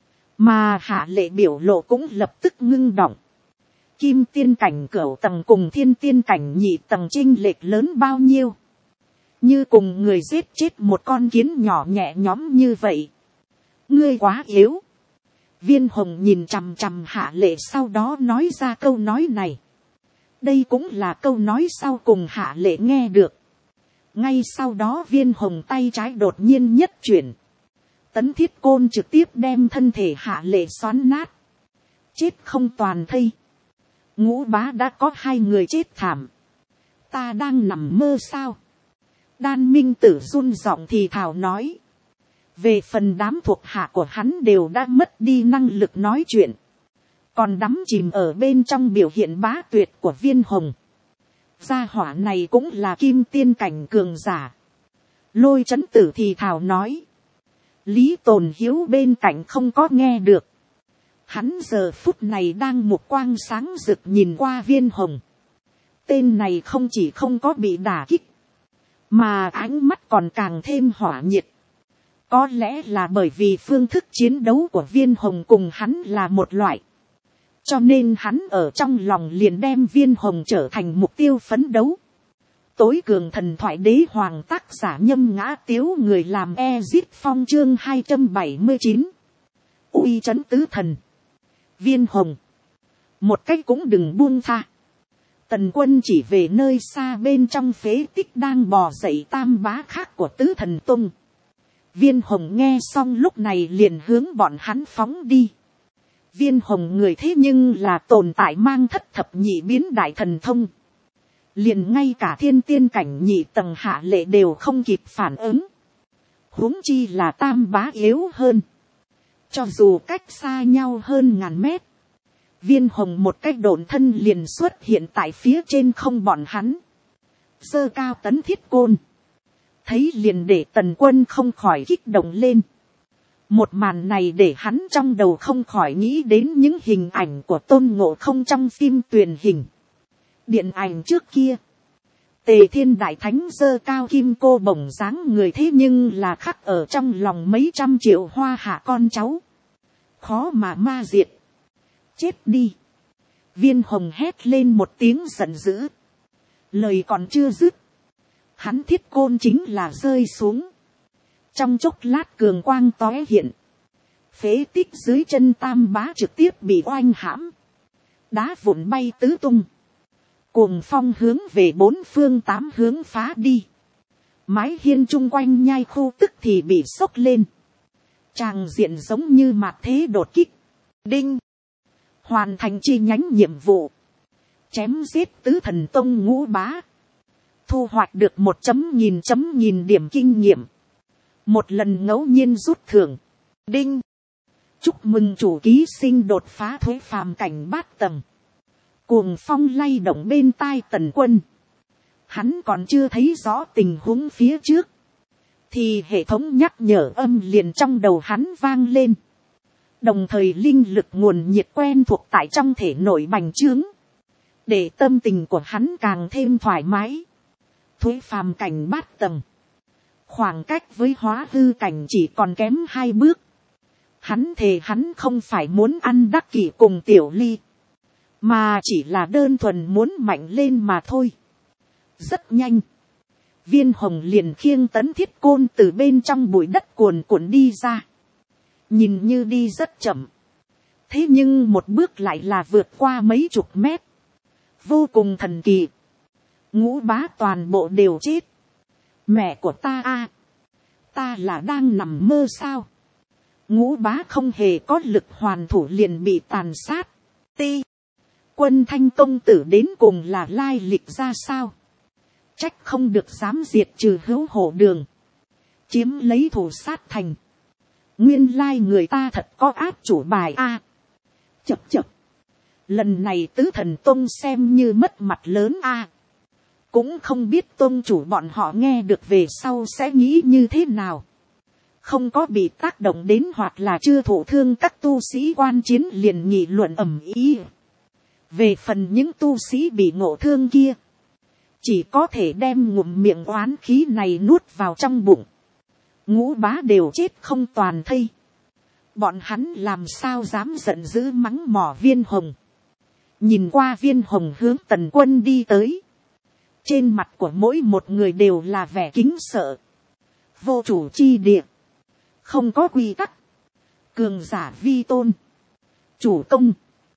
A: Mà Hạ Lệ biểu lộ cũng lập tức ngưng động. Kim tiên cảnh cửu tầng cùng thiên tiên cảnh nhị tầng chênh lệch lớn bao nhiêu. Như cùng người giết chết một con kiến nhỏ nhẹ nhõm như vậy. Ngươi quá yếu. Viên Hồng nhìn chằm chằm Hạ Lệ sau đó nói ra câu nói này. Đây cũng là câu nói sau cùng Hạ Lệ nghe được. Ngay sau đó Viên Hồng tay trái đột nhiên nhất chuyển. Tấn thiết côn trực tiếp đem thân thể Hạ Lệ xoắn nát. Chết không toàn thây. Ngũ Bá đã có 2 người chết thảm. Ta đang nằm mơ sao? Đan Minh Tử run giọng thì thào nói. Về phần đám thuộc hạ của hắn đều đã mất đi năng lực nói chuyện. Còn đắm chìm ở bên trong biểu hiện bá tuyệt của Viên Hồng. Gia hỏa này cũng là kim tiên cảnh cường giả. Lôi Chấn Tử thì thào nói. Lý Tồn Hiếu bên cạnh không có nghe được. Hắn giờ phút này đang một quang sáng rực nhìn qua Viên Hồng. Tên này không chỉ không có bị đả kích. Mà ánh mắt còn càng thêm hỏa nhiệt. Có lẽ là bởi vì phương thức chiến đấu của Viên Hồng cùng hắn là một loại. Cho nên hắn ở trong lòng liền đem Viên Hồng trở thành mục tiêu phấn đấu. Tối cường thần thoại đế hoàng tác giả Nhâm Ngã Tiếu người làm Ezit Phong chương 279. Uy chấn tứ thần. Viên Hồng. Một cách cũng đừng buông tha. Tần Quân chỉ về nơi xa bên trong phế tích đang bò dậy tam bá khác của tứ thần tung. Viên Hồng nghe xong lúc này liền hướng bọn hắn phóng đi. Viên Hồng người thế nhưng là tồn tại mang thất thập nhị biến đại thần thông. Liền ngay cả thiên tiên cảnh nhị tầng Hạ Lệ đều không kịp phản ứng. Huống chi là tam bá yếu hơn. Cho dù cách xa nhau hơn ngàn mét. Viên Hồng một cách độn thân liền xuất hiện tại phía trên không bọn hắn. Giơ cao tấn thiết côn. Thấy liền để Tần Quân không khỏi kích động lên. Một màn này để hắn trong đầu không khỏi nghĩ đến những hình ảnh của Tôn Ngộ Không trong phim truyền hình. Điện ảnh trước kia. Tề Thiên Đại Thánh giơ cao kim cô bổng dáng người thế nhưng là khắc ở trong lòng mấy trăm triệu hoa hạ con cháu. Khó mà ma diệt. Chết đi. Viên Hồng hét lên một tiếng giận dữ. Lời còn chưa dứt. Hắn thiết côn chính là rơi xuống. Trong chốc lát cường quang tóe hiện. Phế tích dưới chân tam bá trực tiếp bị oanh hãm. Đá vụn bay tứ tung. Cuồng phong hướng về 4 phương 8 hướng phá đi. Mái hiên chung quanh nhai khu tức thì bị sốc lên. Tràng diện giống như mạt thế đột kích. Đinh. Hoàn thành chi nhánh nhiệm vụ. Chém giết tứ thần tông Ngũ Bá. Thu hoạch được 1.000 điểm kinh nghiệm. Một lần ngẫu nhiên rút thưởng. Đinh. Chúc mừng chủ ký sinh đột phá thuế phàm cảnh bát tầng. Cuồng phong lay động bên tai Tần Quân. Hắn còn chưa thấy rõ tình huống phía trước. Thì hệ thống nhắc nhở âm liền trong đầu hắn vang lên. Đồng thời linh lực nguồn nhiệt quen thuộc tại trong thể nội bành trướng. Để tâm tình của hắn càng thêm thoải mái. Thuế phàm cảnh bát tầng. Khoảng cách với hóa hư cảnh chỉ còn kém 2 bước. Hắn thề hắn không phải muốn ăn Đắc Kỷ cùng Tiểu Ly, mà chỉ là đơn thuần muốn mạnh lên mà thôi. Rất nhanh, Viên Hồng liền khiêng tấn thiết côn từ bên trong bụi đất cuồn cuộn đi ra. Nhìn như đi rất chậm, thế nhưng một bước lại là vượt qua mấy chục mét, vô cùng thần kỳ. Ngũ Bá toàn bộ đều chết. Mẹ của ta a, ta là đang nằm mơ sao? Ngũ Bá không hề có lực hoàn thủ liền bị tàn sát. Ti, Quân Thanh công tử đến cùng là lai lịch ra sao? Trách không được dám diệt trừ Hữu Hổ Đường, chiếm lấy Thủ Sát Thành. Nguyên lai người ta thật có áp chủ bài a. Chập chập, lần này Tứ Thần Tông xem như mất mặt lớn a. Cũng không biết tôn chủ bọn họ nghe được về sau sẽ nghĩ như thế nào. Không có bị tác động đến hoặc là chưa thụ thương, các tu sĩ quan chiến liền nghị luận ầm ĩ. Về phần những tu sĩ bị ngộ thương kia, chỉ có thể đem ngụm miệng oán khí này nuốt vào trong bụng. Ngũ Bá đều chết không toàn thây, bọn hắn làm sao dám giận dữ mắng mỏ Viên Hồng. Nhìn qua Viên Hồng hướng Tần Quân đi tới, trên mặt của mỗi một người đều là vẻ kính sợ. Vô chủ chi địa, không có quy tắc, cường giả vi tôn, chủ công.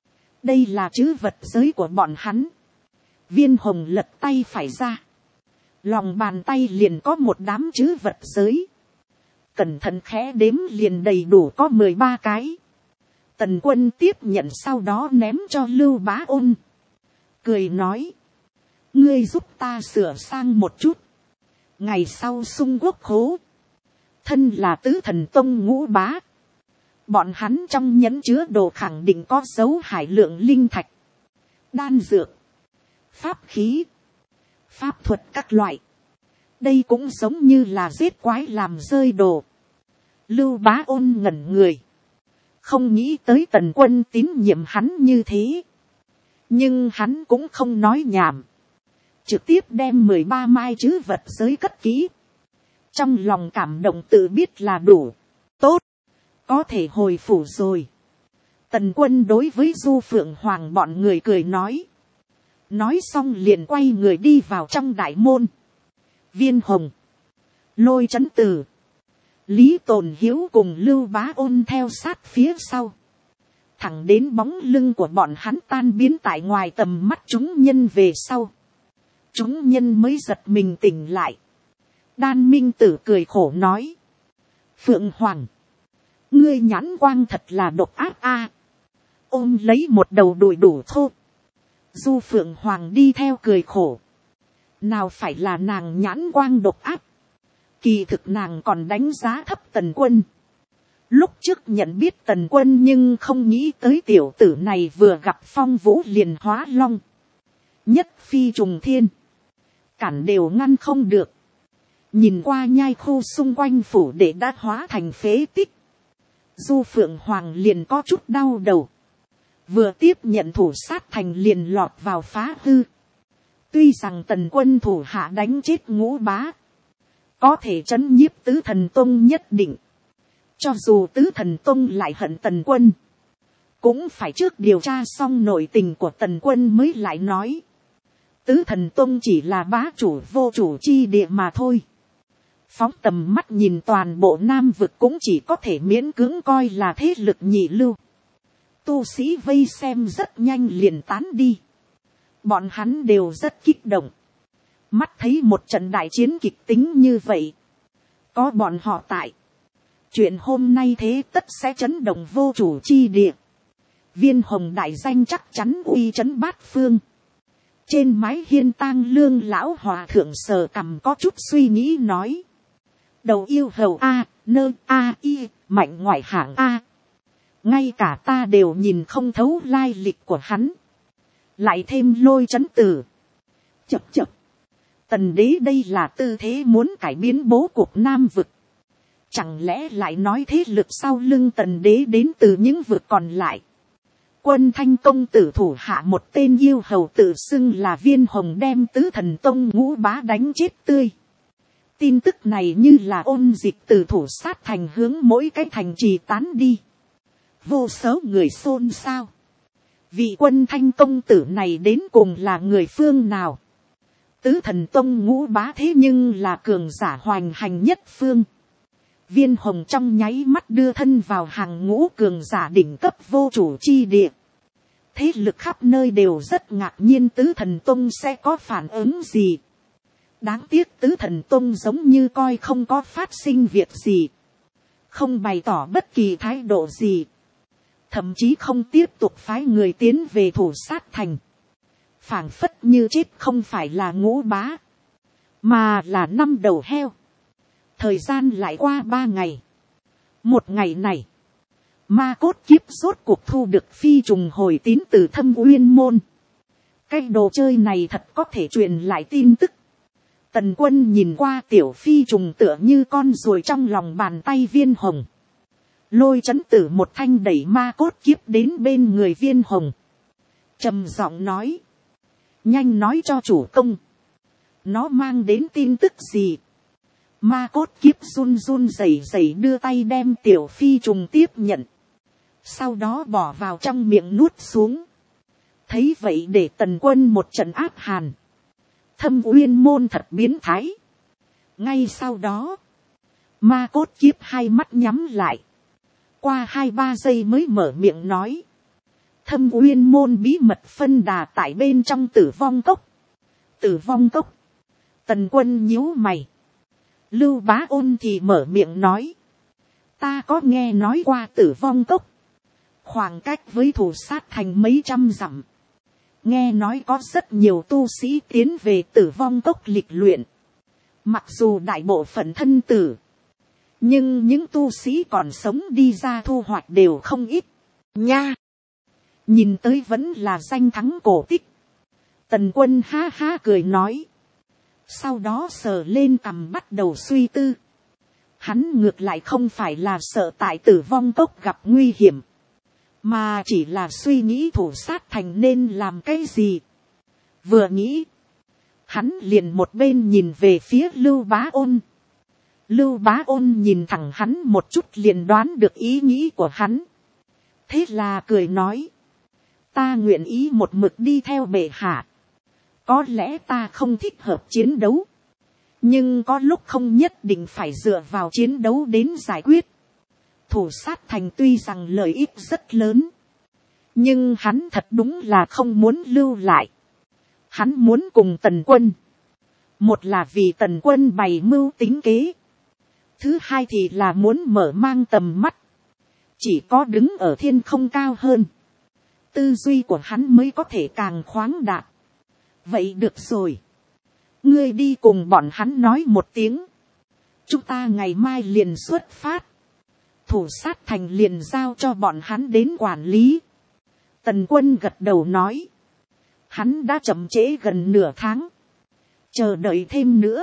A: Đây là chữ vật giới của bọn hắn. Viên Hồng lật tay phải ra, lòng bàn tay liền có một đám chữ vật giới. Cẩn thận khẽ đếm liền đầy đủ có 13 cái. Tần Quân tiếp nhận sau đó ném cho Lưu Bá Ôn, cười nói: ngươi giúp ta sửa sang một chút, ngày sau sung quốc khố. Thân là Tứ Thần Tông Ngũ Bá, bọn hắn trong nhẫn chứa đồ khẳng định có dấu hải lượng linh thạch, đan dược, pháp khí, pháp thuật các loại. Đây cũng giống như là giết quái làm rơi đồ. Lưu Bá Ôn ngẩn người, không nghĩ tới Tần Quân tín nhiệm hắn như thế. Nhưng hắn cũng không nói nhảm, trực tiếp đem 13 mai chữ vật giới cất kỹ. Trong lòng cảm động tự biết là đủ. Tốt, có thể hồi phủ rồi. Tần Quân đối với Du Phượng Hoàng bọn người cười nói. Nói xong liền quay người đi vào trong đại môn. Viên Hồng, Lôi Chấn Tử, Lý Tồn Hiếu cùng Lưu Bá Ôn theo sát phía sau. Thẳng đến bóng lưng của bọn hắn tan biến tại ngoài tầm mắt chúng nhân về sau, chúng nhân mới giật mình tỉnh lại. Đan Minh Tử cười khổ nói: Phượng Hoàng, ngươi nhãn quang thật là độc ác a. Ôm lấy một đầu đùi đủ thô. Du Phượng Hoàng đi theo cười khổ. Nào phải là nàng nhãn quang độc ác, kỳ thực nàng còn đánh giá thấp Tần Quân. Lúc trước nhận biết Tần Quân nhưng không nghĩ tới tiểu tử này vừa gặp phong vũ liền hóa long, nhất phi trùng thiên, cản đều ngăn không được. Nhìn qua nhai khu xung quanh phủ để đã hóa thành phế tích, Du Phượng Hoàng liền có chút đau đầu. Vừa tiếp nhận Thủ Sát Thành liền lọt vào phá hư. Tuy rằng Tần Quân thủ hạ đánh chết Ngũ Bá, có thể trấn nhiếp Tứ Thần Tông nhất định. Cho dù Tứ Thần Tông lại hận Tần Quân, cũng phải trước điều tra xong nội tình của Tần Quân mới lại nói. Tứ Thần Tông chỉ là bá chủ vô chủ chi địa mà thôi. Phóng tầm mắt nhìn toàn bộ Nam vực cũng chỉ có thể miễn cưỡng coi là thế lực nhị lưu. Tu sĩ vây xem rất nhanh liền tán đi. Bọn hắn đều rất kích động. Mắt thấy một trận đại chiến kịch tính như vậy, có bọn họ tại, chuyện hôm nay thế tất sẽ chấn động vô chủ chi địa. Viên Hồng đại danh chắc chắn uy chấn bát phương. Trên mái hiên tang lương lão hòa thượng sờ cằm có chút suy nghĩ nói: đầu yêu hầu a, nơ a y, mạnh ngoại hạng a. Ngay cả ta đều nhìn không thấu lai lịch của hắn. Lại thêm Lôi Chấn Tử. Chập chập. Tần đế đây là tư thế muốn cải biến bố cục Nam vực. Chẳng lẽ lại nói thế lực sau lưng tần đế đến từ những vực còn lại. Quân Thanh công tử thủ hạ một tên yêu hầu tự xưng là Viên Hồng đem Tứ Thần Tông Ngũ Bá đánh chết tươi. Tin tức này như là ôn dịch từ Thủ Sát Thành hướng mỗi cái thành trì tán đi. Vô số người xôn xao. Vị Quân Thanh công tử này đến cùng là người phương nào? Tứ Thần Tông ngũ bá thế nhưng là cường giả hoành hành nhất phương. Viên Hồng trong nháy mắt đưa thân vào hàng ngũ cường giả đỉnh cấp vô chủ chi địa. Thế lực khắp nơi đều rất ngạc nhiên Tứ Thần Tông sẽ có phản ứng gì. Đáng tiếc Tứ Thần Tông giống như coi không có phát sinh việc gì. Không bày tỏ bất kỳ thái độ gì. Thậm chí không tiếp tục phái người tiến về Thủ Sát Thành. Phảng phất như chết không phải là ngũ bá, mà là 5 đầu heo. Thời gian lại qua 3 ngày. Một ngày này, ma cốt kiếp rốt cuộc thu được phi trùng hồi tín từ Thâm Uyên Môn. Cái đồ chơi này thật có thể truyền lại tin tức. Tần Quân nhìn qua tiểu phi trùng tựa như con ruồi trong lòng bàn tay Viên Hồng. Lôi Chấn Tử một thanh đẩy ma cốt kiếp đến bên người Viên Hồng. Trầm giọng nói. Nhanh nói cho chủ công. Nó mang đến tin tức gì? Ma cốt kiếp run run rẩy rẩy đưa tay đem tiểu phi trùng tiếp nhận. Sau đó bỏ vào trong miệng nuốt xuống. Thấy vậy để Tần Quân một trận áp hàn. Thâm Uyên Môn thật biến thái. Ngay sau đó, ma cốt kiếp hai mắt nhắm lại. Qua 2-3 giây mới mở miệng nói. Thâm Uyên Môn bí mật phân đà tại bên trong Tử Vong Cốc. Tử Vong Cốc. Tần Quân nhíu mày. Lưu Bá Ôn thì mở miệng nói. Ta có nghe nói qua Tử Vong Cốc. Khoảng cách với Thủ Sát Thành mấy trăm dặm. Nghe nói có rất nhiều tu sĩ tiến về Tử Vong Cốc lịch luyện. Mặc dù đại bộ phận thân tử. Nhưng những tu sĩ còn sống đi ra thu hoạch đều không ít. Nha! Nhìn tới vẫn là danh thắng cổ tích. Tần Quân ha ha cười nói. Sau đó sờ lên cằm bắt đầu suy tư. Hắn ngược lại không phải là sợ tại Tử Vong Cốc gặp nguy hiểm. Mà chỉ là suy nghĩ Thủ Sát Thành nên làm cái gì. Vừa nghĩ. Hắn liền một bên nhìn về phía Lưu Bá Ôn. Lưu Bá Ôn nhìn thẳng hắn một chút liền đoán được ý nghĩ của hắn. Thế là cười nói. Ta nguyện ý một mực đi theo bệ hạ. Có lẽ ta không thích hợp chiến đấu. Nhưng có lúc không nhất định phải dựa vào chiến đấu đến giải quyết. Thủ Sát Thành tuy rằng lợi ích rất lớn. Nhưng hắn thật đúng là không muốn lưu lại. Hắn muốn cùng Tần Quân. Một là vì Tần Quân bày mưu tính kế. Thứ hai thì là muốn mở mang tầm mắt. Chỉ có đứng ở thiên không cao hơn. Tư duy của hắn mới có thể càng khoáng đạt. Vậy được rồi. Ngươi đi cùng bọn hắn nói một tiếng. Chúng ta ngày mai liền xuất phát. Thủ Sát Thành liền giao cho bọn hắn đến quản lý. Tần Quân gật đầu nói. Hắn đã chậm trễ gần nửa tháng. Chờ đợi thêm nữa.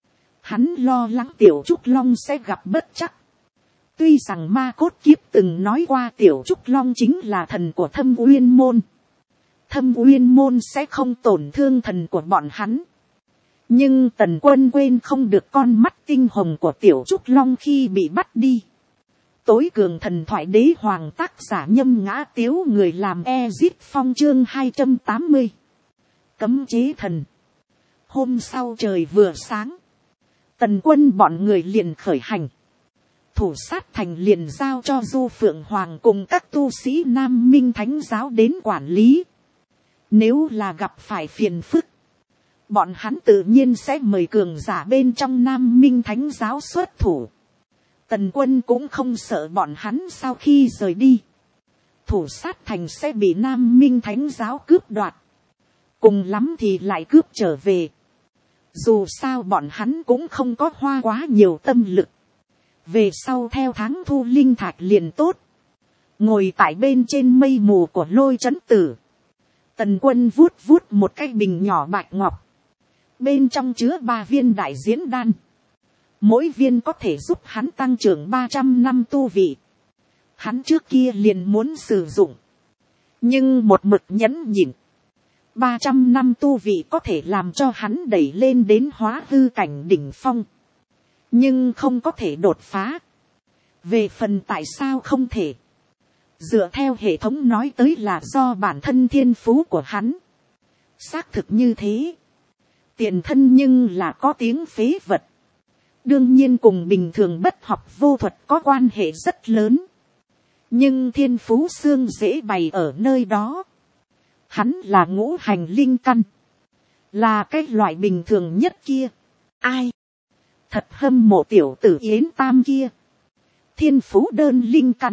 A: Hắn lo lắng Tiểu Trúc Long sẽ gặp bất trắc. Tuy rằng ma cốt kiếp từng nói qua Tiểu Trúc Long chính là thần của Thâm Uyên Môn. Thâm Uyên Môn sẽ không tổn thương thần của bọn hắn. Nhưng Tần Quân quên không được con mắt tinh hồng của Tiểu Trúc Long khi bị bắt đi. Tối cường thần thoại đế hoàng tác giả Nhâm Ngã Tiếu người làm Ezit Phong chương 280. Cấm chế thần. Hôm sau trời vừa sáng. Tần Quân bọn người liền khởi hành. Thủ Sát Thành liền giao cho Du Phượng Hoàng cùng các tu sĩ Nam Minh Thánh Giáo đến quản lý. Nếu là gặp phải phiền phức. Bọn hắn tự nhiên sẽ mời cường giả bên trong Nam Minh Thánh Giáo xuất thủ. Tần Quân cũng không sợ bọn hắn sau khi rời đi. Thủ Sát Thành sẽ bị Nam Minh Thánh Giáo cướp đoạt. Cùng lắm thì lại cướp trở về. Dù sao bọn hắn cũng không có hoa quá nhiều tâm lực. Về sau theo tháng thu linh thạch liền tốt. Ngồi tại bên trên mây mù của Lôi Chấn Tử. Tần Quân vuốt vuốt một cái bình nhỏ bạch ngọc. Bên trong chứa 3 viên đại diễn đan. Mỗi viên có thể giúp hắn tăng trưởng 300 năm tu vị. Hắn trước kia liền muốn sử dụng. Nhưng một mực nhẫn nhịn. 300 năm tu vị có thể làm cho hắn đẩy lên đến hóa hư cảnh đỉnh phong. Nhưng không có thể đột phá. Về phần tại sao không thể. Dựa theo hệ thống nói tới là do bản thân thiên phú của hắn. Xác thực như thế. Tiền thân nhưng là có tiếng phế vật. Đương nhiên cùng bình thường bất học vô thuật có quan hệ rất lớn. Nhưng thiên phú xương dễ bày ở nơi đó. Hắn là ngũ hành linh căn. Là cái loại bình thường nhất kia. Ai? Thật hâm mộ tiểu tử Yến Tam kia. Thiên phú đơn linh căn.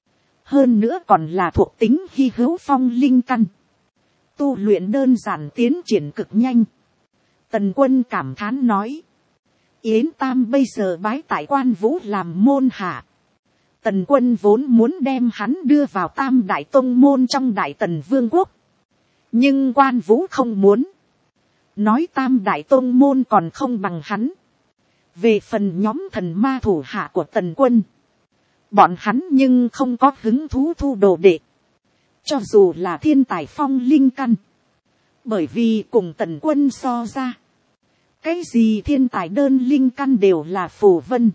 A: Hơn nữa còn là thuộc tính hy hữu phong linh căn. Tu luyện đơn giản tiến triển cực nhanh. Tần Quân cảm thán nói. Yến Tam bây giờ bái tại Quan Vũ làm môn hạ. Tần Quân vốn muốn đem hắn đưa vào Tam Đại Tông môn trong Đại Tần Vương quốc. Nhưng Quan Vũ không muốn. Nói Tam Đại Tông môn còn không bằng hắn. Về phần nhóm thần ma thủ hạ của Tần Quân. Bọn hắn nhưng không có hứng thú thu đồ đệ. Cho dù là thiên tài phong linh căn. Bởi vì cùng Tần Quân so ra. Cái gì thiên tài đơn linh căn đều là phù vân.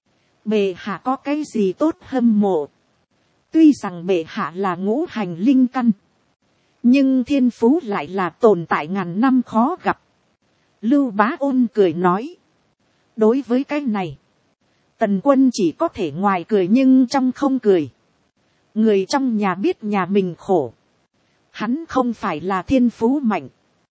A: Bệ hạ có cái gì tốt hâm mộ. Tuy rằng bệ hạ là ngũ hành linh căn. Nhưng thiên phú lại là tồn tại ngàn năm khó gặp. Lưu Bá Ôn cười nói. Đối với cái này. Tần Quân chỉ có thể ngoài cười nhưng trong không cười. Người trong nhà biết nhà mình khổ. Hắn không phải là thiên phú mạnh.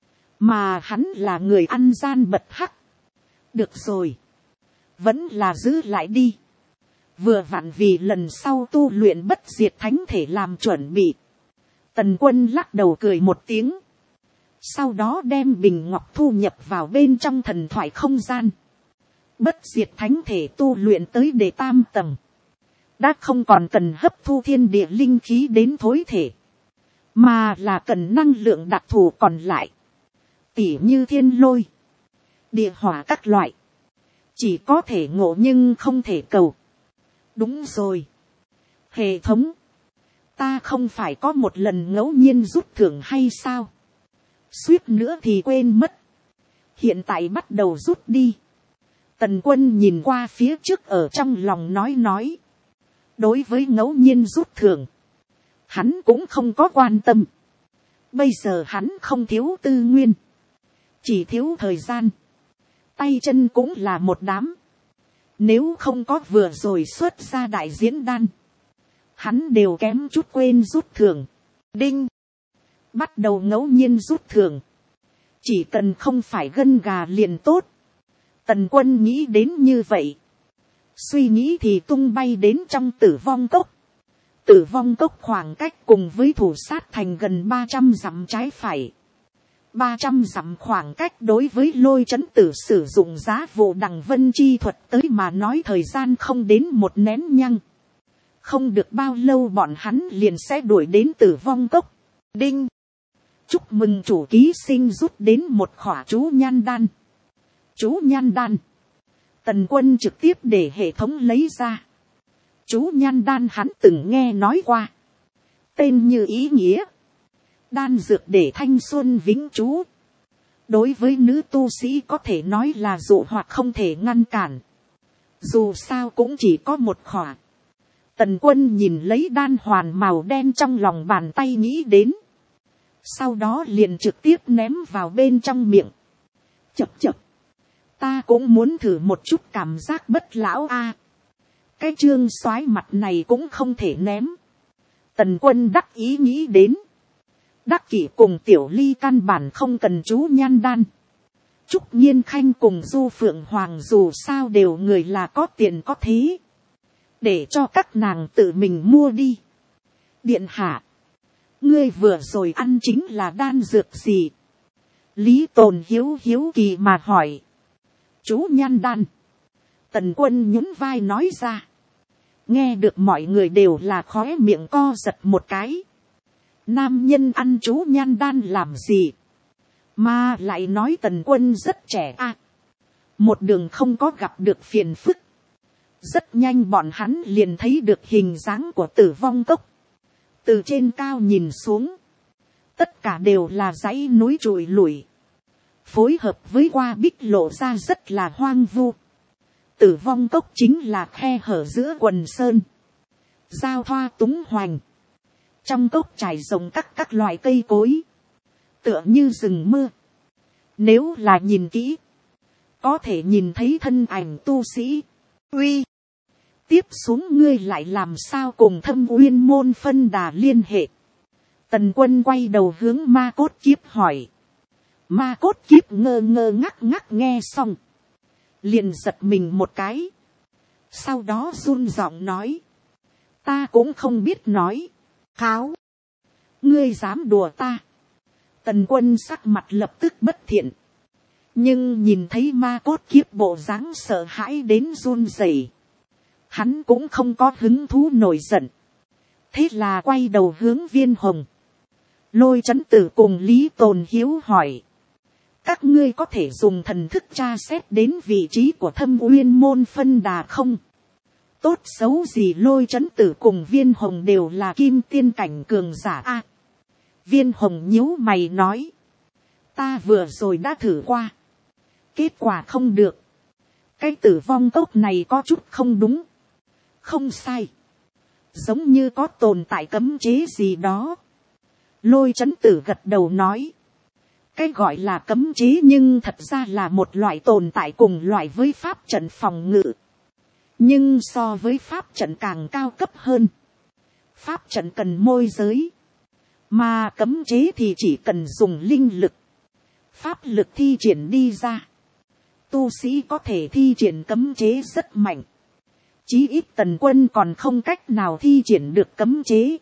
A: Mà hắn là người ăn gian bật hắc. Được rồi. Vẫn là giữ lại đi. Vừa vặn vì lần sau tu luyện bất diệt thánh thể làm chuẩn bị. Tần Quân lắc đầu cười một tiếng. Sau đó đem bình ngọc thu nhập vào bên trong thần thoại không gian. Bất diệt thánh thể tu luyện tới đệ tam tầng. Đã không còn cần hấp thu thiên địa linh khí đến thối thể. Mà là cần năng lượng đặc thù còn lại. Tỉ như thiên lôi. Địa hỏa các loại. Chỉ có thể ngộ nhưng không thể cầu. Đúng rồi. Hệ thống. Ta không phải có một lần ngẫu nhiên rút thưởng hay sao? Suýt nữa thì quên mất. Hiện tại bắt đầu rút đi. Tần Quân nhìn qua phía trước ở trong lòng nói. Đối với ngẫu nhiên rút thưởng. Hắn cũng không có quan tâm. Bây giờ hắn không thiếu tư nguyên. Chỉ thiếu thời gian. Tay chân cũng là một đám. Nếu không có vừa rồi xuất ra đại diễn đan. Hắn đều kém chút quên rút thưởng. Đinh. Bắt đầu ngẫu nhiên rút thưởng. Chỉ cần không phải gân gà liền tốt. Tần Quân nghĩ đến như vậy. Suy nghĩ thì tung bay đến trong Tử Vong Cốc. Tử Vong Cốc khoảng cách cùng với Thủ Sát Thành gần 300 dặm trái phải. 300 dặm khoảng cách đối với Lôi Chấn Tử sử dụng giá vụ đằng vân chi thuật tới mà nói thời gian không đến một nén nhăng. Không được bao lâu bọn hắn liền sẽ đuổi đến Tử Vong Cốc. Đinh. Chúc mừng chủ ký sinh rút đến một khỏa chú nhan đan. Chú nhan đan. Tần Quân trực tiếp để hệ thống lấy ra. Chú nhan đan hắn từng nghe nói qua. Tên như ý nghĩa. Đan dược để thanh xuân vĩnh trú. Đối với nữ tu sĩ có thể nói là dụ hoặc không thể ngăn cản. Dù sao cũng chỉ có một khỏa. Tần Quân nhìn lấy đan hoàn màu đen trong lòng bàn tay nghĩ đến. Sau đó liền trực tiếp ném vào bên trong miệng. Chập chập. Ta cũng muốn thử một chút cảm giác bất lão a. Cái Trương Soái mặt này cũng không thể ném. Tần Quân đắc ý nghĩ đến. Đắc Kỷ cùng Tiểu Ly căn bản không cần chú nhan đan. Trúc Nhiên Khanh cùng Du Phượng Hoàng dù sao đều người là có tiền có thế. Để cho các nàng tự mình mua đi. Điện hạ. Ngươi vừa rồi ăn chính là đan dược gì? Lý Tồn hiếu kỳ mà hỏi. Chú nhan đan. Tần Quân nhún vai nói ra. Nghe được mọi người đều là khóe miệng co giật một cái. Nam nhân ăn chú nhan đan làm gì? Mà lại nói Tần Quân rất trẻ à. Một đường không có gặp được phiền phức. Rất nhanh bọn hắn liền thấy được hình dáng của Tử Vong Cốc. Từ trên cao nhìn xuống. Tất cả đều là dãy núi trụi lủi. Phối hợp với Qua Bích lộ ra rất là hoang vu. Tử Vong Cốc chính là khe hở giữa quần sơn. Giao thoa túng hoành. Trong cốc trải rộng các loại cây cối, tựa như rừng mưa. Nếu là nhìn kỹ, có thể nhìn thấy thân ảnh tu sĩ. Uy, tiếp xuống ngươi lại làm sao cùng Thâm Uyên môn phân đà liên hệ? Tần Quân quay đầu hướng Ma Cốt Kiếp hỏi. Ma Cốt Kiếp ngơ ngác nghe xong, liền giật mình một cái, sau đó run giọng nói, ta cũng không biết nói. Kháo, ngươi dám đùa ta? Tần Quân sắc mặt lập tức bất thiện, nhưng nhìn thấy Ma Cốt Kiếp bộ dáng sợ hãi đến run rẩy, hắn cũng không có hứng thú nổi giận. Thế là quay đầu hướng Viên Hồng, Lôi Chấn Tử cùng Lý Tồn Hiếu hỏi, các ngươi có thể dùng thần thức tra xét đến vị trí của Thâm Uyên môn phân đà không? Tốt xấu gì Lôi Chấn Tử cùng Viên Hồng đều là kim tiên cảnh cường giả a. Viên Hồng nhíu mày nói, ta vừa rồi đã thử qua, kết quả không được. Cái tử vong cốc này có chút không đúng. Không sai, giống như có tồn tại cấm chế gì đó. Lôi Chấn Tử gật đầu nói, cái gọi là cấm chế nhưng thật ra là một loại tồn tại cùng loại với pháp trận phòng ngự, nhưng so với pháp trận càng cao cấp hơn. Pháp trận cần môi giới, mà cấm chế thì chỉ cần dùng linh lực, pháp lực thi triển đi ra. Tu sĩ có thể thi triển cấm chế rất mạnh, chí ít Tần Quân còn không cách nào thi triển được cấm chế,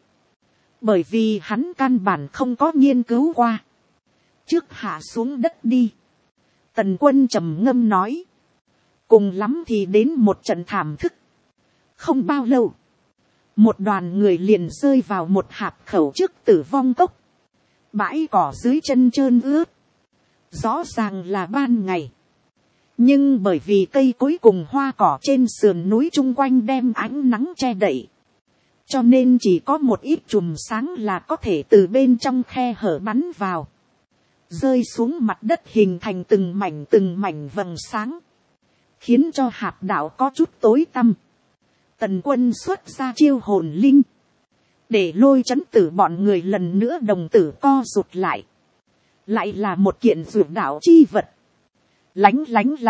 A: bởi vì hắn căn bản không có nghiên cứu qua. Trước hạ xuống đất đi. Tần Quân trầm ngâm nói, cùng lắm thì đến một trận thảm thức. Không bao lâu, một đoàn người liền rơi vào một hạp khẩu trước tử vong cốc. Bãi cỏ dưới chân trơn ướt, rõ ràng là ban ngày, nhưng bởi vì cây cối cùng hoa cỏ trên sườn núi chung quanh đem ánh nắng che đậy, cho nên chỉ có một ít chùm sáng là có thể từ bên trong khe hở bắn vào, rơi xuống mặt đất hình thành từng mảnh vầng sáng, khiến cho hạp đạo có chút tối tăm. Tần Quân xuất ra chiêu hồn linh, để Lôi Chấn Tử bọn người lần nữa đồng tử co rụt lại. Lại là một kiện dược đạo chi vật, lánh.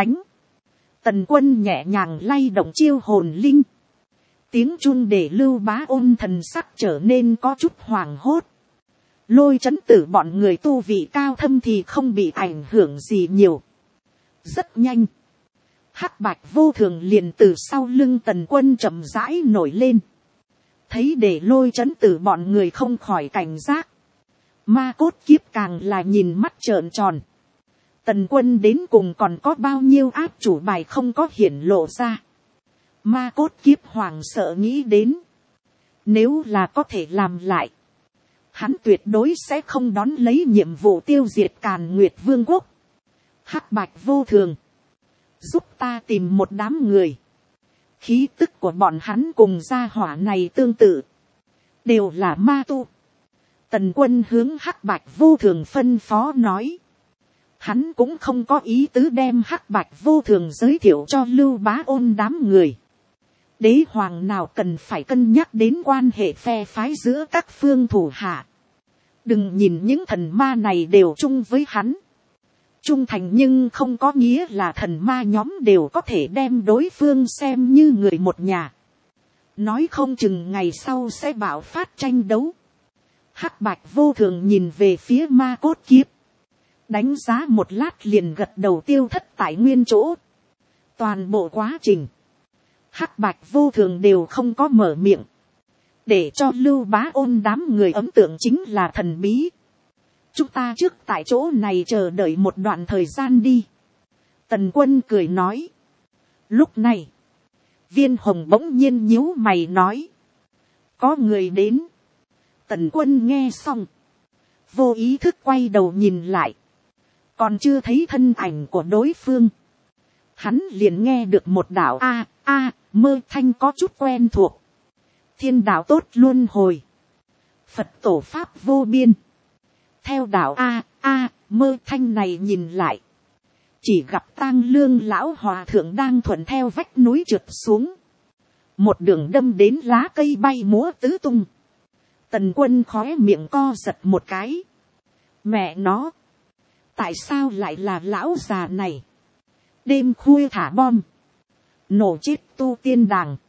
A: Tần Quân nhẹ nhàng lay động chiêu hồn linh, tiếng chun để Lưu Bá Ôn thần sắc trở nên có chút hoảng hốt. Lôi Chấn Tử bọn người tu vị cao thâm thì không bị ảnh hưởng gì nhiều. Rất nhanh, Hắc Bạch Vô Thường liền từ sau lưng Tần Quân chậm rãi nổi lên. Thấy để Lôi Chấn Tử bọn người không khỏi cảnh giác, Ma Cốt Kiếp càng là nhìn mắt trợn tròn. Tần Quân đến cùng còn có bao nhiêu áp chủ bài không có hiển lộ ra. Ma Cốt Kiếp hoảng sợ nghĩ đến, nếu là có thể làm lại, hắn tuyệt đối sẽ không đón lấy nhiệm vụ tiêu diệt Càn Nguyệt Vương quốc. Hắc Bạch Vô Thường, giúp ta tìm một đám người, khí tức của bọn hắn cùng gia hỏa này tương tự, đều là ma tu. Tần Quân hướng Hắc Bạch Vô Thường phân phó nói, hắn cũng không có ý tứ đem Hắc Bạch Vô Thường giới thiệu cho Lưu Bá Ôn đám người. Đế hoàng nào cần phải cân nhắc đến quan hệ phe phái giữa các phương thủ hạ. Đừng nhìn những thần ma này đều chung với hắn. Trung thành nhưng không có nghĩa là thần ma nhóm đều có thể đem đối phương xem như người một nhà. Nói không chừng ngày sau sẽ bạo phát tranh đấu. Hắc Bạch Vô Thường nhìn về phía Ma Cốt Kiếp, đánh giá một lát liền gật đầu tiêu thất tại nguyên chỗ. Toàn bộ quá trình, Hắc Bạch Vô Thường đều không có mở miệng, để cho Lưu Bá Ôn đám người ấn tượng chính là thần bí. Chúng ta trước tại chỗ này chờ đợi một đoạn thời gian đi. Tần Quân cười nói. Lúc này, Viên Hồng bỗng nhiên nhíu mày nói, có người đến. Tần Quân nghe xong, vô ý thức quay đầu nhìn lại, còn chưa thấy thân ảnh của đối phương, hắn liền nghe được một đạo mơ thanh có chút quen thuộc. Thiên đạo tốt luân hồi, Phật tổ pháp vô biên. Theo đạo mơ thanh này nhìn lại, chỉ gặp Tang Lương lão hòa thượng đang thuận theo vách núi trượt xuống, một đường đâm đến lá cây bay múa tứ tung. Tần quân khóe miệng co giật một cái. Mẹ nó. Tại sao lại là lão già này. Đêm khuya thả bom. Nổ chết tu tiên đàng.